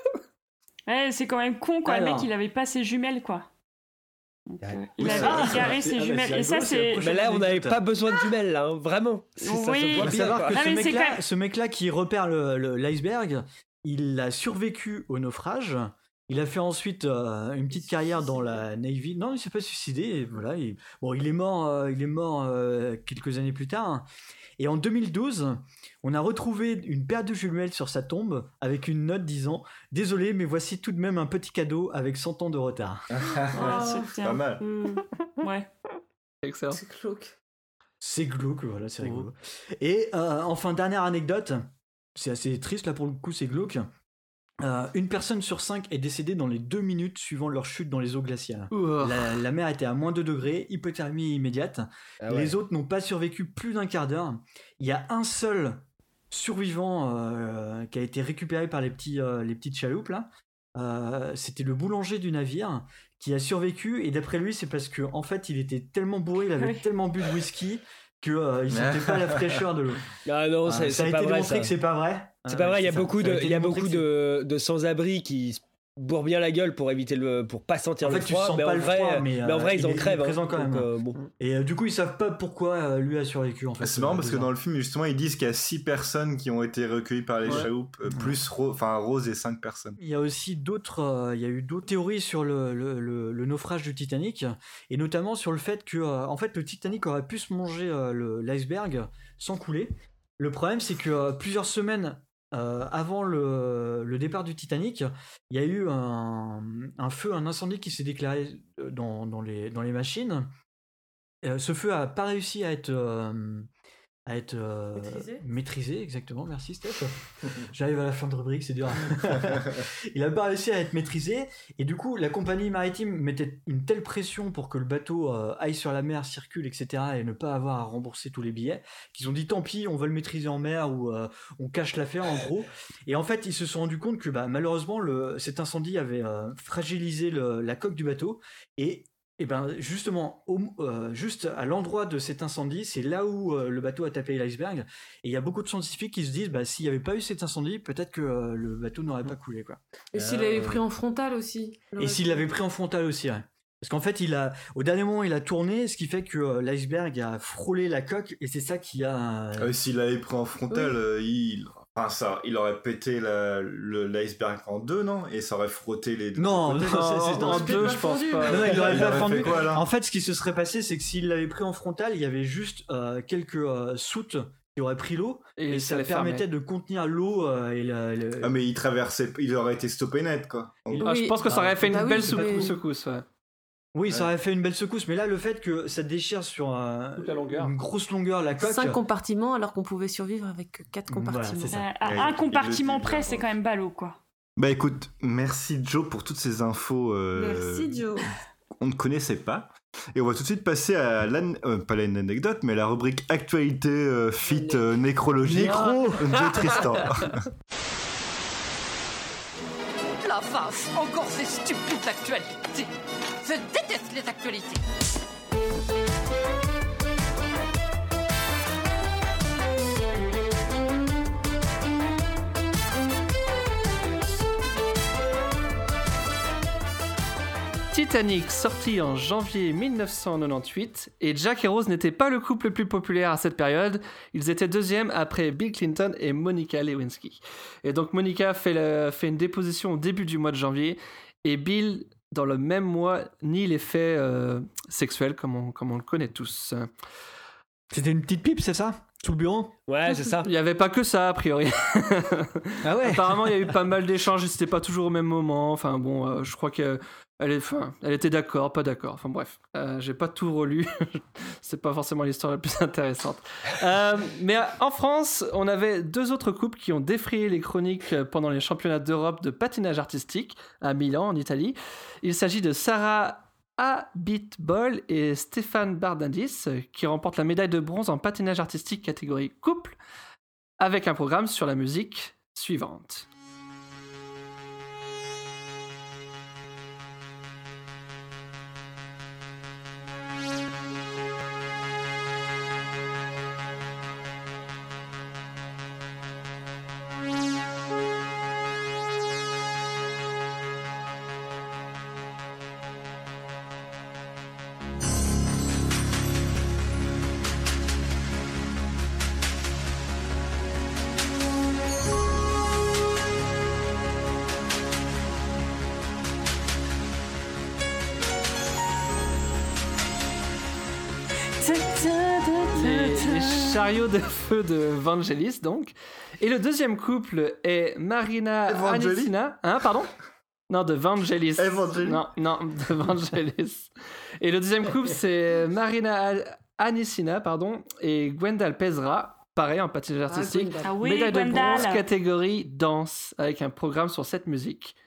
Speaker 8: Ouais, c'est quand même con, quoi. Le
Speaker 5: Alors.
Speaker 8: mec, il avait pas ses jumelles, quoi. Donc, euh, il
Speaker 5: Oui,
Speaker 8: avait
Speaker 5: c'est vrai,
Speaker 8: égaré
Speaker 5: c'est-
Speaker 8: ses
Speaker 5: ah, mais
Speaker 8: jumelles.
Speaker 5: c'est
Speaker 8: Et ça,
Speaker 5: rigolo, c'est la
Speaker 8: c'est.
Speaker 5: prochaine
Speaker 11: Mais là, on n'avait
Speaker 5: anecdote.
Speaker 11: pas besoin de jumelles, là, hein, vraiment. C'est- Ça se
Speaker 8: Oui.
Speaker 11: voit
Speaker 5: Il faut
Speaker 11: bien.
Speaker 5: savoir
Speaker 11: quoi.
Speaker 5: que
Speaker 8: Non,
Speaker 5: ce
Speaker 8: mais c'est
Speaker 5: mec-là,
Speaker 8: quand même-
Speaker 5: ce mec-là qui repère le- le- l'iceberg, il a survécu au naufrage. Il a fait ensuite euh, une petite carrière dans la Navy. Non, il s'est pas suicidé. Et voilà, il... Bon, il est mort. euh, il est mort euh, quelques années plus tard. Et en deux mille douze, on a retrouvé une paire de jumelles sur sa tombe avec une note disant « Désolé, mais voici tout de même un petit cadeau avec cent ans de retard.
Speaker 8: Ah, c'est
Speaker 4: Pas
Speaker 8: bien.
Speaker 4: mal.
Speaker 8: Hmm. Ouais.
Speaker 10: Excellent.
Speaker 7: C'est glauque. »
Speaker 5: C'est glauque, voilà, c'est rigolo. Et euh, enfin, dernière anecdote. C'est assez triste, là, pour le coup, c'est glauque. Euh, une personne sur cinq est décédée dans les deux minutes suivant leur chute dans les eaux glaciales.
Speaker 10: Ouah.
Speaker 5: La, la mer était à moins deux degrés, hypothermie immédiate.
Speaker 11: Ah ouais.
Speaker 5: Les autres n'ont pas survécu plus d'un quart d'heure. Il y a un seul survivant euh, qui a été récupéré par les, petits, euh, les petites chaloupes là. Euh, c'était le boulanger du navire qui a survécu, et d'après lui, c'est parce que en fait, il était tellement bourré, il avait
Speaker 8: Oui.
Speaker 5: tellement bu de whisky que euh, il sentait pas la fraîcheur de l'eau.
Speaker 11: Ah non,
Speaker 5: Euh,
Speaker 11: c'est
Speaker 5: ça a
Speaker 11: c'est
Speaker 5: été
Speaker 11: pas vrai.
Speaker 5: démontré
Speaker 11: Ça.
Speaker 5: que c'est pas vrai.
Speaker 11: C'est
Speaker 5: Euh,
Speaker 11: pas vrai, il y a
Speaker 5: ça.
Speaker 11: beaucoup
Speaker 5: Ça a
Speaker 11: de,
Speaker 5: été
Speaker 11: il y a
Speaker 5: démontré
Speaker 11: beaucoup
Speaker 5: que
Speaker 11: de, de sans-abri qui se bourrent bien la gueule pour éviter le, pour pas sentir
Speaker 5: En
Speaker 11: le
Speaker 5: fait, tu
Speaker 11: froid,
Speaker 5: sens
Speaker 11: mais,
Speaker 5: pas
Speaker 11: en
Speaker 5: le
Speaker 11: vrai,
Speaker 5: froid, mais,
Speaker 11: mais en
Speaker 5: euh,
Speaker 11: vrai, ils
Speaker 5: il
Speaker 11: en
Speaker 5: est- il est
Speaker 11: crèvent. hein.
Speaker 5: présent quand
Speaker 11: Donc,
Speaker 5: même.
Speaker 11: euh, bon.
Speaker 5: Et euh, du coup, ils savent pas pourquoi euh, lui a survécu en fait.
Speaker 4: Ah, c'est marrant parce que
Speaker 5: Euh,
Speaker 4: dans le film, justement, ils disent qu'il y a six personnes qui ont été recueillies par les
Speaker 5: Ouais.
Speaker 4: chaloupes, euh, plus Ro- enfin, Rose et cinq personnes.
Speaker 5: Il y a aussi d'autres, euh, il y a eu d'autres théories sur le, le, le- le naufrage du Titanic, et notamment sur le fait que, euh, en fait, le Titanic aurait pu se manger euh, le- l'iceberg sans couler. Le problème, c'est que euh, plusieurs semaines euh, avant le, le départ du Titanic, il y a eu un, un feu, un incendie qui s'est déclaré euh, dans, dans les, dans les machines. Euh, ce feu a pas réussi à être euh, à être euh,
Speaker 7: Maîtrisé.
Speaker 5: maîtrisé, exactement, merci Steph. J'arrive à la fin de rubrique, c'est dur. Il a pas réussi à être maîtrisé, et du coup la compagnie maritime mettait une telle pression pour que le bateau euh, aille sur la mer, circule, et cetera, et ne pas avoir à rembourser tous les billets, qu'ils ont dit tant pis, on va le maîtriser en mer, ou euh, on cache l'affaire en gros. Et en fait ils se sont rendus compte que bah, malheureusement le, cet incendie avait euh, fragilisé le- la coque du bateau, et Et ben justement, au, euh, juste à l'endroit de cet incendie, c'est là où euh, le bateau a tapé l'iceberg. Et il y a beaucoup de scientifiques qui se disent, bah, s'il n'y avait pas eu cet incendie, peut-être que euh, le bateau n'aurait pas coulé, quoi.
Speaker 7: Et s'il l'avait pris en frontal aussi.
Speaker 5: Et s'il l'avait pris en frontal aussi, ouais. Parce qu'en fait, il a, au dernier moment, il a tourné, ce qui fait que euh, l'iceberg a frôlé la coque, et c'est ça qui a.
Speaker 4: Euh, s'il l'avait pris en frontal, oui. euh, il. Enfin, ça, il aurait pété la, le, l'iceberg en deux, non? Et ça aurait frotté les deux.
Speaker 5: Non, non,
Speaker 4: côtés.
Speaker 5: c'est, c'est,
Speaker 10: en deux, je pense pas.
Speaker 5: Non, il aurait
Speaker 4: il
Speaker 5: pas
Speaker 4: aurait
Speaker 5: fendu.
Speaker 4: fait quoi, là?
Speaker 5: En fait, ce qui se serait passé, c'est que s'il l'avait pris en frontal, il y avait juste euh, quelques euh, soutes qui auraient pris l'eau, et, et ça permettait fermé. de contenir l'eau. Euh, et la, le...
Speaker 4: Ah, mais il traversait, il aurait été stoppé net, quoi.
Speaker 10: Oui. Ah, je pense que ça aurait fait une bah belle oui, secousse, secousse, ouais.
Speaker 5: Oui, ça aurait fait une belle secousse, mais là, le fait que ça déchire sur un, une grosse longueur la coque.
Speaker 7: Cinq compartiments, alors qu'on pouvait survivre avec quatre compartiments. Voilà,
Speaker 8: c'est ça. Euh, à un compartiment près, c'est quand même ballot, quoi.
Speaker 4: Bah écoute, merci Joe pour toutes ces infos. Euh,
Speaker 7: merci Joe.
Speaker 4: On ne connaissait pas. Et on va tout de suite passer à l'an... euh, pas l'anecdote, mais la rubrique actualité euh, fit euh, nécrologique
Speaker 5: Nécro
Speaker 4: de Tristan.
Speaker 15: La vache, encore ces stupides actualités. Je déteste les actualités.
Speaker 10: Titanic, sorti en janvier dix-neuf cent quatre-vingt-dix-huit, et Jack et Rose n'étaient pas le couple le plus populaire à cette période. Ils étaient deuxième après Bill Clinton et Monica Lewinsky. Et donc Monica fait, le, fait une déposition au début du mois de janvier, et Bill, dans le même mois, nie les faits euh, sexuels comme on, comme on le connaît tous.
Speaker 5: C'était une petite pipe, c'est ça? Sous le bureau?
Speaker 11: Ouais, c'est ça.
Speaker 10: Il n'y avait pas que ça, a priori.
Speaker 5: Ah ouais?
Speaker 10: Apparemment, il y a eu pas mal d'échanges et c'était pas toujours au même moment. Enfin bon, euh, je crois qu'elle est, enfin, elle était d'accord, pas d'accord. Enfin bref, euh, j'ai pas tout relu. C'est pas forcément l'histoire la plus intéressante. Euh, mais en France, on avait deux autres couples qui ont défrayé les chroniques pendant les championnats d'Europe de patinage artistique à Milan, en Italie. Il s'agit de Sarah Abitbol et Stéphane Bardindis, qui remportent la médaille de bronze en patinage artistique catégorie couple, avec un programme sur la musique suivante. Chariot de feu de Vangelis, donc. Et le deuxième couple est Marina Anissina. Hein, pardon? Non, de Vangelis.
Speaker 4: Evangelis.
Speaker 10: Non, non, de Vangelis. Et le deuxième couple, c'est Marina Anissina, pardon, et Gwendal Pezra. Pareil, en patinage artistique.
Speaker 8: Ah, oui,
Speaker 10: médaille de
Speaker 8: Gwendal.
Speaker 10: bronze, catégorie danse, avec un programme sur cette musique.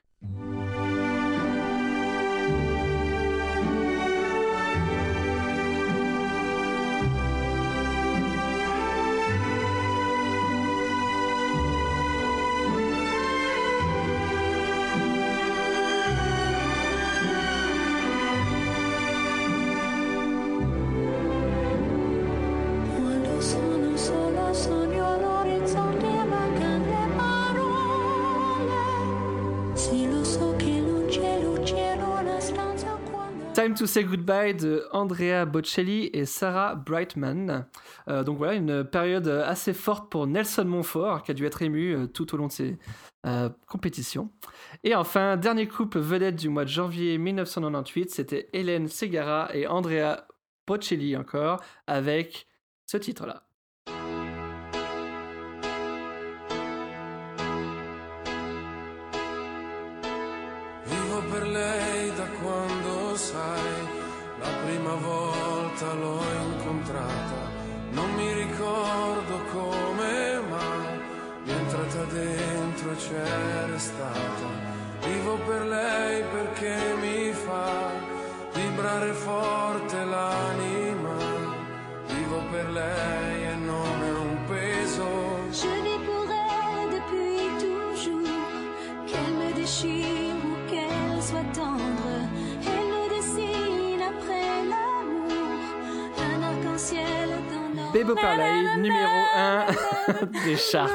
Speaker 10: Time to Say Goodbye de Andrea Bocelli et Sarah Brightman. Euh, donc voilà, une période assez forte pour Nelson Montfort, qui a dû être ému euh, tout au long de ses euh, compétitions. Et enfin, dernier couple vedette du mois de janvier dix-neuf cent quatre-vingt-dix-huit, c'était Hélène Ségara et Andrea Bocelli encore, avec ce titre-là.
Speaker 16: Vivo per lei da quando sai, la prima volta l'ho incontrata, non mi ricordo come mai, mi è entrata dentro e c'è restata. Vivo per lei perché mi fa vibrare forte l'anima, vivo per lei e non è un peso.
Speaker 17: Je vis pour elle depuis toujours, qu'elle me déchire ou qu'elle soit tendre, elle me dessine à
Speaker 10: Bebo Parlay, numéro un des charts.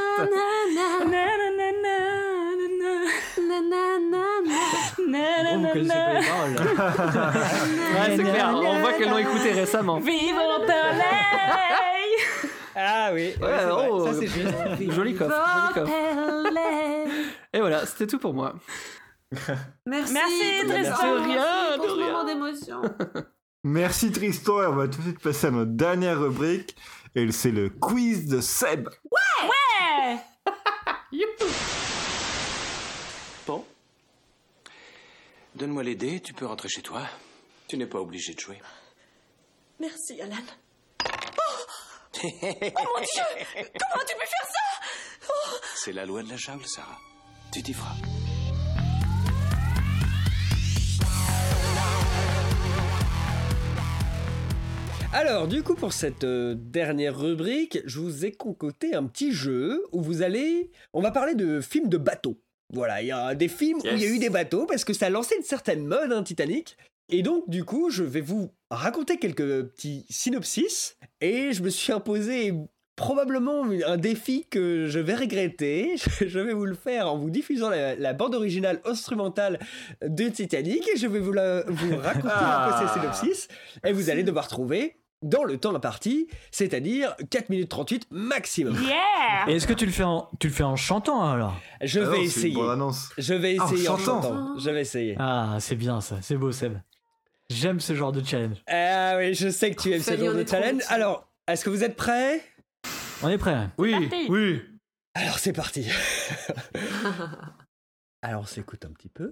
Speaker 5: Bon, vous connaissez pas les paroles.
Speaker 10: Ouais, c'est clair, on voit qu'elles l'ont écouté récemment.
Speaker 8: Vive au Parlay.
Speaker 11: Ah oui, ouais,
Speaker 10: Ouais,
Speaker 11: c'est vrai.
Speaker 10: oh,
Speaker 11: Ça c'est juste.
Speaker 10: joli coffre, joli coffre. Et voilà, c'était tout pour moi.
Speaker 7: Merci,
Speaker 8: Merci,
Speaker 7: Tristan.
Speaker 10: Merci, de rien,
Speaker 7: pour
Speaker 10: de
Speaker 7: ce
Speaker 10: rien.
Speaker 7: moment d'émotion.
Speaker 4: Merci Tristan, et on va tout de suite passer à notre dernière rubrique, et c'est le quiz de Seb.
Speaker 8: Ouais. Ouais.
Speaker 1: Bon. Donne-moi les dés, tu peux rentrer chez toi. Tu n'es pas obligé de jouer.
Speaker 18: Merci, Alan. Oh, oh mon Dieu! Comment tu peux faire ça? Oh.
Speaker 1: C'est la loi de la jungle, Sarah. Tu t'y feras.
Speaker 11: Alors, du coup, pour cette euh, dernière rubrique, je vous ai concocté un petit jeu où vous allez... On va parler de films de bateaux. Voilà, il y a des films yes. où il y a eu des bateaux parce que ça a lancé une certaine mode, hein, Titanic. Et donc, du coup, je vais vous raconter quelques petits synopsis. Et je me suis imposé probablement un défi que je vais regretter. Je vais vous le faire en vous diffusant la, la bande originale instrumentale de Titanic. Et je vais vous, la, vous raconter ah. un peu ces synopsis. Et vous allez devoir trouver... dans le temps imparti, c'est-à-dire quatre minutes trente-huit maximum.
Speaker 8: Yeah.
Speaker 5: Et est-ce que tu le fais en, tu le fais en chantant alors?
Speaker 11: Je vais
Speaker 4: alors,
Speaker 11: essayer. Je vais essayer
Speaker 4: ah, en,
Speaker 11: en
Speaker 4: chantant.
Speaker 11: chantant. Je vais essayer.
Speaker 5: Ah, c'est bien ça, c'est beau Seb. J'aime ce genre de challenge.
Speaker 11: Ah oui, je sais que tu aimes ce genre de challenge. Alors, est-ce que vous êtes prêts?
Speaker 5: On est prêts.
Speaker 10: Oui, oui.
Speaker 11: Alors c'est parti. Alors on s'écoute un petit peu.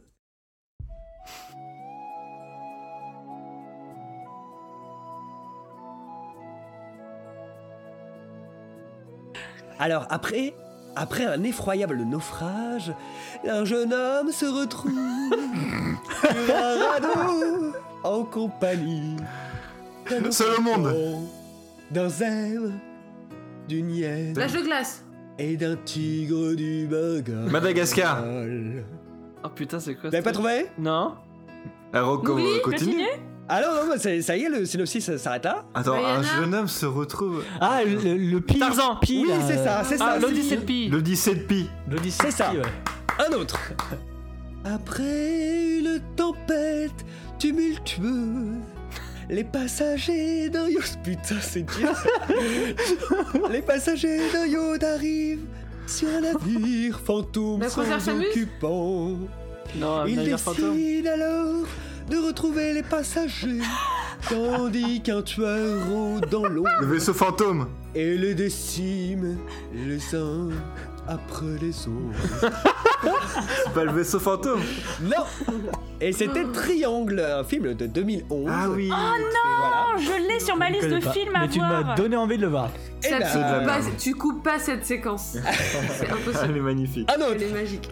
Speaker 11: Alors après, après un effroyable naufrage, un jeune homme se retrouve sur un radeau en compagnie d'un
Speaker 4: seul au monde,
Speaker 11: d'un zèbre, d'une hyène,
Speaker 7: l'âge de glace
Speaker 11: et d'un tigre du Bengale.
Speaker 4: Madagascar.
Speaker 10: Oh putain, c'est quoi?
Speaker 11: Vous n'avez pas trouvé?
Speaker 10: Non.
Speaker 4: Rocco continue.
Speaker 11: Ah non, non, ça, ça y est, le synopsis s'arrête là.
Speaker 4: Attends, Bayana. Un jeune homme se retrouve...
Speaker 5: Ah, le, le Pi.
Speaker 10: Tarzan.
Speaker 5: Pi,
Speaker 11: oui,
Speaker 5: là,
Speaker 11: c'est ça, c'est ça.
Speaker 10: Ah, l'Odyssée de Pi.
Speaker 4: L'Odyssée de Pi.
Speaker 11: C'est ça. Ouais. Un autre. Après une tempête tumultueuse, les passagers d'un yacht... Putain, c'est dur. Les passagers d'un yacht arrivent sur un navire fantôme
Speaker 7: bah,
Speaker 11: sans occupant.
Speaker 10: Non,
Speaker 11: Ils décident alors de retrouver les passagers, tandis qu'un tueur rôde dans l'eau.
Speaker 4: Le vaisseau fantôme.
Speaker 11: Et les décime les uns après les autres.
Speaker 4: C'est pas le vaisseau fantôme.
Speaker 11: Non. Et c'était Triangle, un film de deux mille onze.
Speaker 4: Ah oui.
Speaker 8: Oh non, voilà. Je l'ai sur ma liste de
Speaker 5: pas.
Speaker 8: films à
Speaker 5: Mais
Speaker 8: voir.
Speaker 5: tu m'as donné envie de le voir.
Speaker 7: Eh ben, tu, coupes pas, tu coupes pas cette séquence. C'est impossible.
Speaker 4: Elle est magnifique.
Speaker 11: Ah non,
Speaker 7: elle est magique.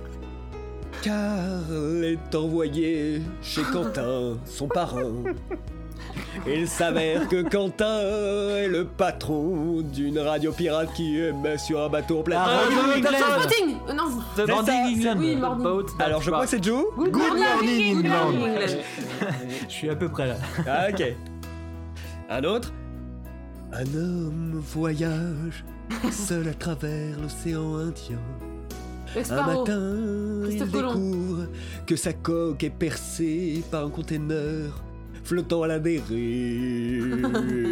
Speaker 11: Carl est envoyé chez Quentin, son parrain. Il s'avère que Quentin est le patron d'une radio pirate qui émet sur un bateau en pleine mer.
Speaker 5: Ah,
Speaker 7: Morning England. Non,
Speaker 5: The Morning England.
Speaker 7: Oui, Morning.
Speaker 11: Alors je crois que c'est Joe.
Speaker 7: Good, Good Morning England.
Speaker 5: Je suis à peu près là.
Speaker 11: Ah ok. Un autre. Un homme voyage seul à travers l'océan Indien. Un matin, il découvre que sa coque est percée par un container flottant à la dérive.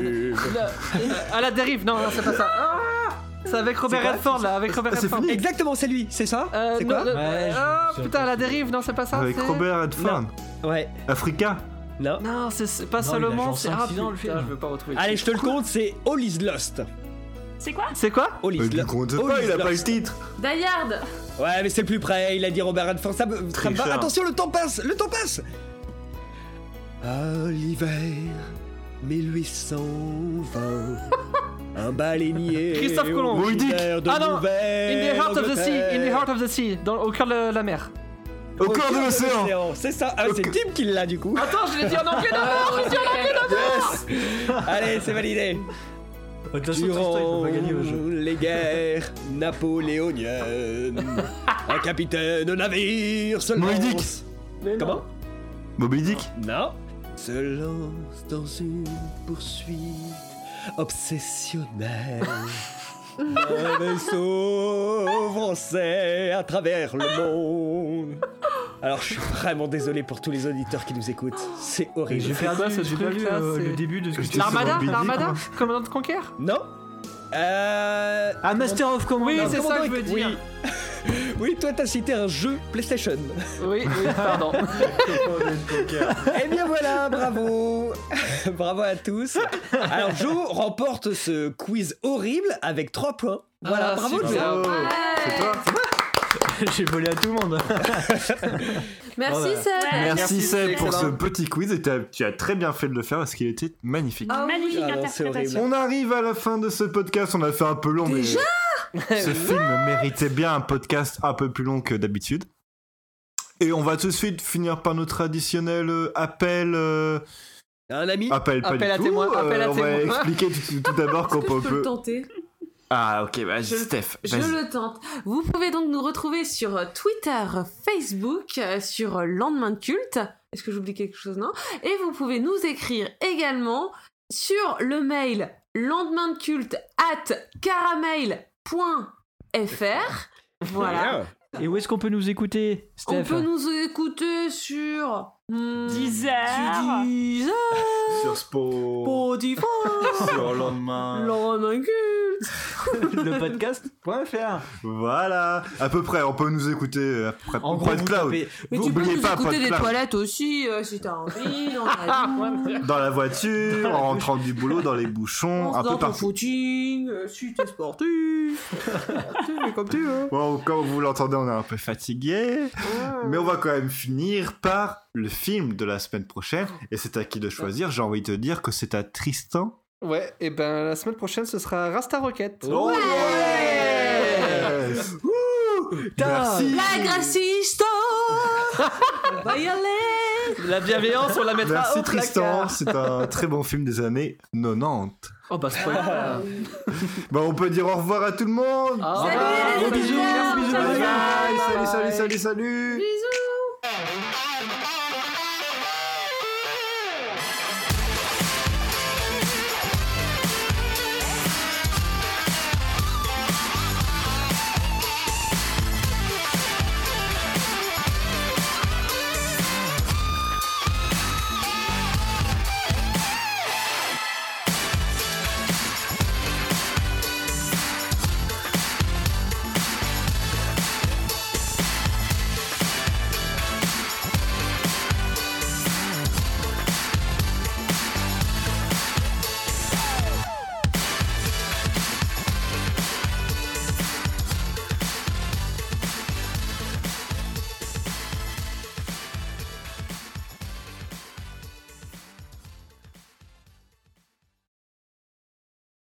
Speaker 10: À la dérive, non, non c'est pas ça. Ah, c'est avec Robert Redford là, avec Robert Redford.
Speaker 11: Exactement, c'est lui, c'est ça
Speaker 10: euh,
Speaker 11: C'est quoi
Speaker 10: non, ouais, Ah je... putain, à la dérive, non, c'est pas ça.
Speaker 4: Avec Robert Redford.
Speaker 11: Ouais.
Speaker 4: Africa.
Speaker 11: Non.
Speaker 10: Non, c'est pas Salomon, c'est ah putain, le film. Je veux pas retrouver.
Speaker 11: Allez, je te le compte, c'est All is Lost.
Speaker 8: C'est quoi?
Speaker 10: C'est quoi?
Speaker 11: All is Lost.
Speaker 4: Il a pas le titre.
Speaker 7: Die Hard.
Speaker 11: Ouais, mais c'est le plus près, il a dit Robert Redford. Ça, ça va. Attention, le temps passe, le temps passe. À l'hiver mille huit cent vingt, un baleinier
Speaker 10: Christophe Colomb. Ah non, In the Heart of the Sea, In the Heart of the Sea, dans, au cœur de la mer.
Speaker 11: Au, au cœur de l'océan. C'est ça. Ah, c'est Tim qui l'a du coup.
Speaker 10: Attends, je l'ai dit en anglais d'abord. Je l'ai dit en anglais d'abord.
Speaker 11: Yes. Allez, c'est validé. Durant les guerres napoléoniennes, un capitaine de navire se
Speaker 4: Moby Dick.
Speaker 11: lance. Comment?
Speaker 4: Moby Dick?
Speaker 11: Non. Se lance dans une poursuite obsessionnel. Un vaisseau français à travers le monde. Alors, je suis vraiment désolé pour tous les auditeurs qui nous écoutent. C'est horrible.
Speaker 5: J'ai perdu, j'ai pas lu euh, le début de ce que tu
Speaker 10: L'Armada L'Armada Commandant de Conquer?
Speaker 11: Non. Euh...
Speaker 5: Ah, Master of Command.
Speaker 10: Oui,
Speaker 11: Non,
Speaker 10: c'est ça
Speaker 11: Commando
Speaker 10: que je veux
Speaker 11: oui.
Speaker 10: dire.
Speaker 11: Oui, toi, t'as cité un jeu PlayStation.
Speaker 10: Oui, oui, pardon.
Speaker 11: Eh bien voilà, bravo. Bravo à tous. Alors, Joe remporte ce quiz horrible avec trois points. Voilà,
Speaker 10: Ah,
Speaker 11: bravo,
Speaker 10: super.
Speaker 11: Joe.
Speaker 5: C'est toi, c'est moi. J'ai volé à tout le monde.
Speaker 7: Merci
Speaker 5: Voilà.
Speaker 7: Seb.
Speaker 4: Merci,
Speaker 10: Merci,
Speaker 4: Seb pour
Speaker 10: excellent.
Speaker 4: ce petit quiz et t'as- tu as très bien fait de le faire parce qu'il était magnifique.
Speaker 7: Ah oui.
Speaker 8: Magnifique
Speaker 11: Ah non, c'est
Speaker 8: interprétation.
Speaker 4: On arrive à la fin de ce podcast, on a fait un peu long mais ce film méritait bien un podcast un peu plus long que d'habitude. Et on va tout de suite finir par notre traditionnel euh, appel euh,
Speaker 11: Un ami.
Speaker 4: appel pas
Speaker 10: Appel
Speaker 4: du
Speaker 10: à
Speaker 4: tout.
Speaker 10: témoin, appel à
Speaker 4: on va
Speaker 10: témoin.
Speaker 4: expliquer tout, tout d'abord qu'on
Speaker 7: Est-ce que je peux
Speaker 4: peut
Speaker 7: le tenter?
Speaker 4: Ah ok, vas-y
Speaker 7: Je-
Speaker 4: Steph,
Speaker 7: Je
Speaker 4: vas-y.
Speaker 7: le tente. Vous pouvez donc nous retrouver sur Twitter, Facebook, euh, sur Lendemain de Culte. Est-ce que j'oublie quelque chose? Non. Et vous pouvez nous écrire également sur le mail lendemaindeculte at caramel point fr. Voilà.
Speaker 5: Et où est-ce qu'on peut nous écouter, Steph?
Speaker 7: On peut nous écouter sur hmm,
Speaker 8: Deezer.
Speaker 7: Deezer,
Speaker 4: Sur Spo,
Speaker 7: Spotify,
Speaker 4: sur le lendemain.
Speaker 7: Lendemain Culte.
Speaker 5: Le podcast.fr.
Speaker 4: Voilà, à peu près, on peut nous écouter euh, à peu près.
Speaker 5: En gros, vous
Speaker 4: PodCloud.
Speaker 5: tapez-
Speaker 7: Mais
Speaker 4: Vous
Speaker 7: tu peux
Speaker 4: oubliez
Speaker 7: nous
Speaker 4: pas
Speaker 7: écouter des
Speaker 4: PodCloud.
Speaker 7: toilettes aussi, euh, si t'as envie, dans la douche,
Speaker 4: Dans la voiture, en rentrant du boulot, dans les bouchons, un
Speaker 7: dans
Speaker 4: peu
Speaker 7: ton
Speaker 4: partout.
Speaker 7: footing, euh, si t'es sportif. Tu fais comme tu veux.
Speaker 4: Bon, comme vous l'entendez, on est un peu fatigué, mais on va quand même finir par le film de la semaine prochaine. Et c'est à qui de choisir. J'ai envie de te dire que c'est à Tristan.
Speaker 10: Ouais, et ben la semaine prochaine ce sera Rasta Rocket.
Speaker 4: Oh yes. Ouh, merci.
Speaker 7: Blague raciste. On va y aller.
Speaker 10: La bienveillance, on la mettra
Speaker 4: Merci
Speaker 10: au
Speaker 4: Tristan,
Speaker 10: placard.
Speaker 4: c'est un très bon film des années quatre-vingt-dix.
Speaker 10: Oh bah spoil pas.
Speaker 4: Bon, on peut dire au revoir à tout le monde.
Speaker 10: Au
Speaker 7: Salut
Speaker 10: revoir.
Speaker 7: les
Speaker 10: Gros bisous,
Speaker 7: auditeurs.
Speaker 10: bisous,
Speaker 7: Ciao,
Speaker 10: bisous.
Speaker 4: Bye,
Speaker 7: ciao.
Speaker 4: bye. Salut, salut, salut, salut.